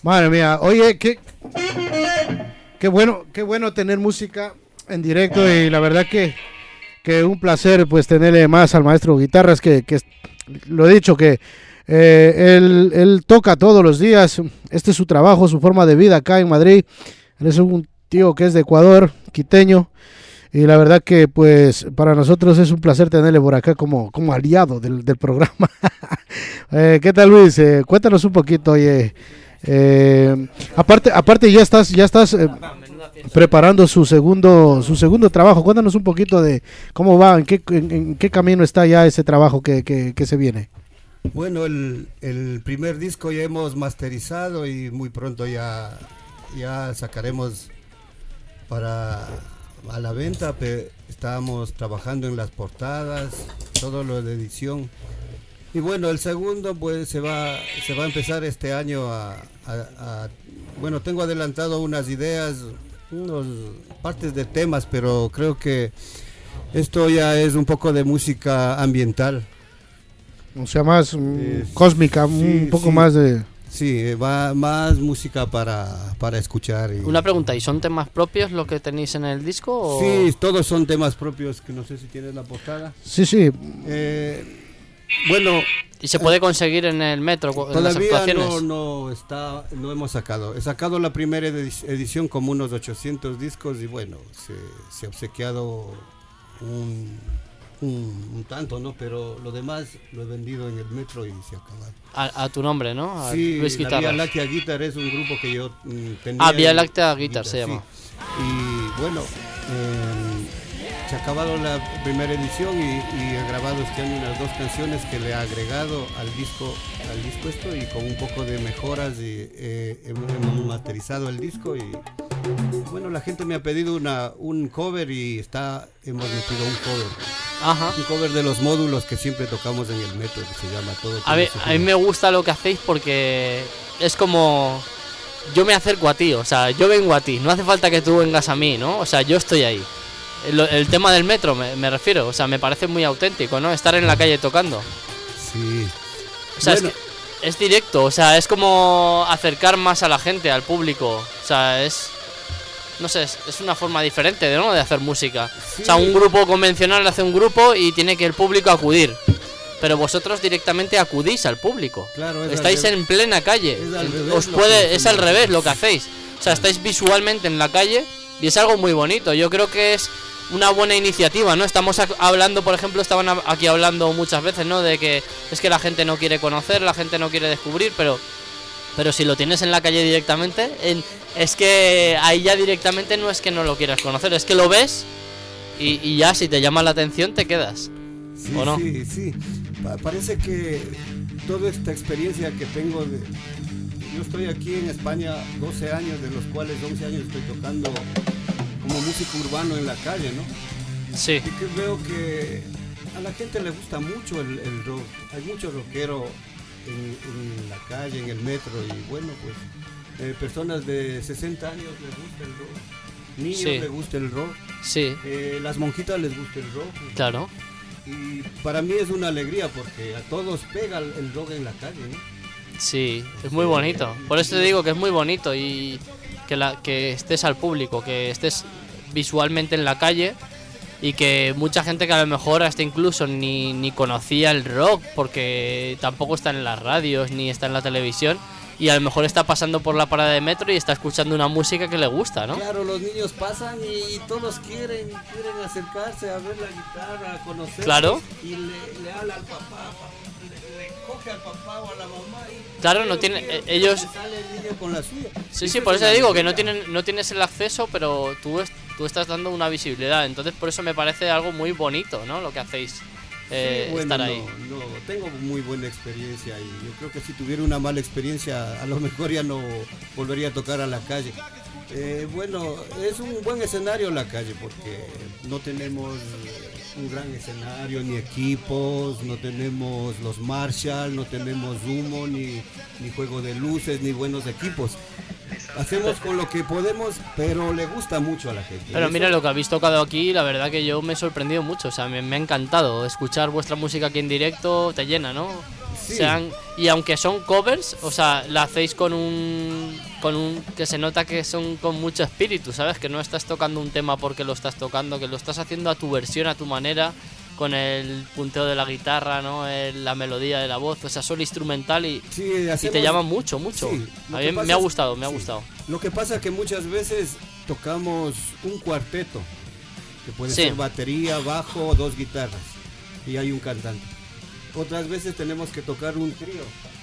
Madre mía, oye, qué, qué bueno, qué bueno tener música en directo y la verdad que, que un placer pues tenerle más al maestro Guitarras que, que lo he dicho que eh, él, él toca todos los días, este es su trabajo, su forma de vida acá en Madrid, él es un tío que es de Ecuador, quiteño. Y la verdad que pues para nosotros es un placer tenerle por acá como, como aliado del, del programa. eh, ¿Qué tal, Luis? Eh, cuéntanos un poquito, oye. Eh, aparte, aparte ya estás, ya estás eh, preparando su segundo, su segundo trabajo. Cuéntanos un poquito de cómo va, en qué, en, en qué camino está ya ese trabajo que, que, que se viene. Bueno, el, el primer disco ya hemos masterizado y muy pronto ya, ya sacaremos para a la venta, pero estábamos trabajando en las portadas, todo lo de edición. Y bueno, el segundo pues se va se va a empezar este año a, a, a bueno, tengo adelantado unas ideas, unos partes de temas, pero creo que esto ya es un poco de música ambiental. O sea, más eh, cósmica, sí, un poco sí. más de... Sí, va más música para, para escuchar. Y... Una pregunta, ¿y son temas propios lo que tenéis en el disco? O... Sí, todos son temas propios, que no sé si tienes la portada. Sí, sí. Eh, bueno... ¿Y se puede conseguir en el metro? En todavía las actuaciones? no, no, está, no hemos sacado. He sacado la primera edición como unos ochocientos discos y bueno, se, se ha obsequiado un... Un, un tanto, ¿no? Pero lo demás lo he vendido en el metro y se ha acabado. A, a tu nombre, ¿no? A sí, Luis la Vía Láctea Guitar es un grupo que yo mm, tenía. Ah, Vía Láctea Guitar, Guitar se sí. llama. Y bueno, eh, se ha acabado la primera edición y, y he grabado este año unas dos canciones que le he agregado al disco, al disco esto y con un poco de mejoras y eh, hemos, hemos masterizado el disco y bueno, la gente me ha pedido una, un cover y está, hemos metido un cover. Ajá. Un cover de los módulos que siempre tocamos en el metro, que se llama Todo. A ver, a mí me gusta lo que hacéis porque es como... Yo me acerco a ti, o sea, yo vengo a ti, no hace falta que tú vengas a mí, ¿no? O sea, yo estoy ahí. El, el tema del metro me, me refiero, o sea, me parece muy auténtico, ¿no? Estar en la calle tocando. Sí. O sea, bueno. es, que es directo, o sea, es como acercar más a la gente, al público. O sea, es... No sé, es, es una forma diferente, ¿no? De hacer música. Sí. O sea, un grupo convencional hace un grupo y tiene que el público acudir. Pero vosotros directamente acudís al público. Claro, es estáis en plena calle. Os puede, es al revés lo que hacéis. O sea, estáis visualmente en la calle y es algo muy bonito. Yo creo que es una buena iniciativa, ¿no? Estamos hablando, por ejemplo, estaban aquí hablando muchas veces, ¿no? De que es que la gente no quiere conocer, la gente no quiere descubrir, pero... Pero si lo tienes en la calle directamente, en, es que ahí ya directamente no es que no lo quieras conocer, es que lo ves y, y ya si te llama la atención te quedas. Sí, ¿o no? sí, sí. Pa- parece que toda esta experiencia que tengo de... Yo estoy aquí en España doce años, de los cuales once años estoy tocando como músico urbano en la calle, ¿no? Sí. Y que veo que a la gente le gusta mucho el, el rock. Hay mucho rockero En, en la calle, en el metro y bueno, pues eh, personas de sesenta años les gusta el rock, niños sí. les gusta el rock, sí. eh, las monjitas les gusta el rock. Claro. Y para mí es una alegría porque a todos pega el, el rock en la calle, ¿no? Sí, es muy bonito. Por eso te digo que es muy bonito y que, la, que estés al público, que estés visualmente en la calle. Y que mucha gente que a lo mejor hasta incluso ni, ni conocía el rock porque tampoco está en las radios ni está en la televisión y a lo mejor está pasando por la parada de metro y está escuchando una música que le gusta, ¿no? Claro, los niños pasan y todos quieren quieren acercarse a ver la guitarra, a conocer. Claro. Y le, le habla al papá, le, le coge al papá o a la mamá. Y claro, no tiene eh, ellos. Sale el niño con la suya. Sí, sí, por eso te digo que no tienen no tienes el acceso, pero tú es, tú estás dando una visibilidad, entonces por eso me parece algo muy bonito, ¿no? Lo que hacéis. Eh, sí, bueno, estar ahí. No, no, tengo muy buena experiencia y yo creo que si tuviera una mala experiencia a lo mejor ya no volvería a tocar a la calle. Eh, bueno, es un buen escenario la calle porque no tenemos un gran escenario, ni equipos, no tenemos los Marshall, no tenemos humo, ni, ni juego de luces, ni buenos equipos. Hacemos con lo que podemos, pero le gusta mucho a la gente. Pero mira lo que habéis tocado aquí, la verdad que yo me he sorprendido mucho, o sea, me, me ha encantado escuchar vuestra música aquí en directo, te llena, ¿no? Sí. Sean, y aunque son covers, o sea, la hacéis con un con un que se nota que son con mucho espíritu, ¿sabes? Que no estás tocando un tema porque lo estás tocando, que lo estás haciendo a tu versión, a tu manera, con el punteo de la guitarra, ¿no? El- la melodía de la voz, o sea, solo instrumental y, Sí, y te hacemos- llama mucho, mucho. Sí, lo a que mí me pasa ha es- gustado, me ha sí. gustado. Lo que pasa es que muchas veces tocamos un cuarteto, que puede Sí. ser batería, bajo, dos guitarras, y hay un cantante. Otras veces tenemos que tocar un trío.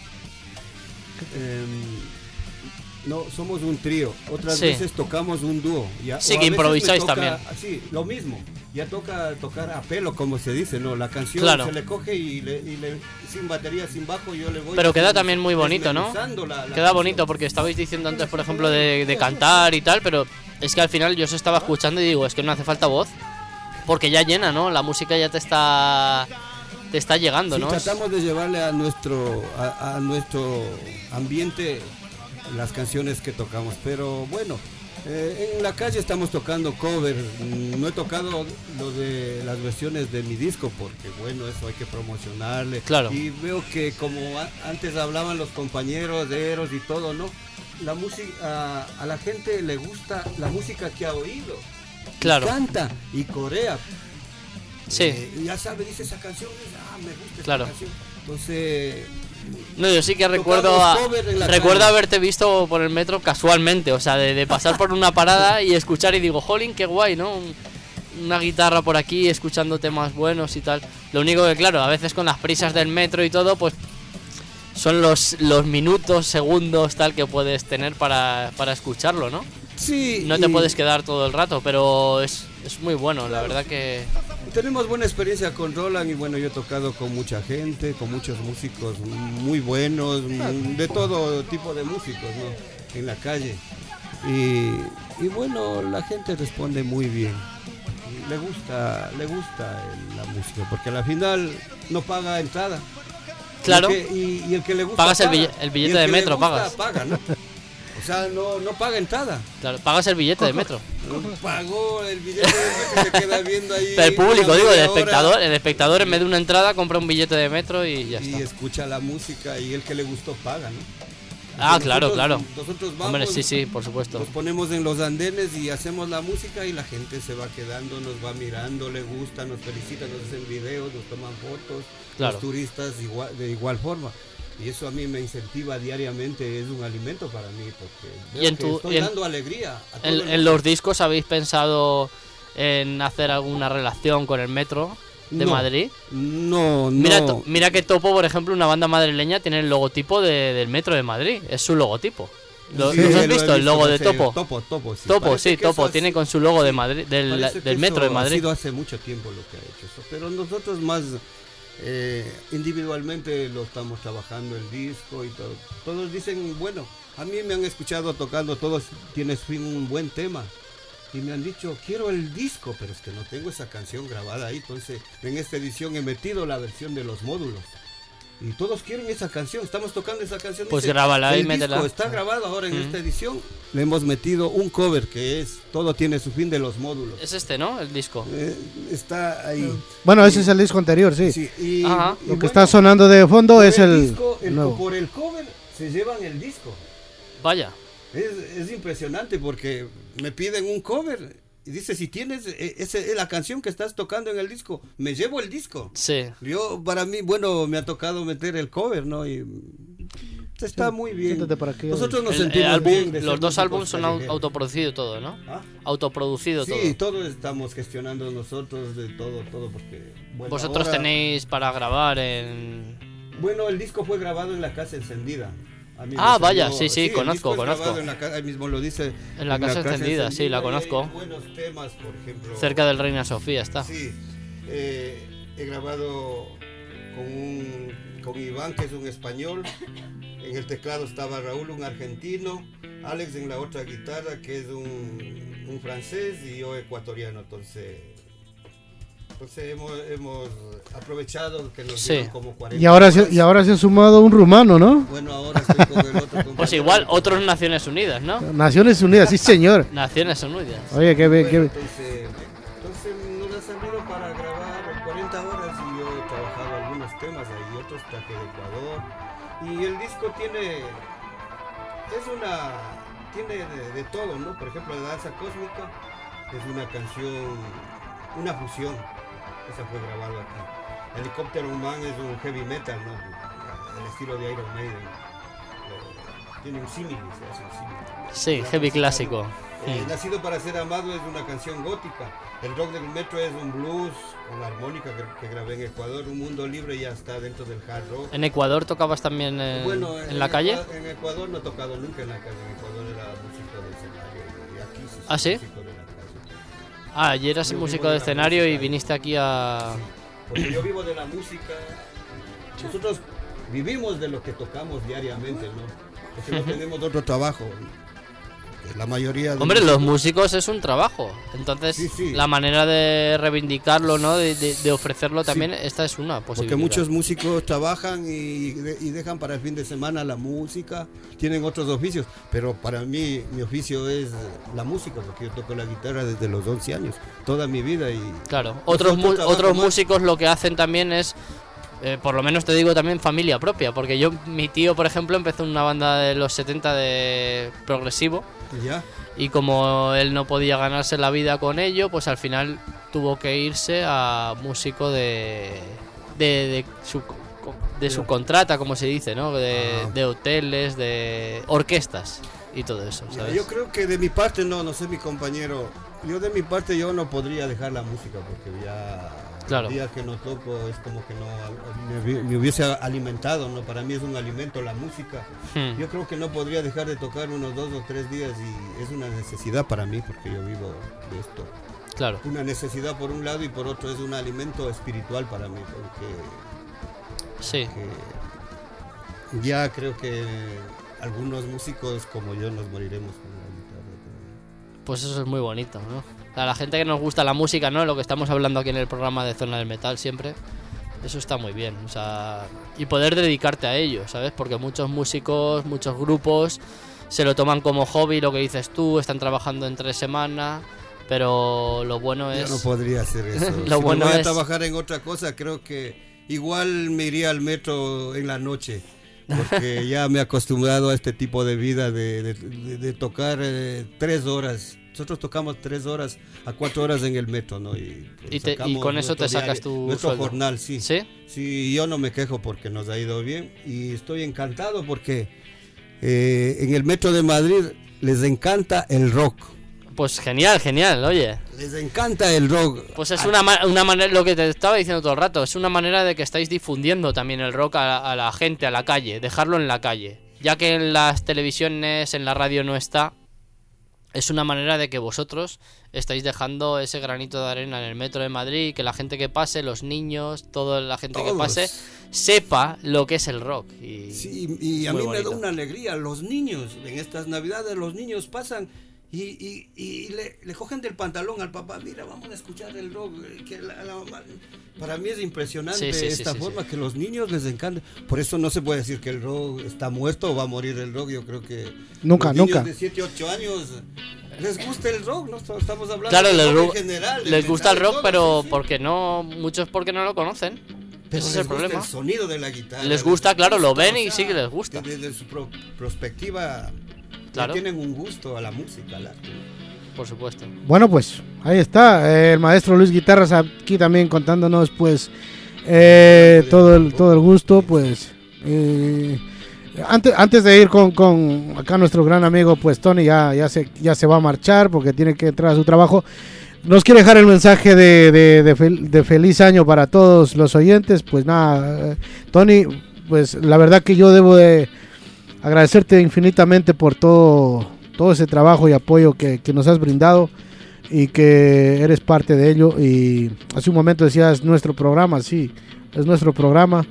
Em, no, somos un trío. Otras Sí. veces tocamos un dúo. Ya, Sí, o a que veces improvisáis me toca- también. Sí, lo mismo. Ya toca tocar a pelo, como se dice, ¿no? La canción Claro. se le coge y, le, y le- sin batería, sin bajo, yo le voy... Pero queda des- también muy bonito, ¿no? desmenuzando la- la Queda canción. bonito porque estabais diciendo antes, por ejemplo, de, de cantar y tal, pero es que al final yo os estaba escuchando y digo, es que no hace falta voz, porque ya llena, ¿no? La música ya te está te está llegando, Sí, ¿no? tratamos de llevarle a nuestro a, a nuestro ambiente las canciones que tocamos, pero bueno, eh, en la calle estamos tocando cover. Mm, no he tocado lo de las versiones de mi disco porque bueno, eso hay que promocionarle. Claro. Y veo que como a- antes hablaban los compañeros de Eros y todo, ¿no? La música a, a la gente le gusta la música que ha oído. Y Claro. canta y corea. Sí. Eh, y ya sabe, dice esa canción, dice, ah, me gusta esta Claro. canción. Entonces, No, yo sí que tocamos recuerdo a- cover en la recuerdo calle. haberte visto por el metro casualmente, o sea, de, de pasar por una parada y escuchar y digo, jolín, qué guay, ¿no? Un- una guitarra por aquí, escuchando temas buenos y tal. Lo único que, claro, a veces con las prisas del metro y todo, pues son los, los minutos, segundos, tal, que puedes tener para, para escucharlo, ¿no? Sí. No te y puedes quedar todo el rato, pero es, es muy bueno, la verdad que... tenemos buena experiencia con Roland y bueno, yo he tocado con mucha gente, con muchos músicos muy buenos, mm, de todo tipo de músicos, ¿no? En la calle. Y, y bueno, la gente responde muy bien. Le gusta, le gusta el- la música, porque al final no paga entrada. Claro. Y el que, y- y el que le gusta Pagas el paga. bille- el Y billete el de que le metro, gusta, pagas. paga, ¿no? O sea, no, no paga entrada. Claro, pagas el billete de metro. Pagó el billete de metro y se queda viendo ahí. Pero el público, una digo, el media hora espectador, el espectador en vez de una entrada compra un billete de metro y ya y está. escucha la música y el que le gustó paga, ¿no? Ah, Nosotros- claro, claro. Nosotros vamos, Hombre, sí, sí, por supuesto. nos ponemos en los andenes y hacemos la música y la gente se va quedando, nos va mirando, le gusta, nos felicita, nos hacen videos, nos toman fotos, Claro. los turistas igual, de igual forma. Y eso a mí me incentiva diariamente, es un alimento para mí, porque veo Y en que tu, estoy y en- dando alegría a todo en, el en mundo. los discos habéis pensado en hacer alguna relación con el metro de No, Madrid. No, no. Mira, to- mira que Topo, por ejemplo, una banda madrileña tiene el logotipo de- del metro de Madrid, es su logotipo. ¿Lo, Sí, ¿los has lo he visto? El visto, logo de sí, Topo. Topo, Topo, sí. Topo, Parece sí, que Topo, eso ha tiene sido- con su logo de Madrid, del, Parece que del metro de eso Madrid. Ha sido hace mucho tiempo lo que ha hecho eso, pero nosotros más eh, individualmente lo estamos trabajando el disco y todo. Todos dicen, bueno, a mí me han escuchado tocando, todos tienes fin un buen tema. Y me han dicho, quiero el disco, pero es que no tengo esa canción grabada ahí. Entonces, en esta edición he metido la versión de los módulos. Y todos quieren esa canción, estamos tocando esa canción. Pues dice, grábala y el métela. disco está grabado ahora en Mm. esta edición. Le hemos metido un cover que es Todo tiene su fin de los módulos. Es este, ¿no? El disco. Eh, está ahí. Bueno, ese es el disco anterior, sí. Sí, y, Ajá. y Lo que bueno, está sonando de fondo por es el, disco, el- nuevo. por el cover se llevan el disco. Vaya. Es, es impresionante porque me piden un cover y dice, si tienes eh, ese, eh, la canción que estás tocando en el disco, me llevo el disco. Sí. Yo, para mí, bueno, me ha tocado meter el cover, ¿no? Y está muy bien. Siéntate por aquí. Nosotros nos El- el sentimos álbum- bien de los ser dos músicos álbumes son au- callejeros. autoproducido todo, ¿no? ¿Ah? Autoproducido todo. Sí, todo estamos gestionando nosotros, de todo, todo, porque... bueno, Vosotros ahora- tenéis para grabar en... Bueno, el disco fue grabado en la Casa Encendida. A mí me Ah, vaya, salió- sí, sí, el conozco, disco es conozco. grabado en la ca- ahí mismo lo dice. En la Casa Encendida, sí, la y hay conozco. buenos temas, por ejemplo. Cerca del Reina Sofía está. Sí, eh, he grabado con, un, con Iván, que es un español. En el teclado estaba Raúl, un argentino. Alex en la otra guitarra, que es un, un francés, y yo ecuatoriano. Entonces, entonces hemos, hemos aprovechado que nos Sí. dieron como cuarenta Y ahora, horas. se, y ahora se ha sumado un rumano, ¿no? Bueno, ahora estoy con el otro compañero. Pues igual, otros Naciones Unidas, ¿no? Naciones Unidas, sí señor. Naciones Unidas. Oye, qué, Bueno, qué, entonces, entonces nos ha servido para grabar cuarenta horas y yo he trabajado algunos temas ahí, otros traje de Ecuador. Y el disco tiene, es una, tiene de, de todo, ¿no? Por ejemplo, La Danza Cósmica es una canción, una fusión, esa fue grabada aquí. Helicóptero Man es un heavy metal, ¿no? El estilo de Iron Maiden. Eh, tiene un símil, se hace un símil. Sí, La heavy música, clásico. eh, Mm. Nacido para ser amado es una canción gótica. El rock del metro es un blues con la armónica que, que grabé en Ecuador. Un mundo libre ya está dentro del hard rock. ¿En Ecuador tocabas también en, Bueno, en la calle? Ecuador, en Ecuador no he tocado nunca en la calle. En Ecuador era músico de escenario. Y aquí sí soy ¿Ah, sí? músico de la calle. Ah, ayer eras Yo músico vivo de de la escenario música, y viniste aquí a... Porque yo vivo de la música. Nosotros vivimos de lo que tocamos diariamente, ¿no? Porque no tenemos otro trabajo. La mayoría de Hombre, los músicos es un trabajo, entonces Sí, sí. la manera de reivindicarlo, ¿no? De, de- de ofrecerlo también, esta es una posibilidad. Porque muchos músicos trabajan y, de- y dejan para el fin de semana la música, tienen otros oficios, pero para mí mi oficio es la música, porque yo toco la guitarra desde los once años, toda mi vida. Y Claro, otros, mu- trabajo otros más. músicos lo que hacen también es, eh, por lo menos te digo también familia propia, porque yo, mi tío por ejemplo empezó una banda de los setenta de progresivo. Ya. Y como él no podía ganarse la vida con ello, pues al final tuvo que irse a músico de de, de su de su contrata, como se dice, ¿no? De, Ah. de hoteles, de orquestas y todo eso, Mira, ¿sabes? yo creo que de mi parte, no, no sé mi compañero, yo de mi parte yo no podría dejar la música porque ya Claro. el día que no toco es como que no me, hubi- me hubiese alimentado, ¿no? Para mí es un alimento la música. Hmm. Yo creo que no podría dejar de tocar unos dos o tres días y es una necesidad para mí porque yo vivo de esto. Claro. Una necesidad por un lado y por otro es un alimento espiritual para mí porque Sí. que ya creo que algunos músicos como yo nos moriremos con la guitarra. Pues eso es muy bonito, ¿no? A la gente que nos gusta la música, ¿no? Lo que estamos hablando aquí en el programa de Zona del Metal siempre, eso está muy bien, o sea, y poder dedicarte a ello, ¿sabes? Porque muchos músicos, muchos grupos se lo toman como hobby, lo que dices tú, están trabajando en tres semanas, pero lo bueno es... Yo no podría hacer eso. Lo si bueno me voy a es... trabajar en otra cosa, creo que igual me iría al metro en la noche. Porque ya me he acostumbrado a este tipo de vida de, de, de- de tocar eh, tres horas. Nosotros tocamos tres horas a cuatro horas en el metro, ¿no? Y, pues, Y te- y sacamos con eso te nuestro sacas diario, tu nuestro sueldo. jornal, sí. ¿Sí? Sí, yo no me quejo porque nos ha ido bien y estoy encantado porque eh, en el metro de Madrid les encanta el rock. Pues genial, genial, oye. Les encanta el rock. Pues es una, ma- una manera, lo que te estaba diciendo todo el rato, es una manera de que estáis difundiendo también el rock a, a la gente, a la calle, dejarlo en la calle. Ya que en las televisiones, en la radio no está, es una manera de que vosotros estáis dejando ese granito de arena en el metro de Madrid y que la gente que pase, los niños, toda la gente que Todos. pase, sepa lo que es el rock. Y, Sí, y a muy mí me da bonito. una alegría. Los niños, en estas navidades, los niños pasan y, y, y le, le cogen del pantalón al papá. Mira, vamos a escuchar el rock. eh, Que la- la mamá- Para mí es impresionante Sí, sí, sí, esta sí, forma que los niños les encanta. Por eso no se puede decir que el rock está muerto o va a morir el rock. Yo creo que Nunca, los niños nunca. de siete, ocho años les gusta el rock. No estamos hablando Claro, del les, rock ru- en general. del les gusta el metal y rock, todo, pero sí, sí. porque no, muchos porque no lo conocen. Pero Ese es les el gusta problema. el sonido de la guitarra. Les gusta, claro, lo ven y o sea, sí que les gusta. que Desde su pro- perspectiva, Claro. tienen un gusto a la música, al arte. Por supuesto. Bueno, pues ahí está eh, el maestro Luis Guitarras aquí también contándonos pues eh, todo el todo el gusto pues eh, antes antes de ir con, con acá nuestro gran amigo pues Tony ya ya se ya se va a marchar porque tiene que entrar a su trabajo. Nos quiere dejar el mensaje de, de, de, fel- de feliz año para todos los oyentes. Pues nada, eh, Tony, pues la verdad que yo debo de agradecerte infinitamente por todo todo ese trabajo y apoyo que, que nos has brindado y que eres parte de ello. Y hace un momento decías nuestro programa, sí, es nuestro programa,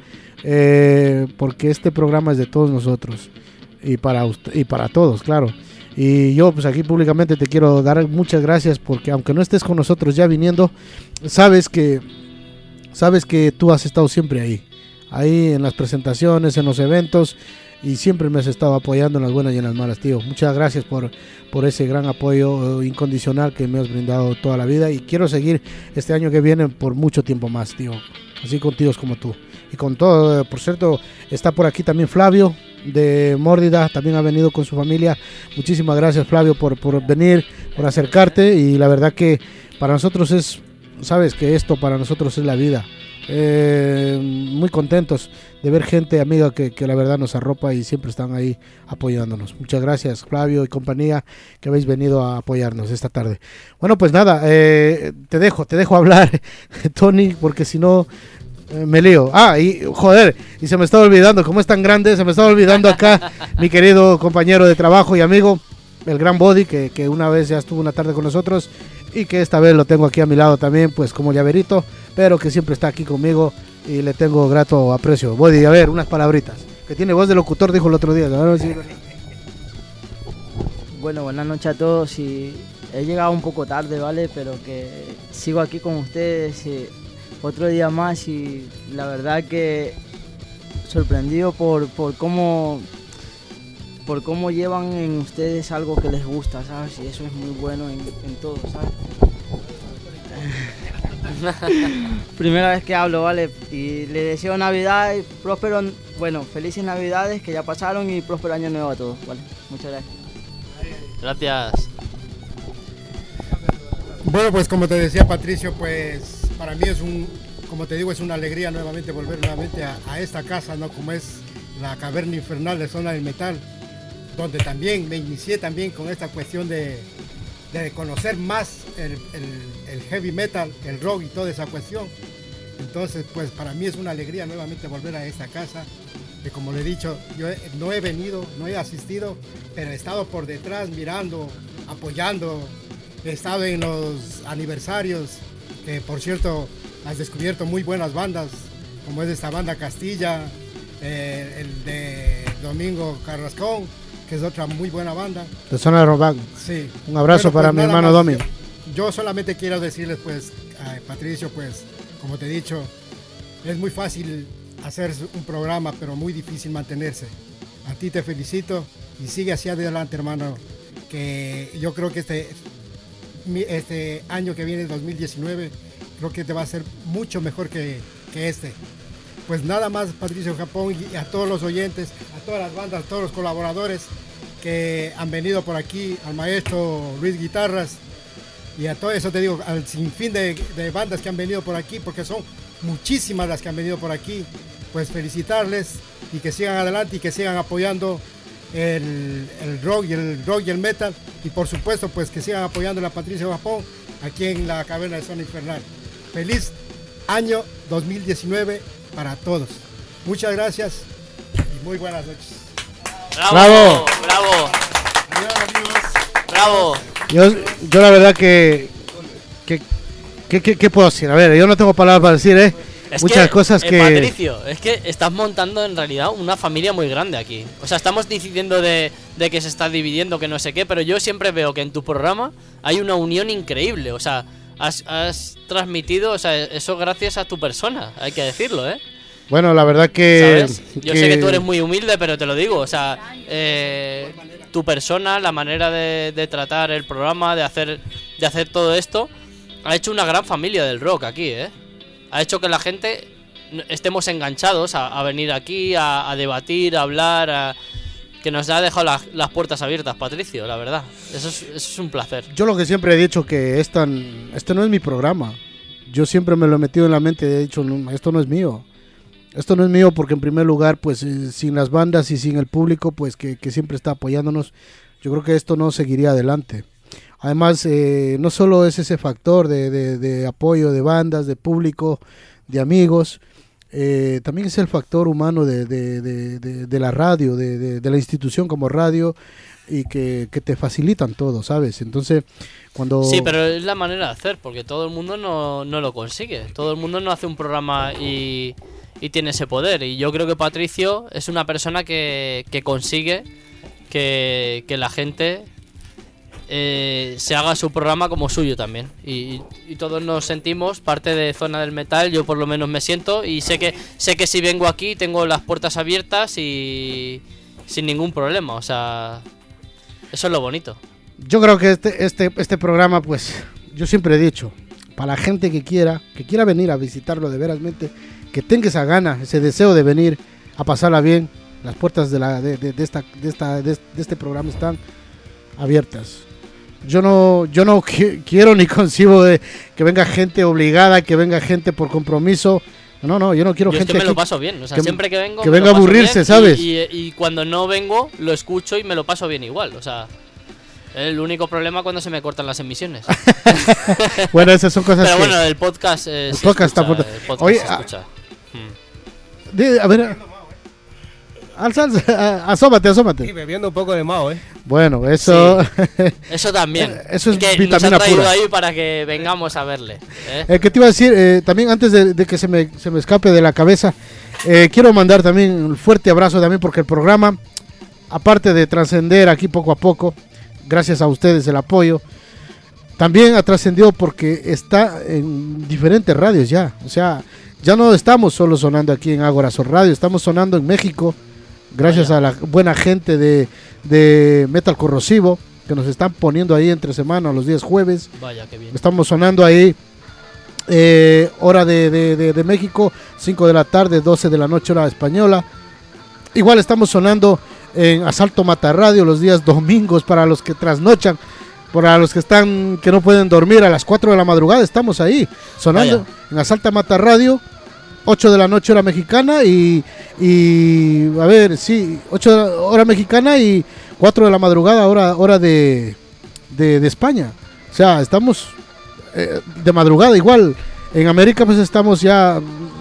eh, porque este programa es de todos nosotros y para usted, y para todos, claro. Y yo pues aquí públicamente te quiero dar muchas gracias porque aunque no estés con nosotros ya viniendo, sabes que sabes que tú has estado siempre ahí, ahí en las presentaciones, en los eventos. Y siempre me has estado apoyando en las buenas y en las malas, tío. Muchas gracias por, por ese gran apoyo eh, incondicional que me has brindado toda la vida. Y quiero seguir este año que viene por mucho tiempo más, tío. así con tíos como tú. Y con todo, eh, por cierto, está por aquí también Flavio de Mórdida, también ha venido con su familia. Muchísimas gracias, Flavio, por, por venir, por acercarte, y la verdad que para nosotros es, sabes que esto para nosotros es la vida. Eh, muy contentos de ver gente amiga que, que la verdad nos arropa y siempre están ahí apoyándonos. Muchas gracias, Flavio y compañía, que habéis venido a apoyarnos esta tarde. Bueno, pues nada, eh, te dejo, te dejo hablar, Tony, porque si no eh, me lío. Ah, y joder, y se me estaba olvidando, como es tan grande, se me estaba olvidando acá mi querido compañero de trabajo y amigo, el gran Body, que, que una vez ya estuvo una tarde con nosotros y que esta vez lo tengo aquí a mi lado también, pues como llaverito, pero que siempre está aquí conmigo y le tengo grato aprecio. Body, a ver, unas palabritas, que tiene voz de locutor, dijo el otro día. ¿No? Sí. Bueno, buenas noches a todos, y he llegado un poco tarde, ¿vale? Pero que sigo aquí con ustedes y otro día más, y la verdad que sorprendido por, por cómo... por cómo llevan en ustedes algo que les gusta, ¿sabes? Y eso es muy bueno en, en todo, ¿sabes? Primera vez que hablo, ¿vale? Y le deseo Navidad y próspero, bueno, felices Navidades que ya pasaron y próspero año nuevo a todos, ¿vale? Muchas gracias. Gracias. Bueno, pues como te decía Patricio, pues para mí es un, como te digo, es una alegría nuevamente volver nuevamente a, a esta casa, ¿no? Como es la Caverna Infernal de Zona del Metal, donde también me inicié también con esta cuestión de, de conocer más el, el, el heavy metal, el rock y toda esa cuestión. Entonces, pues para mí es una alegría nuevamente volver a esta casa, que como le he dicho, yo he, no he venido, no he asistido, pero he estado por detrás mirando, apoyando, he estado en los aniversarios, que por cierto has descubierto muy buenas bandas, como es esta banda Castilla, eh, el de Domingo Carrascón, que es otra muy buena banda. De Zona de Robán. Sí. Un abrazo bueno, pues para mi hermano más, Domi. Yo, yo solamente quiero decirles, pues, a Patricio, pues, como te he dicho, es muy fácil hacer un programa, pero muy difícil mantenerse. A ti te felicito y sigue hacia adelante, hermano, que yo creo que este, este año que viene, dos mil diecinueve, creo que te va a ser mucho mejor que, que este. Pues nada más, Patricio Japón, y a todos los oyentes, a todas las bandas, a todos los colaboradores que han venido por aquí, al maestro Luis Guitarras, y a todo eso te digo, al sinfín de, de bandas que han venido por aquí, porque son muchísimas las que han venido por aquí, pues felicitarles y que sigan adelante y que sigan apoyando el, el rock y el rock y el metal, y por supuesto pues que sigan apoyando a Patricio Japón aquí en la Caverna de Zona Infernal. Feliz año dos mil diecinueve para todos. Muchas gracias y muy buenas noches. Bravo, bravo. Bravo. Yo, yo la verdad que que, que, que que puedo decir, a ver, yo no tengo palabras para decir, eh. Es Muchas que, cosas eh, que Patricio, es que estás montando en realidad una familia muy grande aquí. O sea, estamos diciendo de, de que se está dividiendo, que no sé qué, pero yo siempre veo que en tu programa hay una unión increíble. O sea, has, has transmitido, o sea, eso gracias a tu persona, hay que decirlo, ¿eh? Bueno, la verdad que, ¿sabes? Yo que... sé que tú eres muy humilde, pero te lo digo, o sea, eh, tu persona, la manera de, de tratar el programa, de hacer, de hacer todo esto, ha hecho una gran familia del rock aquí, ¿eh? Ha hecho que la gente estemos enganchados a, a venir aquí, a, a debatir, a hablar, a, que nos ha dejado la, las puertas abiertas, Patricio, la verdad. Eso es, eso es un placer. Yo lo que siempre he dicho que esta, este no es mi programa. Yo siempre me lo he metido en la mente y he dicho, no, esto no es mío. Esto no es mío porque en primer lugar, pues eh, sin las bandas y sin el público, pues que, que siempre está apoyándonos, yo creo que esto no seguiría adelante. Además, eh, no solo es ese factor de, de, de apoyo de bandas, de público, de amigos, eh, también es el factor humano de, de, de, de, de la radio, de, de, de la institución como radio, y que, que te facilitan todo, ¿sabes? Entonces, cuando... Sí, pero es la manera de hacer, porque todo el mundo no, no lo consigue. Todo el mundo no hace un programa y, y tiene ese poder. Y yo creo que Patricio es una persona que, que consigue que, que la gente... Eh, se haga su programa como suyo también, y, y todos nos sentimos parte de Zona del Metal. Yo por lo menos me siento, y sé que sé que si vengo aquí tengo las puertas abiertas y sin ningún problema. O sea, eso es lo bonito. Yo creo que este este este programa, pues yo siempre he dicho, para la gente que quiera, que quiera venir a visitarlo de verasmente, que tenga esa gana, ese deseo de venir a pasarla bien. Las puertas de, la, de, de, de, esta, de, esta, de, de este programa están abiertas. Yo no, yo no qui- quiero ni concibo de que venga gente obligada, que venga gente por compromiso. No, no, yo no quiero Yo gente es que me aquí lo paso bien, o sea, que, siempre que vengo que me venga a lo paso aburrirse, bien, ¿sabes? Y, y, y cuando no vengo, lo escucho y me lo paso bien igual, o sea, es el único problema cuando se me cortan las emisiones. Bueno, esas son cosas Pero que... bueno, el podcast, eh, el se podcast escucha, está... el podcast Oye, se a- escucha. Mm. de- a ver... Alza, alza, asómate, asómate. Sí, bebiendo un poco de Mao, ¿eh? Bueno, eso... Eso también. Eso es que nos vitamina ha traído pura. ahí para que vengamos a verle. ¿eh? Eh, ¿Qué te iba a decir? Eh, también antes de, de que se me, se me escape de la cabeza, eh, quiero mandar también un fuerte abrazo también porque el programa, aparte de trascender aquí poco a poco, gracias a ustedes el apoyo, también ha trascendido porque está en diferentes radios ya. O sea, ya no estamos solo sonando aquí en Ágora Sol Radio, estamos sonando en México, gracias a la buena gente de, de Metal Corrosivo, que nos están poniendo ahí entre semana los días jueves. Vaya, qué bien. Estamos sonando ahí, eh, hora de, de, de, de México, cinco de la tarde, doce de la noche, hora española. Igual estamos sonando en Asalto Mata Radio los días domingos para los que trasnochan, para los que están que no pueden dormir a las cuatro de la madrugada. Estamos ahí sonando Vaya. en Asalto Mata Radio, ocho de la noche hora mexicana y, y a ver, sí, ocho de la hora mexicana y cuatro de la madrugada hora, hora de, de, de España. O sea, estamos eh, de madrugada igual. En América pues estamos ya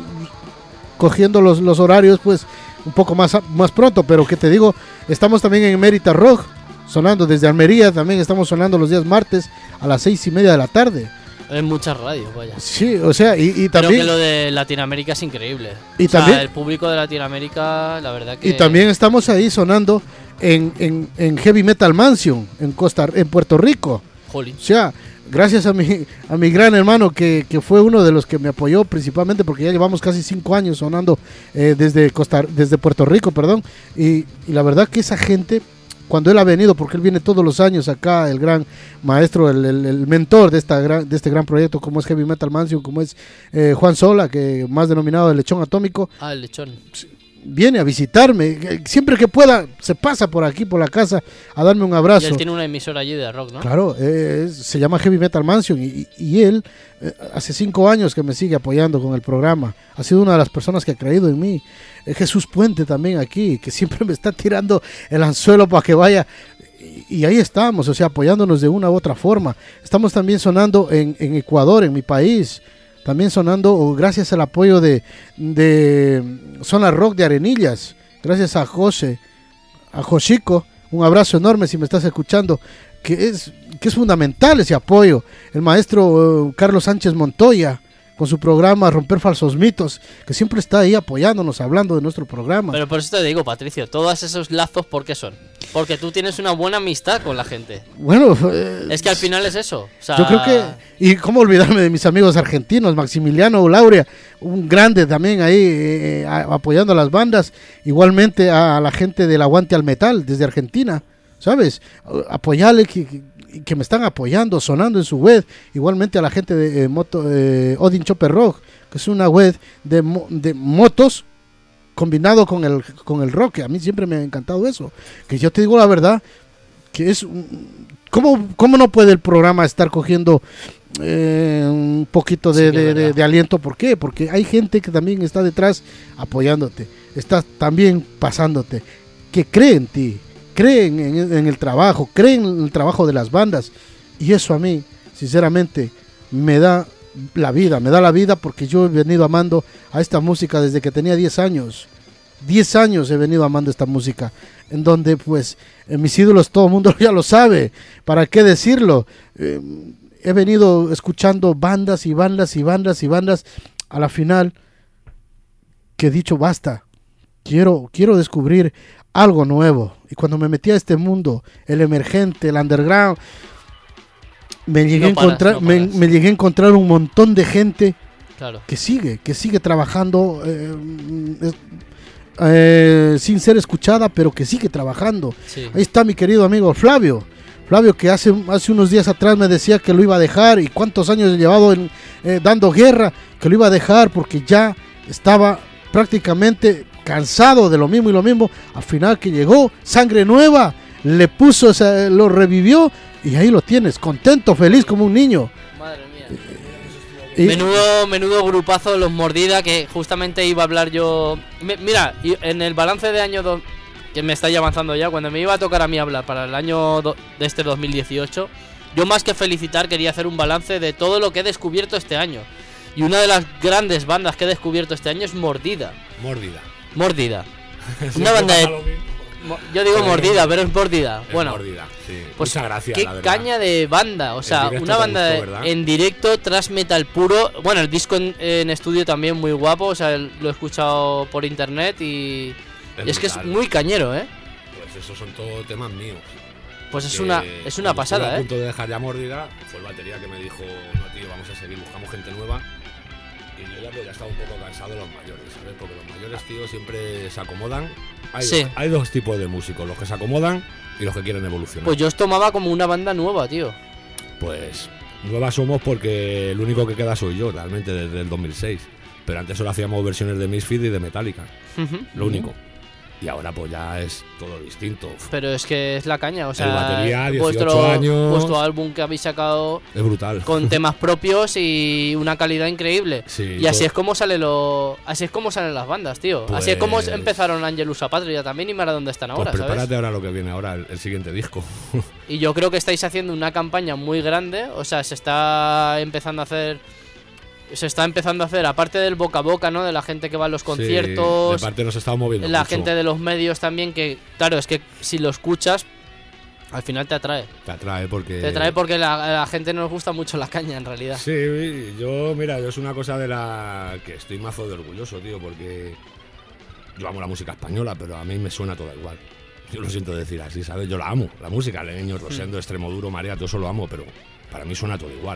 cogiendo los, los horarios pues un poco más, más pronto, pero que te digo, estamos también en Mérida Rock, sonando desde Almería, también estamos sonando los días martes a las seis y media de la tarde. En muchas radios, vaya. Sí, o sea, y, y Pero también... que lo de Latinoamérica es increíble. Y o sea, también- el público de Latinoamérica, la verdad que... Y también estamos ahí sonando en, en, en Heavy Metal Mansion, en Costa, en Puerto Rico. Jolín. O sea, gracias a mi, a mi gran hermano que, que fue uno de los que me apoyó principalmente porque ya llevamos casi cinco años sonando eh, desde Costa, desde Puerto Rico, perdón. Y, y la verdad que esa gente, cuando él ha venido, porque él viene todos los años acá, el gran maestro, el, el, el mentor de, esta gran, de este gran proyecto, como es Heavy Metal Mansion, como es eh, Juan Sola, que más denominado el Lechón Atómico, Ah, el lechón. viene a visitarme. Siempre que pueda, se pasa por aquí, por la casa, a darme un abrazo. Y él tiene una emisora allí de rock, ¿no? Claro, eh, es- se llama Heavy Metal Mansion y, y él eh, hace cinco años que me sigue apoyando con el programa. Ha sido una de las personas que ha creído en mí. Eh, Jesús Puente también aquí, que siempre me está tirando el anzuelo para que vaya. Y, y ahí estamos, o sea, apoyándonos de una u otra forma. Estamos también sonando en, en Ecuador, en mi país. También sonando oh, gracias al apoyo de, de Zona Rock de Arenillas. Gracias a José, a Josico. Un abrazo enorme si me estás escuchando. Que es, que es fundamental ese apoyo. El maestro eh, Carlos Sánchez Montoya, con su programa Romper Falsos Mitos, que siempre está ahí apoyándonos, hablando de nuestro programa. Pero por eso te digo, Patricio, todos esos lazos, ¿por qué son? Porque tú tienes una buena amistad con la gente. Bueno, eh, Es que al final es eso. O sea, yo creo que... Y cómo olvidarme de mis amigos argentinos, Maximiliano Lauria, un grande también ahí eh, a- apoyando a las bandas. Igualmente a, la gente del Aguante al Metal, desde Argentina, ¿sabes? A- Apoyarle, que, que- que me están apoyando, sonando en su web. Igualmente a la gente de eh, moto, eh, Odin Chopper Rock, que es una web de, mo- de motos combinado con el, con el rock, que a mí siempre me ha encantado eso. Que yo te digo la verdad, que es... un- ¿Cómo, cómo no puede el programa estar cogiendo eh, un poquito de, Sí, que es de- de- verdad. de aliento? ¿Por qué? Porque hay gente que también está detrás apoyándote, está también pasándote, que cree en ti, creen en, en el trabajo, creen en el trabajo de las bandas. Y eso a mí, sinceramente, me da la vida, me da la vida porque yo he venido amando a esta música desde que tenía diez años. diez años he venido amando esta música, en donde pues eh, mis ídolos todo el mundo ya lo sabe, ¿para qué decirlo? Eh, he venido escuchando bandas y bandas y bandas y bandas, a la final que he dicho basta, quiero, quiero descubrir algo nuevo. Y cuando me metí a este mundo, el emergente, el underground, me llegué, No a paras, encontrar, no me, paras. me llegué a encontrar un montón de gente Claro. que sigue, que sigue trabajando eh, es- eh, sin ser escuchada, pero que sigue trabajando. Sí. Ahí está mi querido amigo Flavio. Flavio, que hace, hace unos días atrás me decía que lo iba a dejar, y cuántos años he llevado en, eh, dando guerra, que lo iba a dejar porque ya estaba prácticamente cansado de lo mismo y lo mismo. Al final que llegó, sangre nueva, le puso, o sea, lo revivió, y ahí lo tienes, contento, feliz como un niño. Madre mía. Y- Menudo, menudo grupazo los Mordida, que justamente iba a hablar yo. Mi- Mira, y en el balance de año dos, que me está ya avanzando ya, cuando me iba a tocar a mí hablar para el año do- de este dos mil dieciocho, yo más que felicitar quería hacer un balance de todo lo que he descubierto este año. Y una de las grandes bandas que he descubierto este año es Mordida. Mordida. Mordida. Sí, Una banda de... pasa lo mismo. Mo- Yo digo Pero- Mordida, pero es Mordida. Es Bueno, Mordida, sí. pues Muchas gracias, qué la verdad. caña de banda. O En sea, directo una te banda gustó, de- ¿verdad? en directo, thrash metal puro. Bueno, el disco en, en estudio también muy guapo. O sea, lo he escuchado por internet y, Es y es que es brutal. muy cañero, ¿eh? Pues esos son todos temas míos. Pues es Que una- es una cuando estuve pasada, a ¿eh? punto de dejar ya Mordida, fue el batería que me dijo, no tío, vamos a seguir, buscamos gente nueva. Y yo ya, pues, ya estaba un poco cansado de los mayores, ¿sabes? Porque los mayores, tío, siempre se acomodan. Hay, Sí. hay dos tipos de músicos, los que se acomodan y los que quieren evolucionar. Pues yo os tomaba como una banda nueva, tío. Pues nuevas somos porque el único que queda soy yo, realmente, desde el dos mil seis. Pero antes solo hacíamos versiones de Misfits y de Metallica. Ujú. Lo único. Y ahora pues ya es todo distinto. Pero es que es la caña, o sea, El batería, dieciocho vuestro, años. vuestro álbum que habéis sacado Es brutal. con temas propios y una calidad increíble. Sí, y así todo- es como sale lo, así es como salen las bandas, tío. Así es como Pues- empezaron Angelus Apatria también y mira dónde están Pues ahora, ¿sabes? prepárate ahora lo que viene ahora, el, el siguiente disco. Y yo creo que estáis haciendo una campaña muy grande, o sea, se está empezando a hacer se está empezando a hacer, aparte del boca a boca, ¿no? De la gente que va a los conciertos. Sí, de parte nos estamos moviendo La mucho. gente de los medios también, que claro, es que si lo escuchas, al final te atrae. Te atrae porque... Te atrae porque la, a la gente nos gusta mucho la caña, en realidad. Sí, yo, mira, yo es una cosa de la que estoy mazo de orgulloso, tío, porque yo amo la música española, pero a mí me suena todo igual. Yo lo siento decir así, ¿sabes? Yo la amo, la música, Leño, Rosendo, Extremoduro, Marea, todo eso lo amo, pero para mí suena todo igual.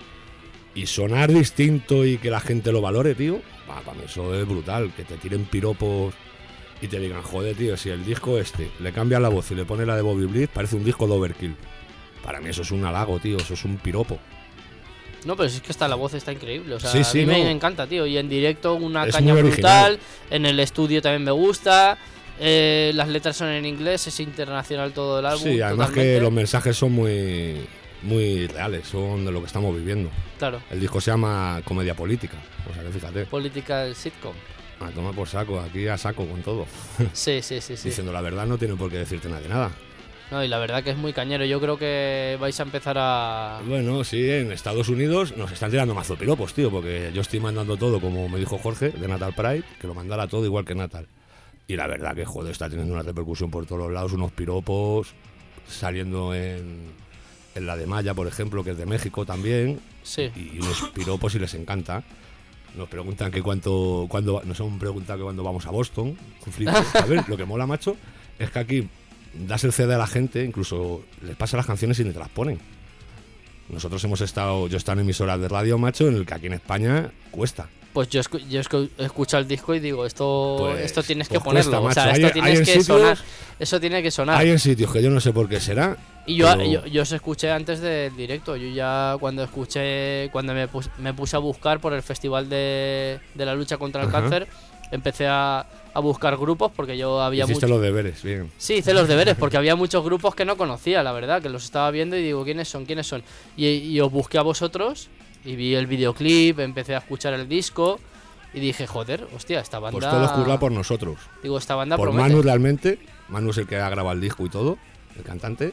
Y sonar distinto y que la gente lo valore, tío, pa, para mí eso es brutal. Que te tiren piropos y te digan, joder, tío, si el disco este le cambias la voz y le pones la de Bobby Blitz, parece un disco de Overkill. Para mí eso es un halago, tío, eso es un piropo. No, pero es que esta la voz está increíble, o sea, Sí, sí, a mí no. me encanta, tío. Y en directo una Es caña muy brutal, original. en el estudio también me gusta. eh, las letras son en inglés, es internacional todo el álbum. Sí, además totalmente. que los mensajes son muy, muy reales, son de lo que estamos viviendo. Claro. El disco se llama Comedia Política, o sea que fíjate. Political sitcom. A tomar por saco, aquí a saco con todo. Sí, sí, sí, sí. Diciendo la verdad no tiene por qué decirte nadie nada. No, y la verdad que es muy cañero. Yo creo que vais a empezar a... Bueno, sí, en Estados Unidos nos están tirando mazo piropos, tío, porque yo estoy mandando todo, como me dijo Jorge, de Natal Pride, que lo mandara todo igual que Natal. Y la verdad que, joder, está teniendo una repercusión por todos los lados, unos piropos saliendo en, en la de Maya, por ejemplo, que es de México también. Sí. Y unos piropos y les encanta. Nos preguntan que cuánto, cuándo, nos han preguntado que cuándo vamos a Boston. Un flipe. A ver, lo que mola, macho, es que aquí das el C D a la gente, incluso les pasa las canciones y ni te las ponen. Nosotros hemos estado, yo he estado en emisoras de radio, macho, en el que aquí en España cuesta. Pues yo, escu- yo escu- he escuchado el disco y digo, esto Pues- esto tienes pues que ponerlo. cuesta, o sea, macho. esto Hay- tienes hay en que sitios- sonar. Eso tiene que sonar. Hay en sitios que yo no sé por qué será. Y yo, pero- yo, yo os escuché antes del directo. Yo ya cuando escuché, cuando me, pus- me puse a buscar por el festival de, de la lucha contra el Ajá. cáncer, empecé a, a buscar grupos porque yo había Hiciste mucho- los deberes, bien. Sí, hice los deberes porque había muchos grupos que no conocía, la verdad, que los estaba viendo y digo, ¿quiénes son? ¿Quiénes son? Y, y os busqué a vosotros y vi el videoclip, empecé a escuchar el disco y dije, joder, hostia, esta banda... Pues todo currado por nosotros. Digo, esta banda Por promete. Manu realmente. Manu es el que ha grabado el disco y todo, el cantante.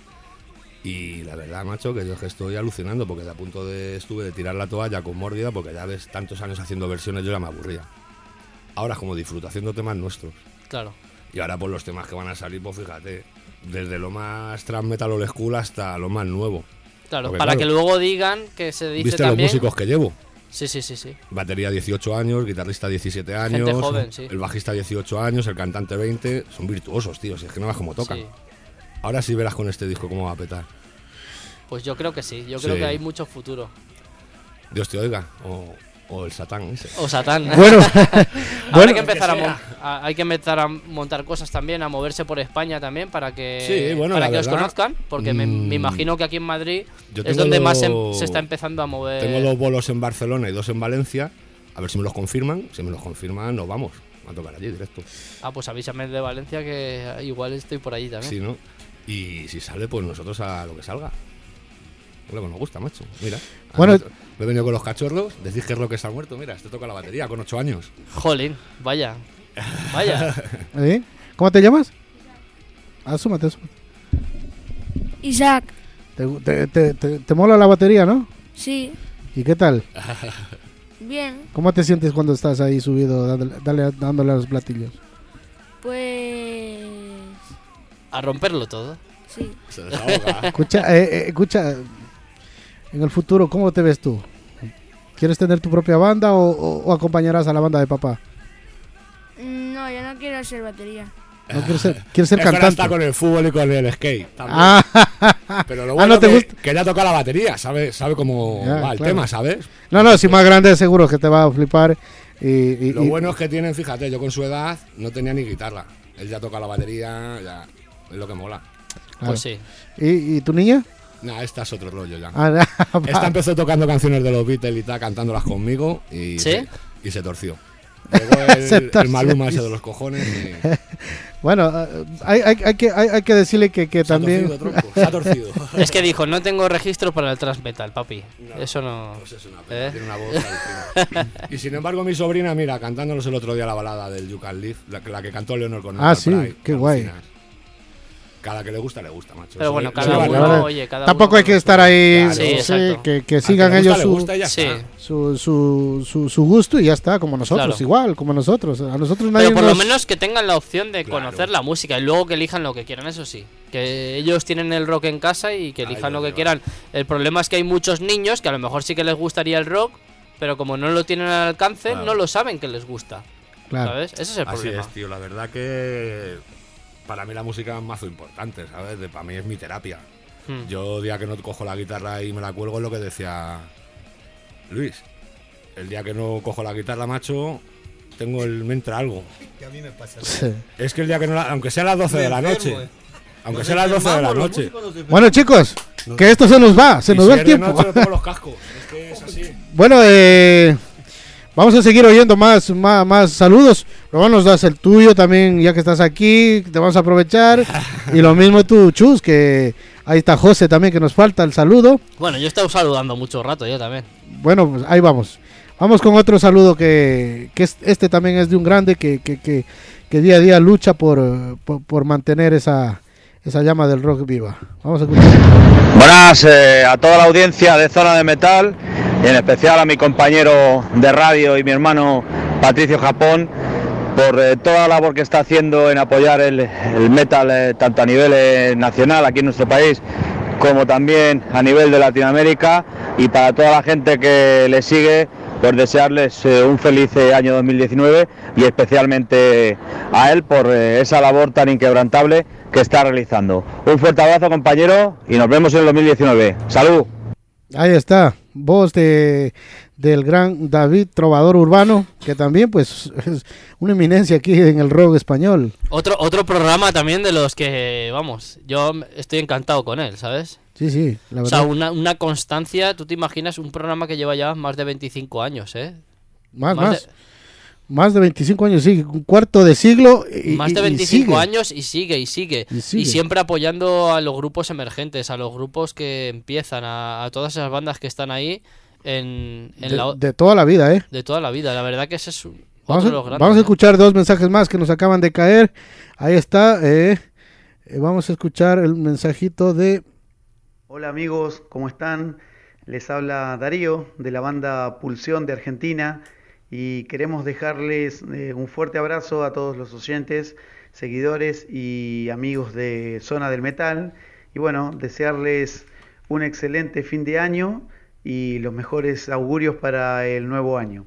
Y la verdad, macho, que yo es que estoy alucinando porque de a punto de estuve de tirar la toalla con Mórbida porque ya ves tantos años haciendo versiones, yo ya me aburría. Ahora como disfruto haciendo temas nuestros. Claro. Y ahora por los temas que van a salir, pues fíjate, desde lo más trans metal old school hasta lo más nuevo. Claro, Porque, para claro, que luego digan que se dice ¿viste también... los músicos que llevo? Sí, sí, sí, sí. Batería dieciocho años, guitarrista diecisiete años, Gente joven, sí. el bajista dieciocho años, el cantante veinte, son virtuosos, tío, si es que no vas como tocan. Sí. Ahora sí verás con este disco cómo va a petar. Pues yo creo que sí, yo creo Sí. que hay mucho futuro. Dios te oiga, o, o el Satán ese. O Satán. Bueno, Ahora bueno. hay que empezar a, mon- a- hay que empezar a montar cosas también, a moverse por España también para que, Sí, bueno, para la que os verdad, conozcan, porque me, mm, me imagino que aquí en Madrid Yo es tengo donde lo- más em- se está empezando a mover. Tengo dos bolos en Barcelona y dos en Valencia. A ver si me los confirman. Si me los confirman, nos vamos a tocar allí directo. Ah, pues avísame de Valencia que igual estoy por allí también. Sí, ¿no? Y si sale, pues nosotros a lo que salga. Es lo que nos gusta, macho. Mira. Bueno. Además, me he venido con los cachorros. Decís que es lo que se ha muerto. Mira, este toca la batería con ocho años. Jolín, vaya. Vaya. ¿Eh? ¿Cómo te llamas? Asúmate, asúmate. Isaac, ¿Te, te, te, te- te mola la batería, no? sí, ¿Y qué tal? bien, ¿Cómo te sientes cuando estás ahí subido dándole, dale- dándole a los platillos? pues A romperlo todo. sí. Se desahoga. Escucha, eh, eh, escucha, en el futuro, ¿cómo te ves tú? ¿Quieres tener tu propia banda o, o- o acompañarás a la banda de papá? No, yo no quiero hacer batería. ¿No quieres ser, quieres ser Es que ahora cantante? está con el fútbol y con el skate. también. Ah, Pero lo Ah, bueno ¿no te que, gusta? que ya toca la batería, sabe, sabe cómo Ya, va el claro. tema, ¿sabes? No, no, si más grande seguro que te va a flipar. Y, y- Lo y- bueno es que tienen, fíjate, yo con su edad no tenía ni guitarra. Él ya toca la batería, ya es lo que mola. claro. Pues sí. ¿Y, y tu niña? Nah, esta es otro rollo ya. Ah, va. Esta empezó tocando canciones de los Beatles y tal, cantándolas conmigo y, ¿Sí? se, y se torció. Luego el, Se el torció. Maluma ese de los cojones y Bueno, eh, hay, hay, hay que, hay, hay que decirle que, que se ha también... torcido, tronco, se ha torcido. Es que dijo, no tengo registro para el transmetal, papi. Eso no... Pues es una pena, ¿Eh? tiene una voz alucinante. Y sin embargo mi sobrina, mira, cantándonos el otro día la balada del You Can Live, la, la que cantó Leonor con Ah, Natal sí, Pride, qué guay. alucinas. Cada que le gusta, le gusta, macho. Pero Eso bueno, le- cada le uno, vale. Claro. oye, cada Tampoco uno hay que estar ahí, Claro. Sí, sí, exacto. que, que Al sigan que le ellos gusta, le su, gusta y ya Sí. está. su, su, su, su gusto y ya está, como nosotros, Claro. igual, como nosotros. A nosotros nadie Pero por lo nos- menos que tengan la opción de Claro. conocer la música y luego que elijan lo que quieran, eso sí. Que ellos tienen el rock en casa y que Ahí elijan lo lo que llevan. quieran. El problema es que hay muchos niños que a lo mejor sí que les gustaría el rock, pero como no lo tienen al alcance, Claro. no lo saben que les gusta. Claro. ¿Sabes? Ese es el Así problema. es, tío. La verdad que para mí la música es mazo importante, ¿sabes? De- para mí es mi terapia. Hmm. Yo, día que no cojo la guitarra y me la cuelgo, es lo que decía Luis. El día que no cojo la guitarra, macho, tengo el, me entra algo. Que a mí me pasa. Sí. Es que el día que no la, aunque sea a las doce de la noche, eh. aunque sea a las doce de la noche. Bueno, chicos, que esto se nos va, se Y nos si va el es de tiempo. noche, me pongo los cascos. Es que es así. Bueno, eh, vamos a seguir oyendo más, más, más saludos. Luego nos das el tuyo también, ya que estás aquí, te vamos a aprovechar. Y lo mismo tú, Chus, que ahí está José también, que nos falta el saludo. Bueno, yo he estado saludando mucho rato yo también. Bueno, pues ahí vamos. Vamos con otro saludo que, que es- este también es de un grande que, que, que, que día a día lucha por, eh, por, por mantener esa, esa llama del rock viva. Vamos a escuchar. Buenas eh, a toda la audiencia de Zona de Metal y en especial a mi compañero de radio y mi hermano Patricio Japón por eh, toda la labor que está haciendo en apoyar el, el metal eh, tanto a nivel eh, nacional aquí en nuestro país como también a nivel de Latinoamérica, y para toda la gente que le sigue, pues desearles eh, un feliz eh, año dos mil diecinueve y especialmente a él por eh, esa labor tan inquebrantable que está realizando. Un fuerte abrazo, compañero, y nos vemos en el dos mil diecinueve. ¡Salud! Ahí está, voz de del gran David Trovador Urbano, que también pues es una eminencia aquí en el rock español. Otro, otro programa también de los que, vamos, yo estoy encantado con él, ¿sabes? Sí, sí, la O verdad. sea, una, una constancia, tú te imaginas un programa que lleva ya más de veinticinco años, ¿eh? Más, más más. Más de veinticinco años, sí, un cuarto de siglo. Y, Más de y- y veinticinco sigue. años y sigue, y sigue. Y Y, sigue. siempre apoyando a los grupos emergentes, a los grupos que empiezan, a, a todas esas bandas que están ahí en, en De, la, de toda la vida, ¿eh? de toda la vida. La verdad que ese es un- Vamos otro a, de los grandes. vamos a ¿eh? escuchar dos mensajes más que nos acaban de caer. Ahí está. eh, eh, vamos a escuchar el mensajito de... Hola amigos, ¿cómo están? Les habla Darío de la banda Pulsión de Argentina y queremos dejarles eh, un fuerte abrazo a todos los oyentes, seguidores y amigos de Zona del Metal, y bueno, desearles un excelente fin de año y los mejores augurios para el nuevo año.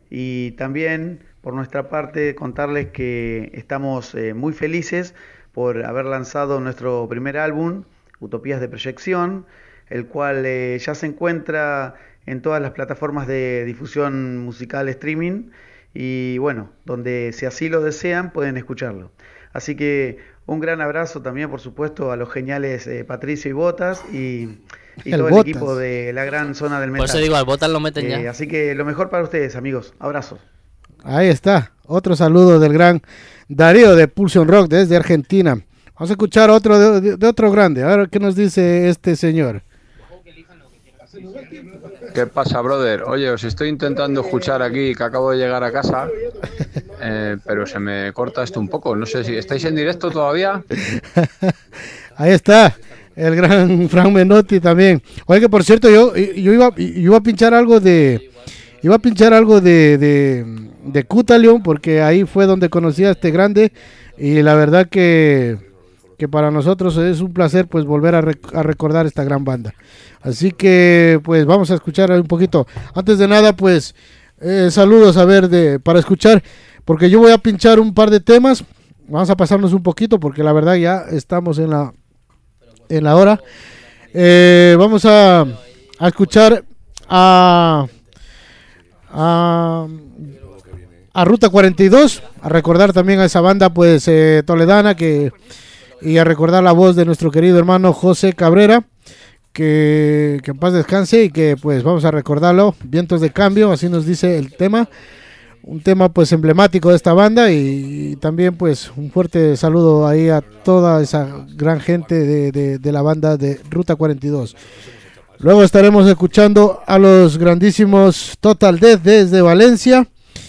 Y también por nuestra parte contarles que estamos eh, muy felices por haber lanzado nuestro primer álbum, Utopías de Proyección, el cual eh, ya se encuentra en todas las plataformas de difusión musical streaming y bueno, donde si así lo desean pueden escucharlo. Así que un gran abrazo también, por supuesto, a los geniales eh, Patricio y Botas y, y todo Botas. el equipo de la gran zona del metal. Por eso digo, al Botas lo meten Eh, ya. Así que lo mejor para ustedes, amigos. Abrazos. Ahí está, otro saludo del gran Darío de Pulsion Rock desde Argentina. Vamos a escuchar otro de, de- de otro grande. A ver qué nos dice este señor. ¿Qué pasa, brother? Oye, os estoy intentando escuchar aquí, que acabo de llegar a casa, eh, pero se me corta esto un poco. No sé si estáis en directo todavía. Ahí está, el gran Frank Menotti también. Oye, que por cierto, yo, yo, iba, yo iba a pinchar algo de... Iba a pinchar algo de, de, de Cutalion, porque ahí fue donde conocí a este grande. Y la verdad que, que para nosotros es un placer pues volver a, rec- a recordar esta gran banda. Así que pues vamos a escuchar un poquito. Antes de nada pues eh, saludos a ver de, para escuchar, porque yo voy a pinchar un par de temas. Vamos a pasarnos un poquito porque la verdad ya estamos en la, en la hora. Eh, vamos a, a escuchar a... A, a Ruta cuarenta y dos, a recordar también a esa banda pues eh, toledana que y a recordar la voz de nuestro querido hermano José Cabrera, que, que en paz descanse y que pues vamos a recordarlo. Vientos de cambio, así nos dice el tema, un tema pues emblemático de esta banda y, y también pues un fuerte saludo ahí a toda esa gran gente de, de, de la banda de Ruta cuarenta y dos. Luego estaremos escuchando a los grandísimos Total Death desde Valencia,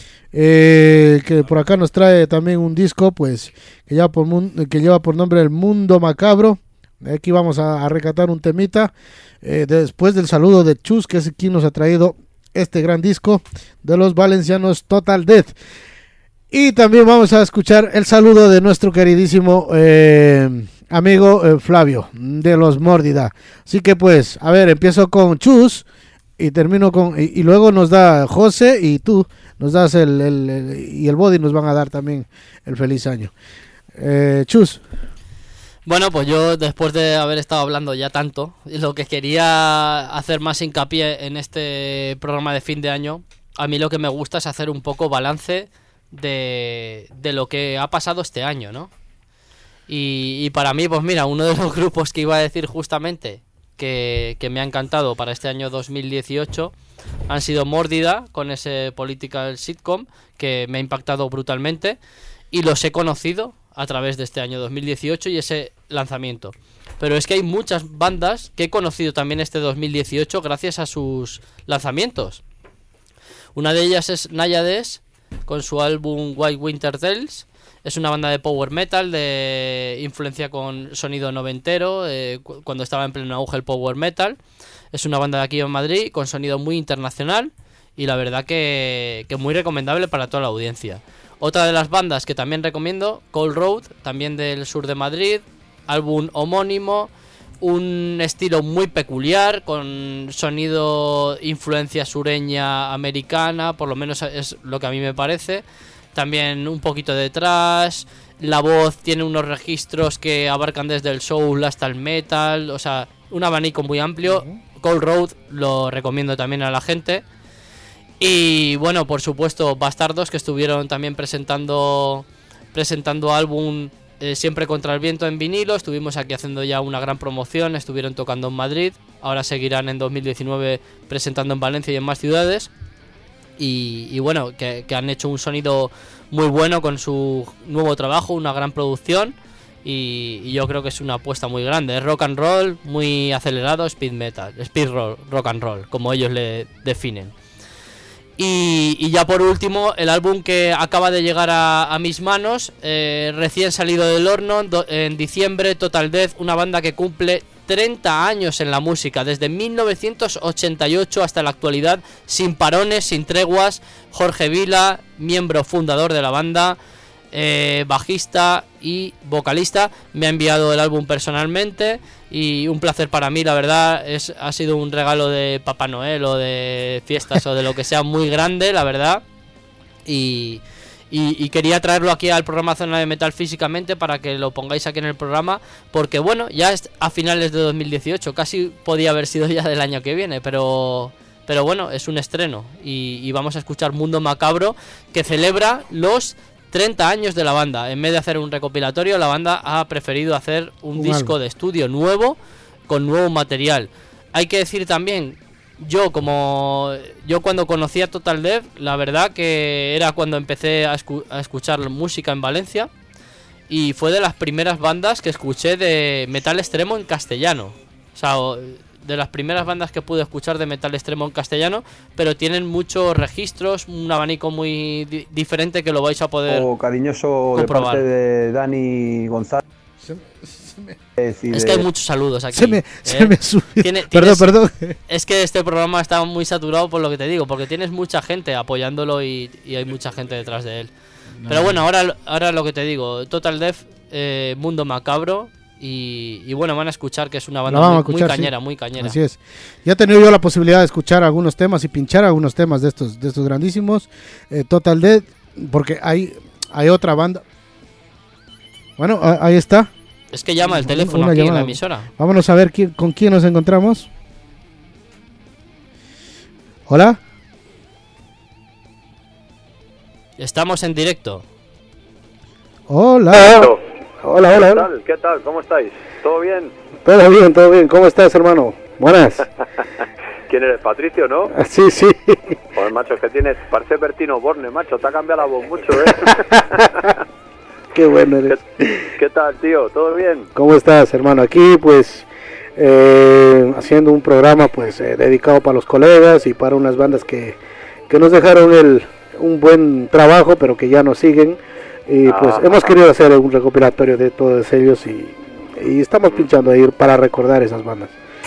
eh, que por acá nos trae también un disco pues que lleva por, mun- que lleva por nombre El Mundo Macabro. Aquí vamos a, a recatar un temita, eh, después del saludo de Chus, que es quien nos ha traído este gran disco de los valencianos Total Death. Y también vamos a escuchar el saludo de nuestro queridísimo eh, amigo eh, Flavio de los Mórdida. Así que pues, a ver, empiezo con Chus y termino con... Y, y luego nos da José y tú nos das el, el, el- y el Body nos van a dar también el feliz año. Eh, Chus. Bueno, pues yo después de haber estado hablando ya tanto, lo que quería hacer más hincapié en este programa de fin de año, a mí lo que me gusta es hacer un poco balance de, de lo que ha pasado este año, ¿no? Y, y para mí, pues mira, uno de los grupos que iba a decir justamente que, que me ha encantado para este año dos mil dieciocho han sido Mórdida, con ese political sitcom que me ha impactado brutalmente y los he conocido a través de este año dos mil dieciocho y ese lanzamiento. Pero es que hay muchas bandas que he conocido también este dos mil dieciocho gracias a sus lanzamientos. Una de ellas es Nayades, con su álbum White Winter Tales. Es una banda de power metal de influencia con sonido noventero, eh, cu- cuando estaba en pleno auge el power metal. Es una banda de aquí en Madrid con sonido muy internacional y la verdad que, que muy recomendable para toda la audiencia. Otra de las bandas que también recomiendo, Cold Road, también del sur de Madrid, álbum homónimo, un estilo muy peculiar, con sonido influencia sureña americana, por lo menos es lo que a mí me parece. También un poquito de thrash, la voz tiene unos registros que abarcan desde el soul hasta el metal, o sea, un abanico muy amplio. Cold Road lo recomiendo también a la gente. Y bueno, por supuesto, Bastardos, que estuvieron también presentando presentando álbum eh, Siempre contra el viento en vinilo. Estuvimos aquí haciendo ya una gran promoción, estuvieron tocando en Madrid, ahora seguirán en dos mil diecinueve presentando en Valencia y en más ciudades. Y, y bueno, que, que han hecho un sonido muy bueno con su nuevo trabajo, una gran producción. Y, y yo creo que es una apuesta muy grande. Es rock and roll, muy acelerado, speed metal, speed roll, rock and roll, como ellos le definen. Y, y ya por último, el álbum que acaba de llegar a, a mis manos, eh, recién salido del horno, do, en diciembre, Total Death, una banda que cumple treinta años en la música, desde mil novecientos ochenta y ocho hasta la actualidad, sin parones, sin treguas. Jorge Vila, miembro fundador de la banda, eh, bajista y vocalista, me ha enviado el álbum personalmente y un placer para mí, la verdad. Es, ha sido un regalo de Papá Noel o de fiestas o de lo que sea muy grande, la verdad. Y, y, y quería traerlo aquí al programa Zona de Metal físicamente para que lo pongáis aquí en el programa, porque bueno, ya es a finales de dos mil dieciocho, casi podía haber sido ya del año que viene, pero... pero bueno, es un estreno y, y vamos a escuchar Mundo Macabro, que celebra los treinta años de la banda. En vez de hacer un recopilatorio, la banda ha preferido hacer un, un disco álbum de estudio nuevo, con nuevo material. Hay que decir también, yo como yo cuando conocí a Total Death, la verdad que era cuando empecé a, escu a escuchar música en Valencia, y fue de las primeras bandas que escuché de metal extremo en castellano. O sea, de las primeras bandas que pude escuchar de metal extremo en castellano, pero tienen muchos registros, un abanico muy di diferente que lo vais a poder oh, cariñoso comprobar. De parte de Dani González. Se, se me... Es de... que hay muchos saludos aquí. Se me, ¿eh? se me subió. Tiene, perdón, tienes, perdón. Es que este programa está muy saturado por lo que te digo, porque tienes mucha gente apoyándolo y, y hay mucha gente detrás de él. No. Pero bueno, ahora, ahora lo que te digo, Total Death, eh, Mundo Macabro. Y, y bueno, van a escuchar que es una banda muy, escuchar, muy cañera, sí. muy cañera. Así es. Ya he tenido yo la posibilidad de escuchar algunos temas y pinchar algunos temas de estos de estos grandísimos. Eh, Total Death, porque hay, hay otra banda. Bueno, ahí está. Es que llama el teléfono una aquí llamada. En la emisora. Vámonos a ver quién, con quién nos encontramos. Hola. Estamos en directo. Hola. Hola, hola, hola. ¿Qué tal? ¿Qué tal? ¿Cómo estáis? ¿Todo bien? Todo bien, todo bien. ¿Cómo estás, hermano? Buenas. ¿Quién eres? Patricio, ¿no? Sí, sí. Joder, macho, es que tienes... Parece Bertino Borne, macho. Te ha cambiado la voz mucho, ¿eh? Qué bueno eres. ¿Qué, ¿Qué tal, tío? ¿Todo bien? ¿Cómo estás, hermano? Aquí, pues, eh, haciendo un programa, pues, eh, dedicado para los colegas y para unas bandas que, que nos dejaron el, un buen trabajo, pero que ya nos siguen. Y pues ah, hemos querido hacer un recopilatorio de todos ellos y, y estamos pinchando ahí para recordar esas bandas.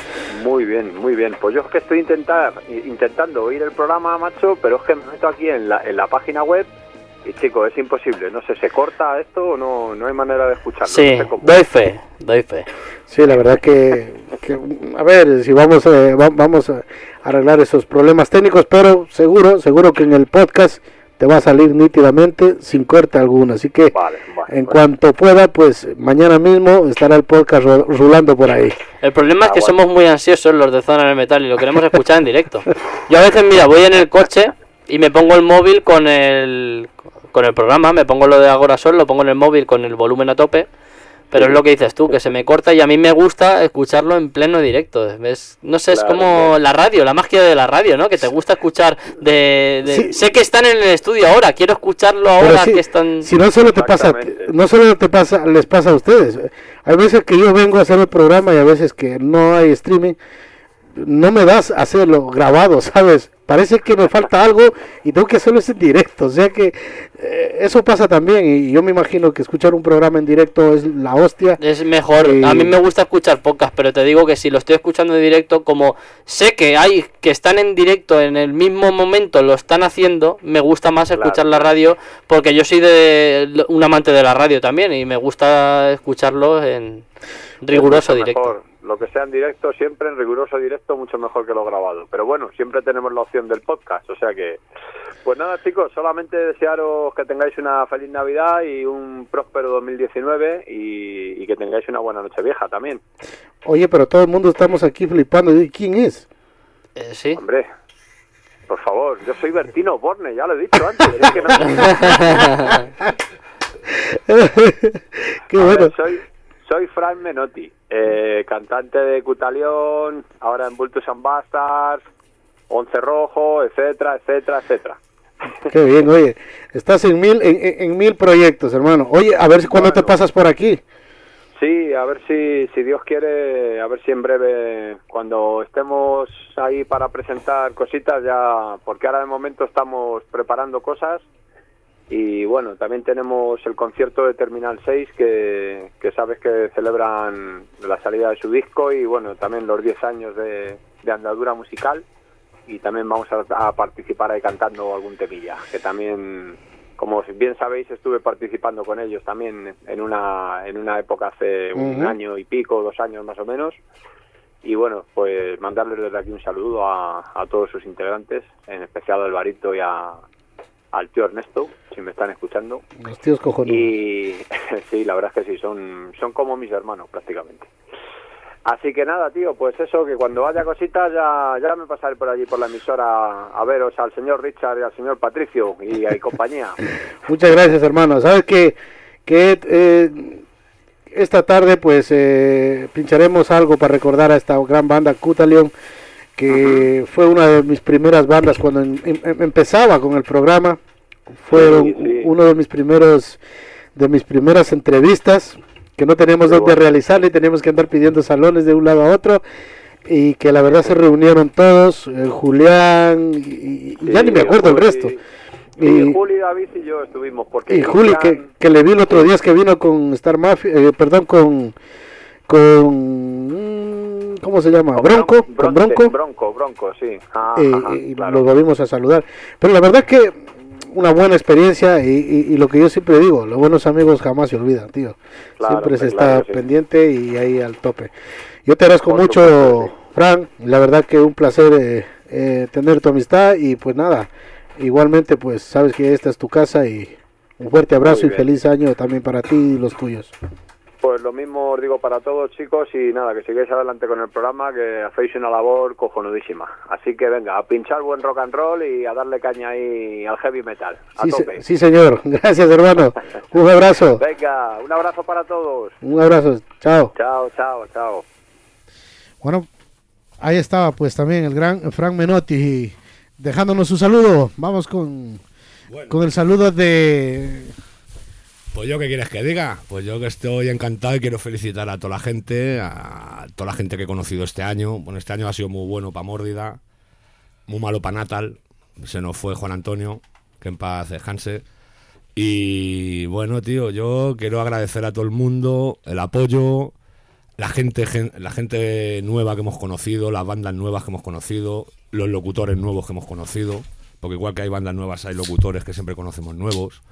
Muy bien, muy bien. Pues yo es que estoy intentar, intentando oír el programa, macho, pero es que me meto aquí en la, en la página web y, chico, es imposible. No sé, ¿se corta esto o no, no hay manera de escucharlo? Sí, no sé doy fe, doy fe. Sí, la verdad que, que a ver, si vamos, eh, va, vamos a arreglar esos problemas técnicos, pero seguro, seguro que en el podcast te va a salir nítidamente sin corte alguno, así que vale, vale, en vale. cuanto pueda, pues mañana mismo estará el podcast rulando por ahí. El problema ah, es que bueno. somos muy ansiosos los de Zona del Metal y lo queremos escuchar en directo. Yo a veces, mira, voy en el coche y me pongo el móvil con el con el programa, me pongo lo de Agora Sol, lo pongo en el móvil con el volumen a tope, pero sí. es lo que dices tú, que se me corta y a mí me gusta escucharlo en pleno directo. ¿Ves? No sé, claro, es como claro. la radio, la magia de la radio, ¿no? Que te gusta escuchar de... de... Sí. Sé que están en el estudio ahora, quiero escucharlo ahora sí, que están... Si no solo te pasa, no solo te pasa, les pasa a ustedes. Hay veces que yo vengo a hacer el programa y a veces que no hay streaming, no me das a hacerlo grabado, ¿sabes? Parece que me falta algo y tengo que hacerlo en directo, o sea que eh, eso pasa también y yo me imagino que escuchar un programa en directo es la hostia. Es mejor, eh, a mí me gusta escuchar podcast, pero te digo que si lo estoy escuchando en directo, como sé que hay que están en directo en el mismo momento, lo están haciendo, me gusta más escuchar claro. la radio, porque yo soy de un amante de la radio también y me gusta escucharlo en riguroso directo. Mejor. Lo que sea en directo, siempre en riguroso directo, mucho mejor que lo grabado. Pero bueno, siempre tenemos la opción del podcast, o sea que... Pues nada, chicos, solamente desearos que tengáis una feliz Navidad y un próspero dos mil diecinueve y, y que tengáis una buena Nochevieja también. Oye, pero todo el mundo estamos aquí flipando. ¿Quién es? Eh, sí. Hombre, por favor, yo soy Bertino Borne, ya lo he dicho antes. Es que no... Qué bueno. Ver, soy... Soy Frank Menotti, eh, cantante de Cutaleón, ahora en Vultus and Bastards, Once Rojo, etcétera, etcétera, etcétera. Qué bien, oye, estás en mil en, en mil proyectos, hermano. Oye, a ver si cuándo bueno, te pasas por aquí. Sí, a ver si, si Dios quiere, a ver si en breve, cuando estemos ahí para presentar cositas ya, porque ahora de momento estamos preparando cosas. Y bueno, también tenemos el concierto de Terminal seis que, que sabes que celebran la salida de su disco y bueno, también los diez años de, de andadura musical y también vamos a, a participar ahí cantando algún temilla, que también, como bien sabéis, estuve participando con ellos también en una, en una época hace un uh-huh. año y pico, dos años más o menos. Y bueno, pues mandarles desde aquí un saludo a, a todos sus integrantes, en especial a Alvarito y a... al tío Ernesto, si me están escuchando. Los tíos cojonudos. Y sí, la verdad es que sí, son, son como mis hermanos prácticamente. Así que nada, tío, pues eso, que cuando haya cositas ya, ya me pasaré por allí, por la emisora, a veros al señor Richard y al señor Patricio y, y compañía. Muchas gracias, hermano. Sabes que, que eh, esta tarde pues eh, pincharemos algo para recordar a esta gran banda Cutalion, que uh-huh. fue una de mis primeras bandas cuando en, en, empezaba con el programa. Fueron sí, sí. uno de mis primeros, de mis primeras entrevistas, que no teníamos dónde bueno. realizarla y teníamos que andar pidiendo salones de un lado a otro, y que la verdad se reunieron todos, eh, Julián, y, y sí, ya ni me acuerdo Juli, el resto. Y, y Juli, David y yo estuvimos. Porque y Juli, que, que le vi el otro sí. día, es que vino con Star Mafia, eh, perdón, con... con ¿cómo se llama? Con Bronco, Bron- con Bronco. Bronco, Bronco, sí. Ah, eh, ajá, y claro. los volvimos a saludar. Pero la verdad que una buena experiencia y, y, y lo que yo siempre digo, los buenos amigos jamás se olvidan, tío. Claro, siempre se claro, está sí. pendiente y ahí al tope. Yo te agradezco Por mucho, supuesto, sí. Fran, la verdad que un placer eh, eh, tener tu amistad y pues nada, igualmente pues sabes que esta es tu casa y un fuerte abrazo y feliz año también para ti y los tuyos. Pues lo mismo os digo para todos, chicos, y nada, que sigáis adelante con el programa, que hacéis una labor cojonudísima. Así que venga, a pinchar buen rock and roll y a darle caña ahí al heavy metal, a Sí, tope. se, sí señor, gracias hermano, un abrazo. Venga, un abrazo para todos. Un abrazo, chao. Chao, chao, chao. Bueno, ahí estaba pues también el gran Frank Menotti dejándonos su saludo. Vamos con, bueno. con el saludo de... Pues yo, ¿qué quieres que diga? Pues yo que estoy encantado y quiero felicitar a toda la gente, a toda la gente que he conocido este año. Bueno, este año ha sido muy bueno para Mórdida, muy malo para Natal. Se nos fue Juan Antonio, que en paz descanse. Y bueno, tío, yo quiero agradecer a todo el mundo el apoyo, la gente, la gente nueva que hemos conocido, las bandas nuevas que hemos conocido, los locutores nuevos que hemos conocido, porque igual que hay bandas nuevas hay locutores que siempre conocemos nuevos.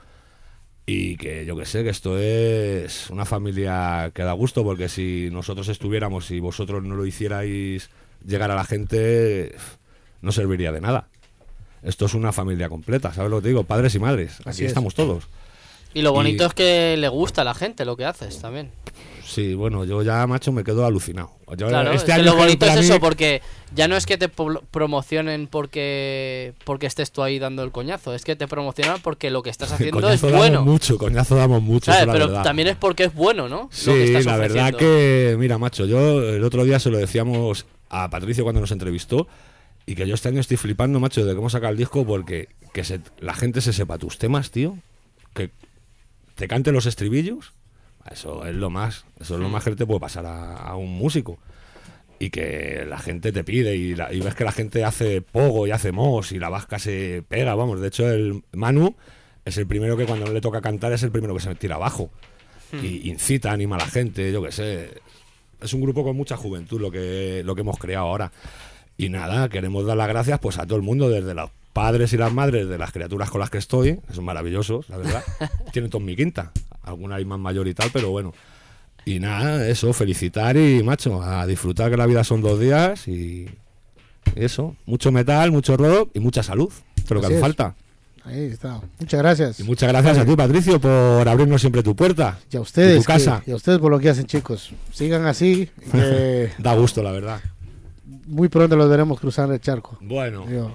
Y que yo que sé, que esto es una familia que da gusto, porque si nosotros estuviéramos y vosotros no lo hicierais llegar a la gente, no serviría de nada. Esto es una familia completa, ¿sabes lo que te digo? Padres y madres, Así aquí es. estamos todos. Y lo bonito Y- es que le gusta a la gente lo que haces también. Sí, bueno, yo ya, macho, me quedo alucinado. Yo, Claro, este es que año lo bonito es para eso, mí- porque ya no es que te po- promocionen porque porque estés tú ahí dando el coñazo, es que te promocionan porque lo que estás haciendo es Coñazo bueno. damos mucho, coñazo damos mucho, ¿Sabes? eso es la Pero verdad. también es porque es bueno, ¿no? Sí, Lo que estás la verdad ofreciendo. que, mira, macho, yo el otro día se lo decíamos a Patricio cuando nos entrevistó, y que yo este año estoy flipando, macho, de cómo sacar el disco, porque que se, la gente se sepa tus temas, tío, que te cante los estribillos, eso es lo más, eso es lo más que te puede pasar a, a un músico. Y que la gente te pide y, la- y ves que la gente hace pogo y hace mos y la vasca se pega, vamos. De hecho, el Manu es el primero que cuando no le toca cantar es el primero que se tira abajo. Hmm. Y incita, anima a la gente, yo qué sé. Es un grupo con mucha juventud lo que, lo que hemos creado ahora. Y nada, queremos dar las gracias pues a todo el mundo, desde los padres y las madres de las criaturas con las que estoy, que son maravillosos, la verdad. Tienen todos mi quinta, alguna hay más mayor y tal, pero bueno. Y nada, eso, felicitar y, macho, a disfrutar, que la vida son dos días y eso, mucho metal, mucho rock y mucha salud, que es lo que Así hace es. falta. Ahí está. Muchas gracias. Y muchas gracias a ti, Patricio, por abrirnos siempre tu puerta Y a ustedes, y tu casa. que- y a ustedes por lo que hacen, chicos. Sigan así, que Da gusto, la verdad. muy pronto los veremos cruzar el charco. Bueno. Yo-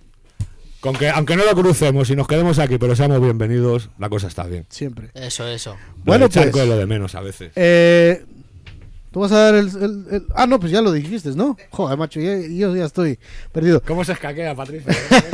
Con que, aunque no lo crucemos y nos quedemos aquí, pero seamos bienvenidos, la cosa está bien. Siempre. Eso, eso. Lo Bueno, del charco pues, es lo de menos a veces. Eh, Tú vas a dar el, el- el- Ah, no, pues ya lo dijiste, ¿no? Joder, macho, ya- yo ya estoy perdido. ¿Cómo se escaquea, Patricio?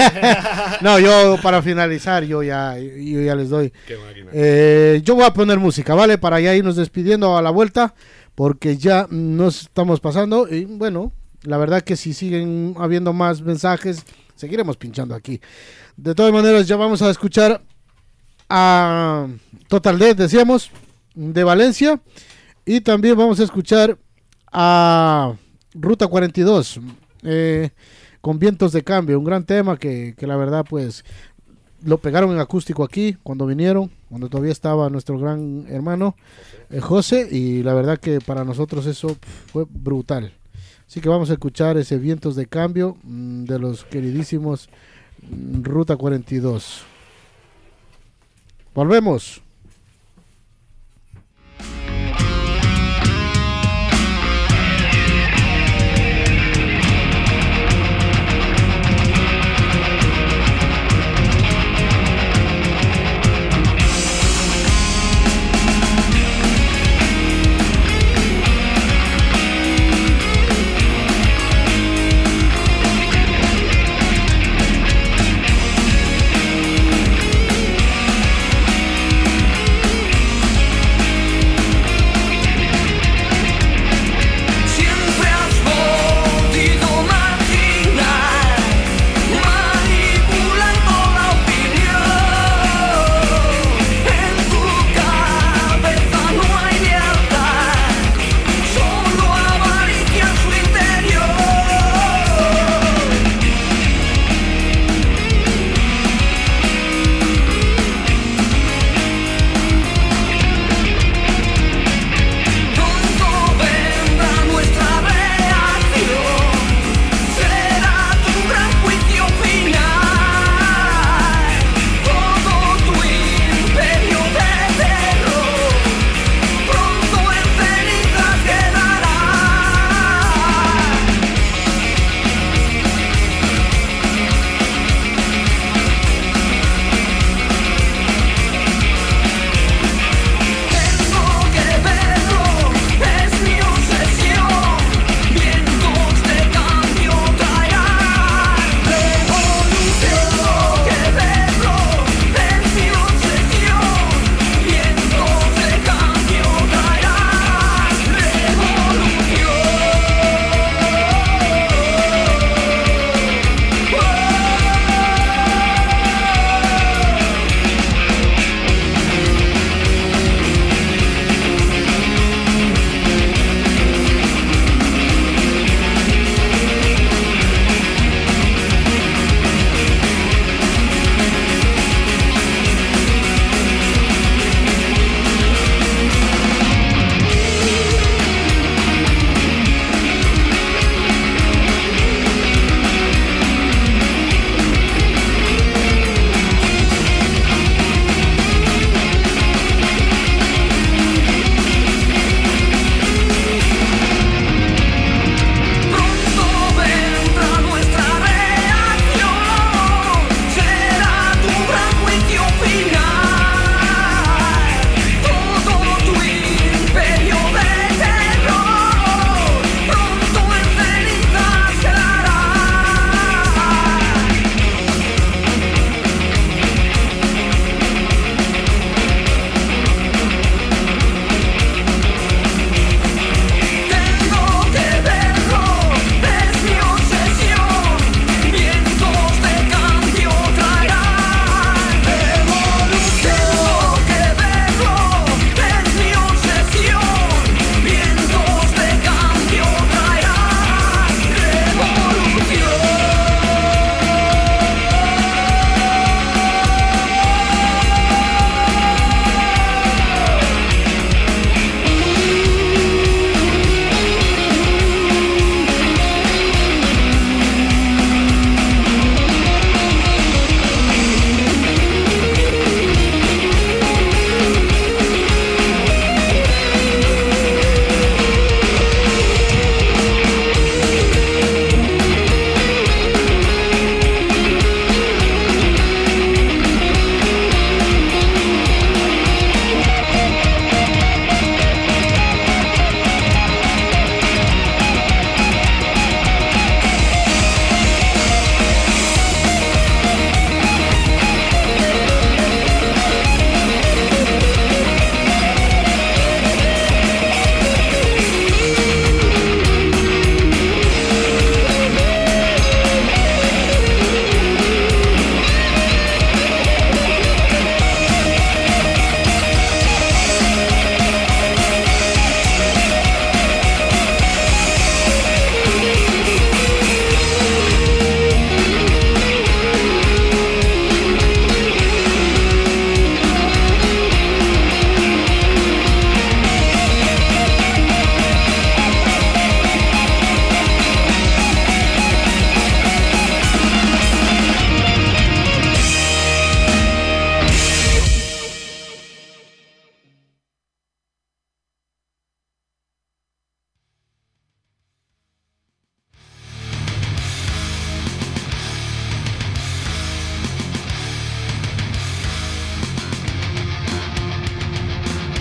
No, yo para finalizar, yo ya, yo ya les doy. Qué máquina. Eh, yo voy a poner música, ¿vale? Para ya irnos despidiendo a la vuelta, porque ya nos estamos pasando. Y bueno, la verdad que si siguen habiendo más mensajes, seguiremos pinchando aquí. De todas maneras, ya vamos a escuchar a Total Death, decíamos, de Valencia. Y también vamos a escuchar a Ruta cuarenta y dos, eh, con Vientos de Cambio, un gran tema que, que la verdad pues lo pegaron en acústico aquí cuando vinieron, cuando todavía estaba nuestro gran hermano eh, José, y la verdad que para nosotros eso pf, fue brutal. Así que vamos a escuchar ese Vientos de Cambio mm, de los queridísimos mm, Ruta cuarenta y dos. Volvemos.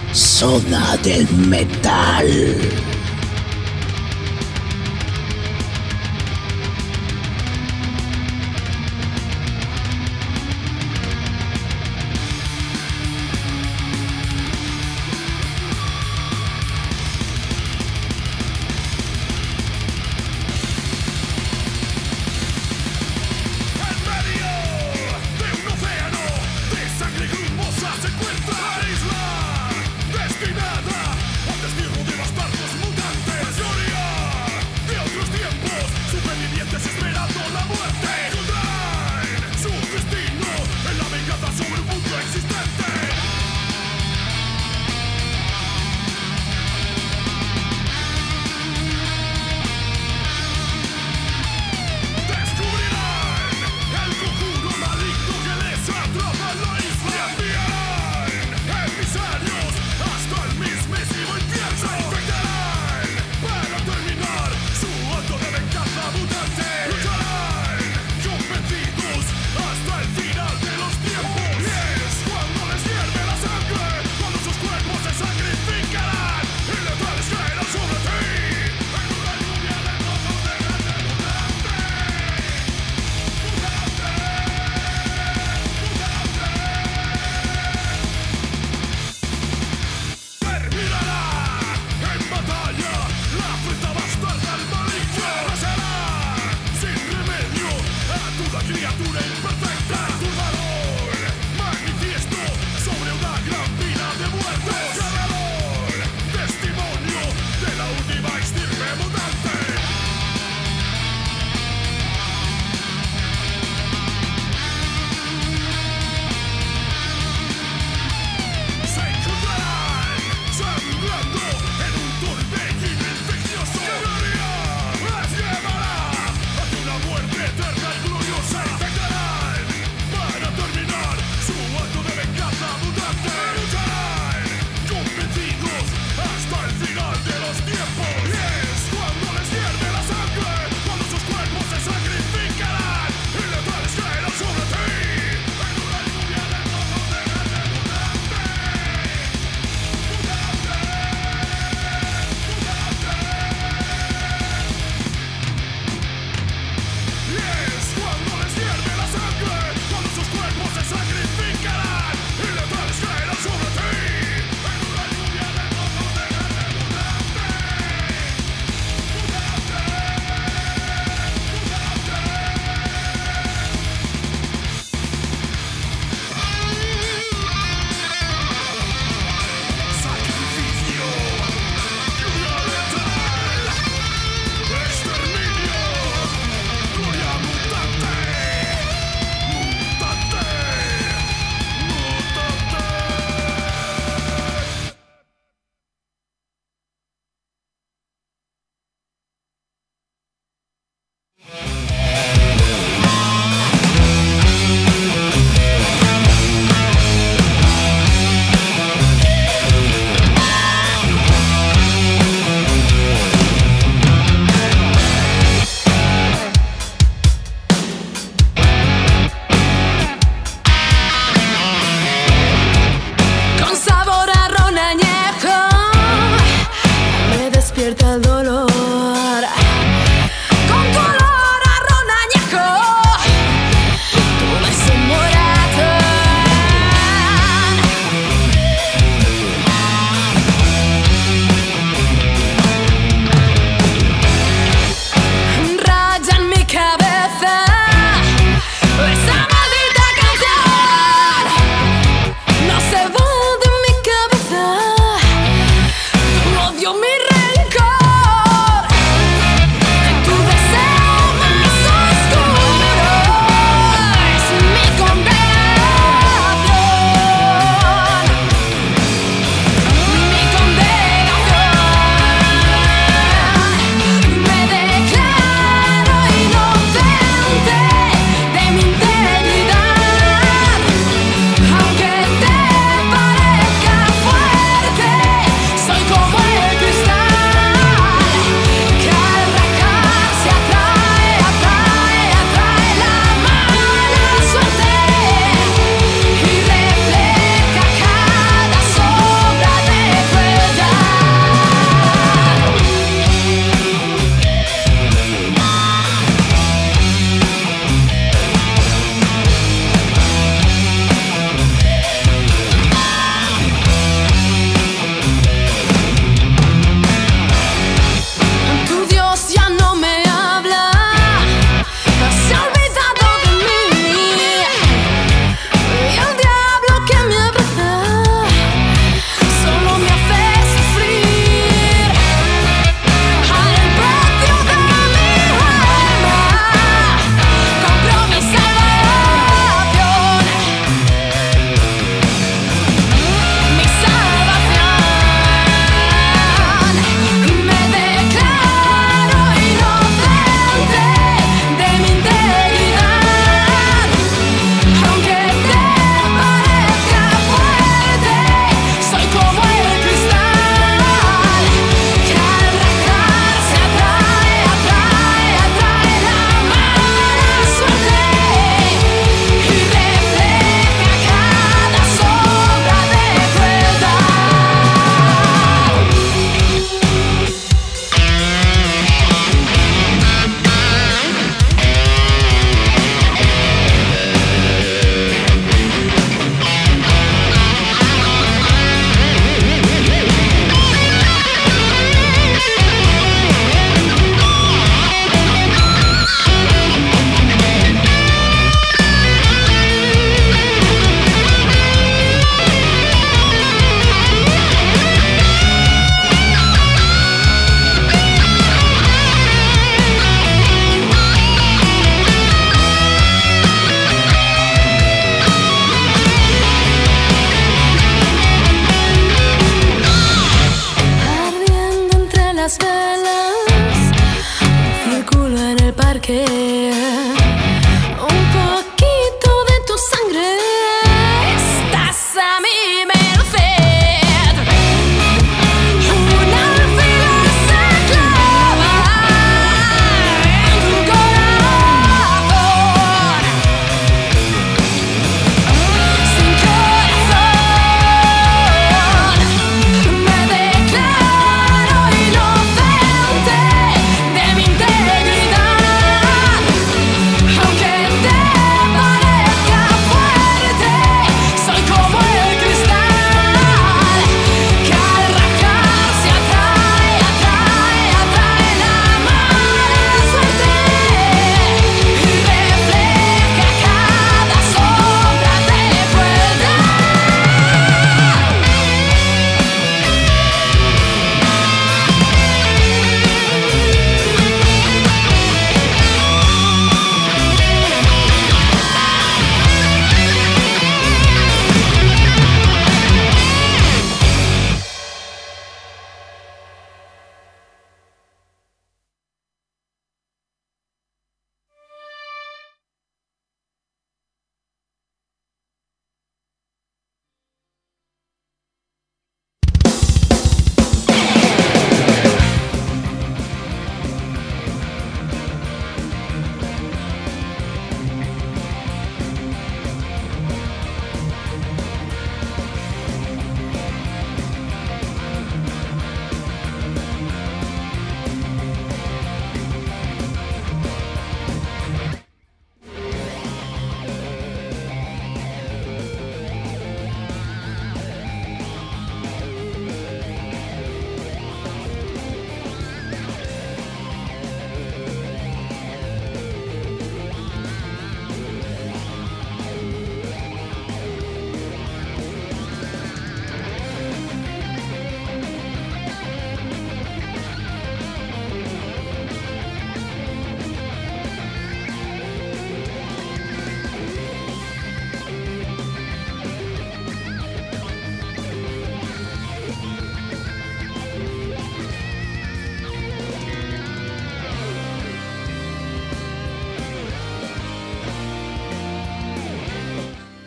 Zona del Metal. Destinada al destierro de las partes mundiales.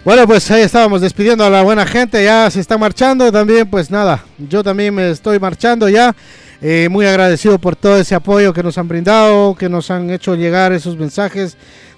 Bueno, pues ahí estábamos despidiendo a la buena gente, ya se está marchando también, pues nada, yo también me estoy marchando ya, eh, muy agradecido por todo ese apoyo que nos han brindado, que nos han hecho llegar esos mensajes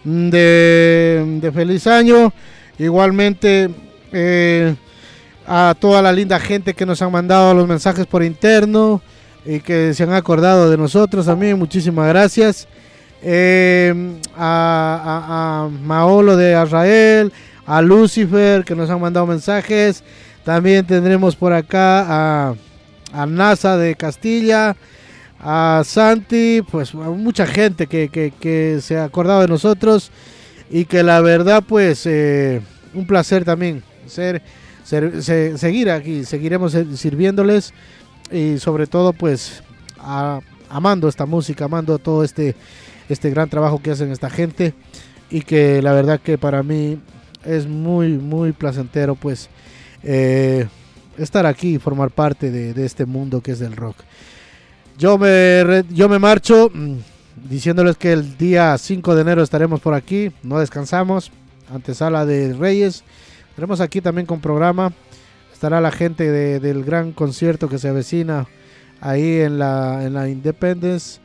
de, de feliz año, igualmente eh, a toda la linda gente que nos han mandado los mensajes por interno y que se han acordado de nosotros también, muchísimas gracias. Eh, a, a, a Maolo de Israel, a Lucifer que nos han mandado mensajes, también tendremos por acá a, a NASA de Castilla, a Santi, pues a mucha gente que, que, que se ha acordado de nosotros y que la verdad pues eh, un placer también ser, ser, ser, seguir aquí, seguiremos sirviéndoles y sobre todo pues a, amando esta música, amando todo este este gran trabajo que hacen esta gente y que la verdad que para mí es muy muy placentero pues eh, estar aquí y formar parte de, de este mundo que es del rock. Yo me, yo me marcho mmm, diciéndoles que el día cinco de enero estaremos por aquí, no descansamos, antesala de Reyes, estaremos aquí también con programa, estará la gente de, del gran concierto que se avecina ahí en la, en la Independence,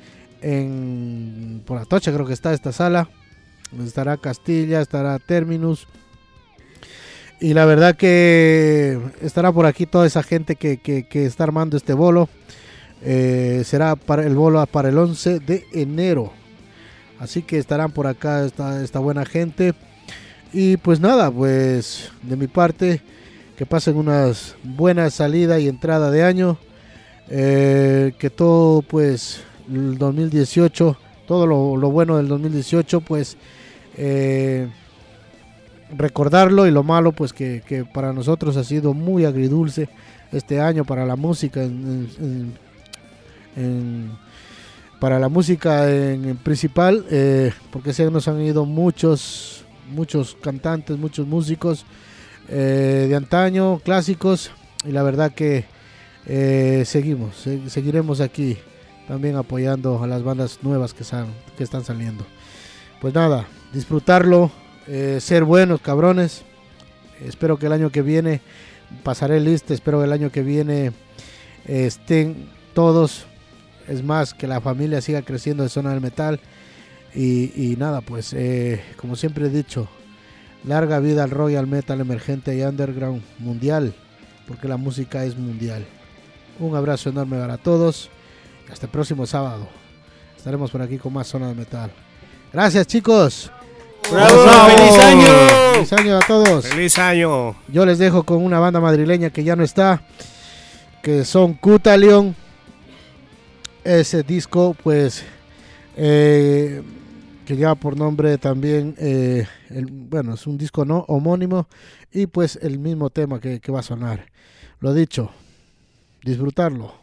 en por Atocha creo que está esta sala, estará Castilla, estará Terminus y la verdad que estará por aquí toda esa gente que, que, que está armando este bolo. Eh, será para el bolo para el once de enero, así que estarán por acá esta, esta buena gente y pues nada, pues de mi parte que pasen unas buenas salida y entrada de año, eh, que todo pues el dos mil dieciocho, todo lo, lo bueno del dos mil dieciocho, pues eh, recordarlo y lo malo, pues que, que para nosotros ha sido muy agridulce este año para la música, en, en, en, para la música en, en principal, eh, porque se nos han ido muchos, muchos cantantes, muchos músicos eh, de antaño, clásicos, y la verdad que eh, seguimos, se, seguiremos aquí también apoyando a las bandas nuevas que, sal, que están saliendo. Pues nada, disfrutarlo, eh, ser buenos cabrones. Espero que el año que viene pasaré lista, espero que el año que viene eh, estén todos. Es más, que la familia siga creciendo de Zona del Metal. Y, y nada, pues eh, como siempre he dicho, larga vida al Royal Metal emergente y underground mundial, porque la música es mundial. Un abrazo enorme para todos. Hasta el próximo sábado. Estaremos por aquí con más Zona de Metal. Gracias, chicos. ¡Bravo! ¡Feliz año! ¡Feliz año a todos! ¡Feliz año! Yo les dejo con una banda madrileña que ya no está, que son Cutalion. Ese disco, pues, eh, que lleva por nombre también, eh, el, bueno, es un disco no homónimo y pues el mismo tema que, que va a sonar. Lo dicho, disfrutarlo.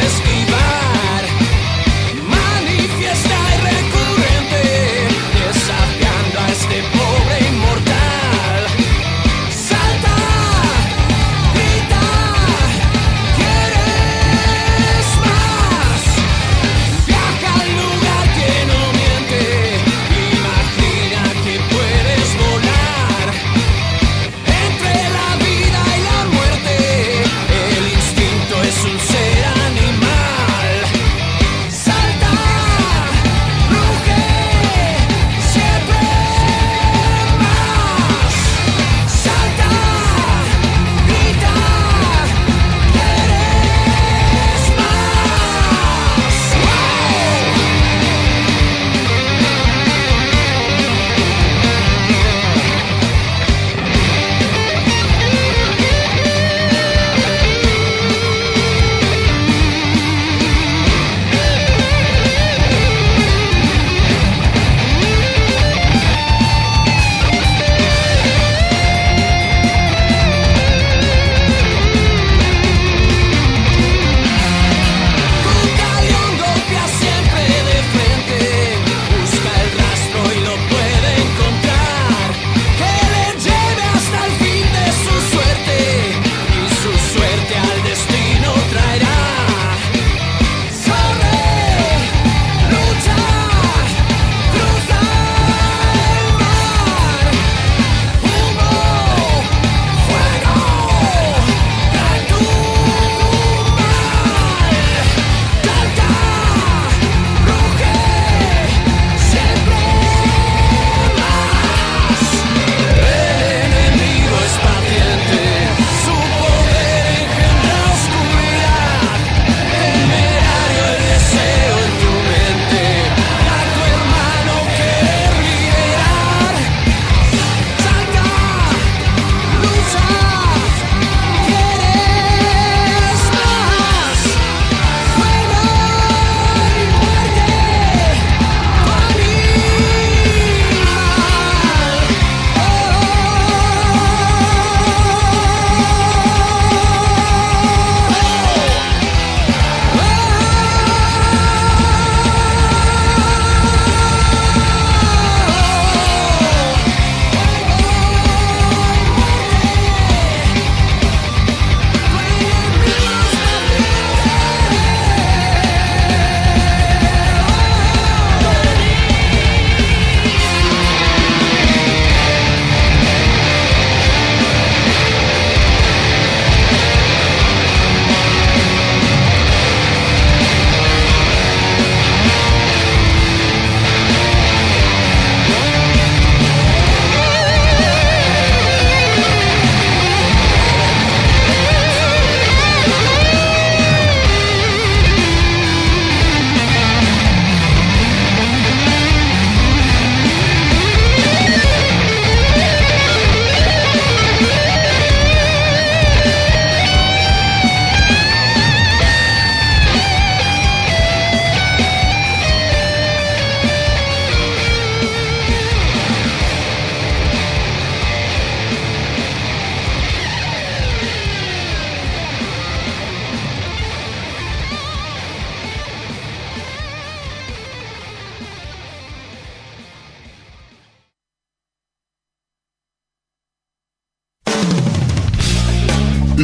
Manifiesta y recurrente,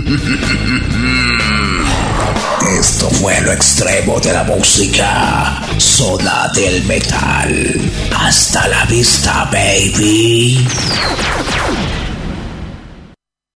Esto fue lo extremo de la música. Zona del Metal. Hasta la vista, baby.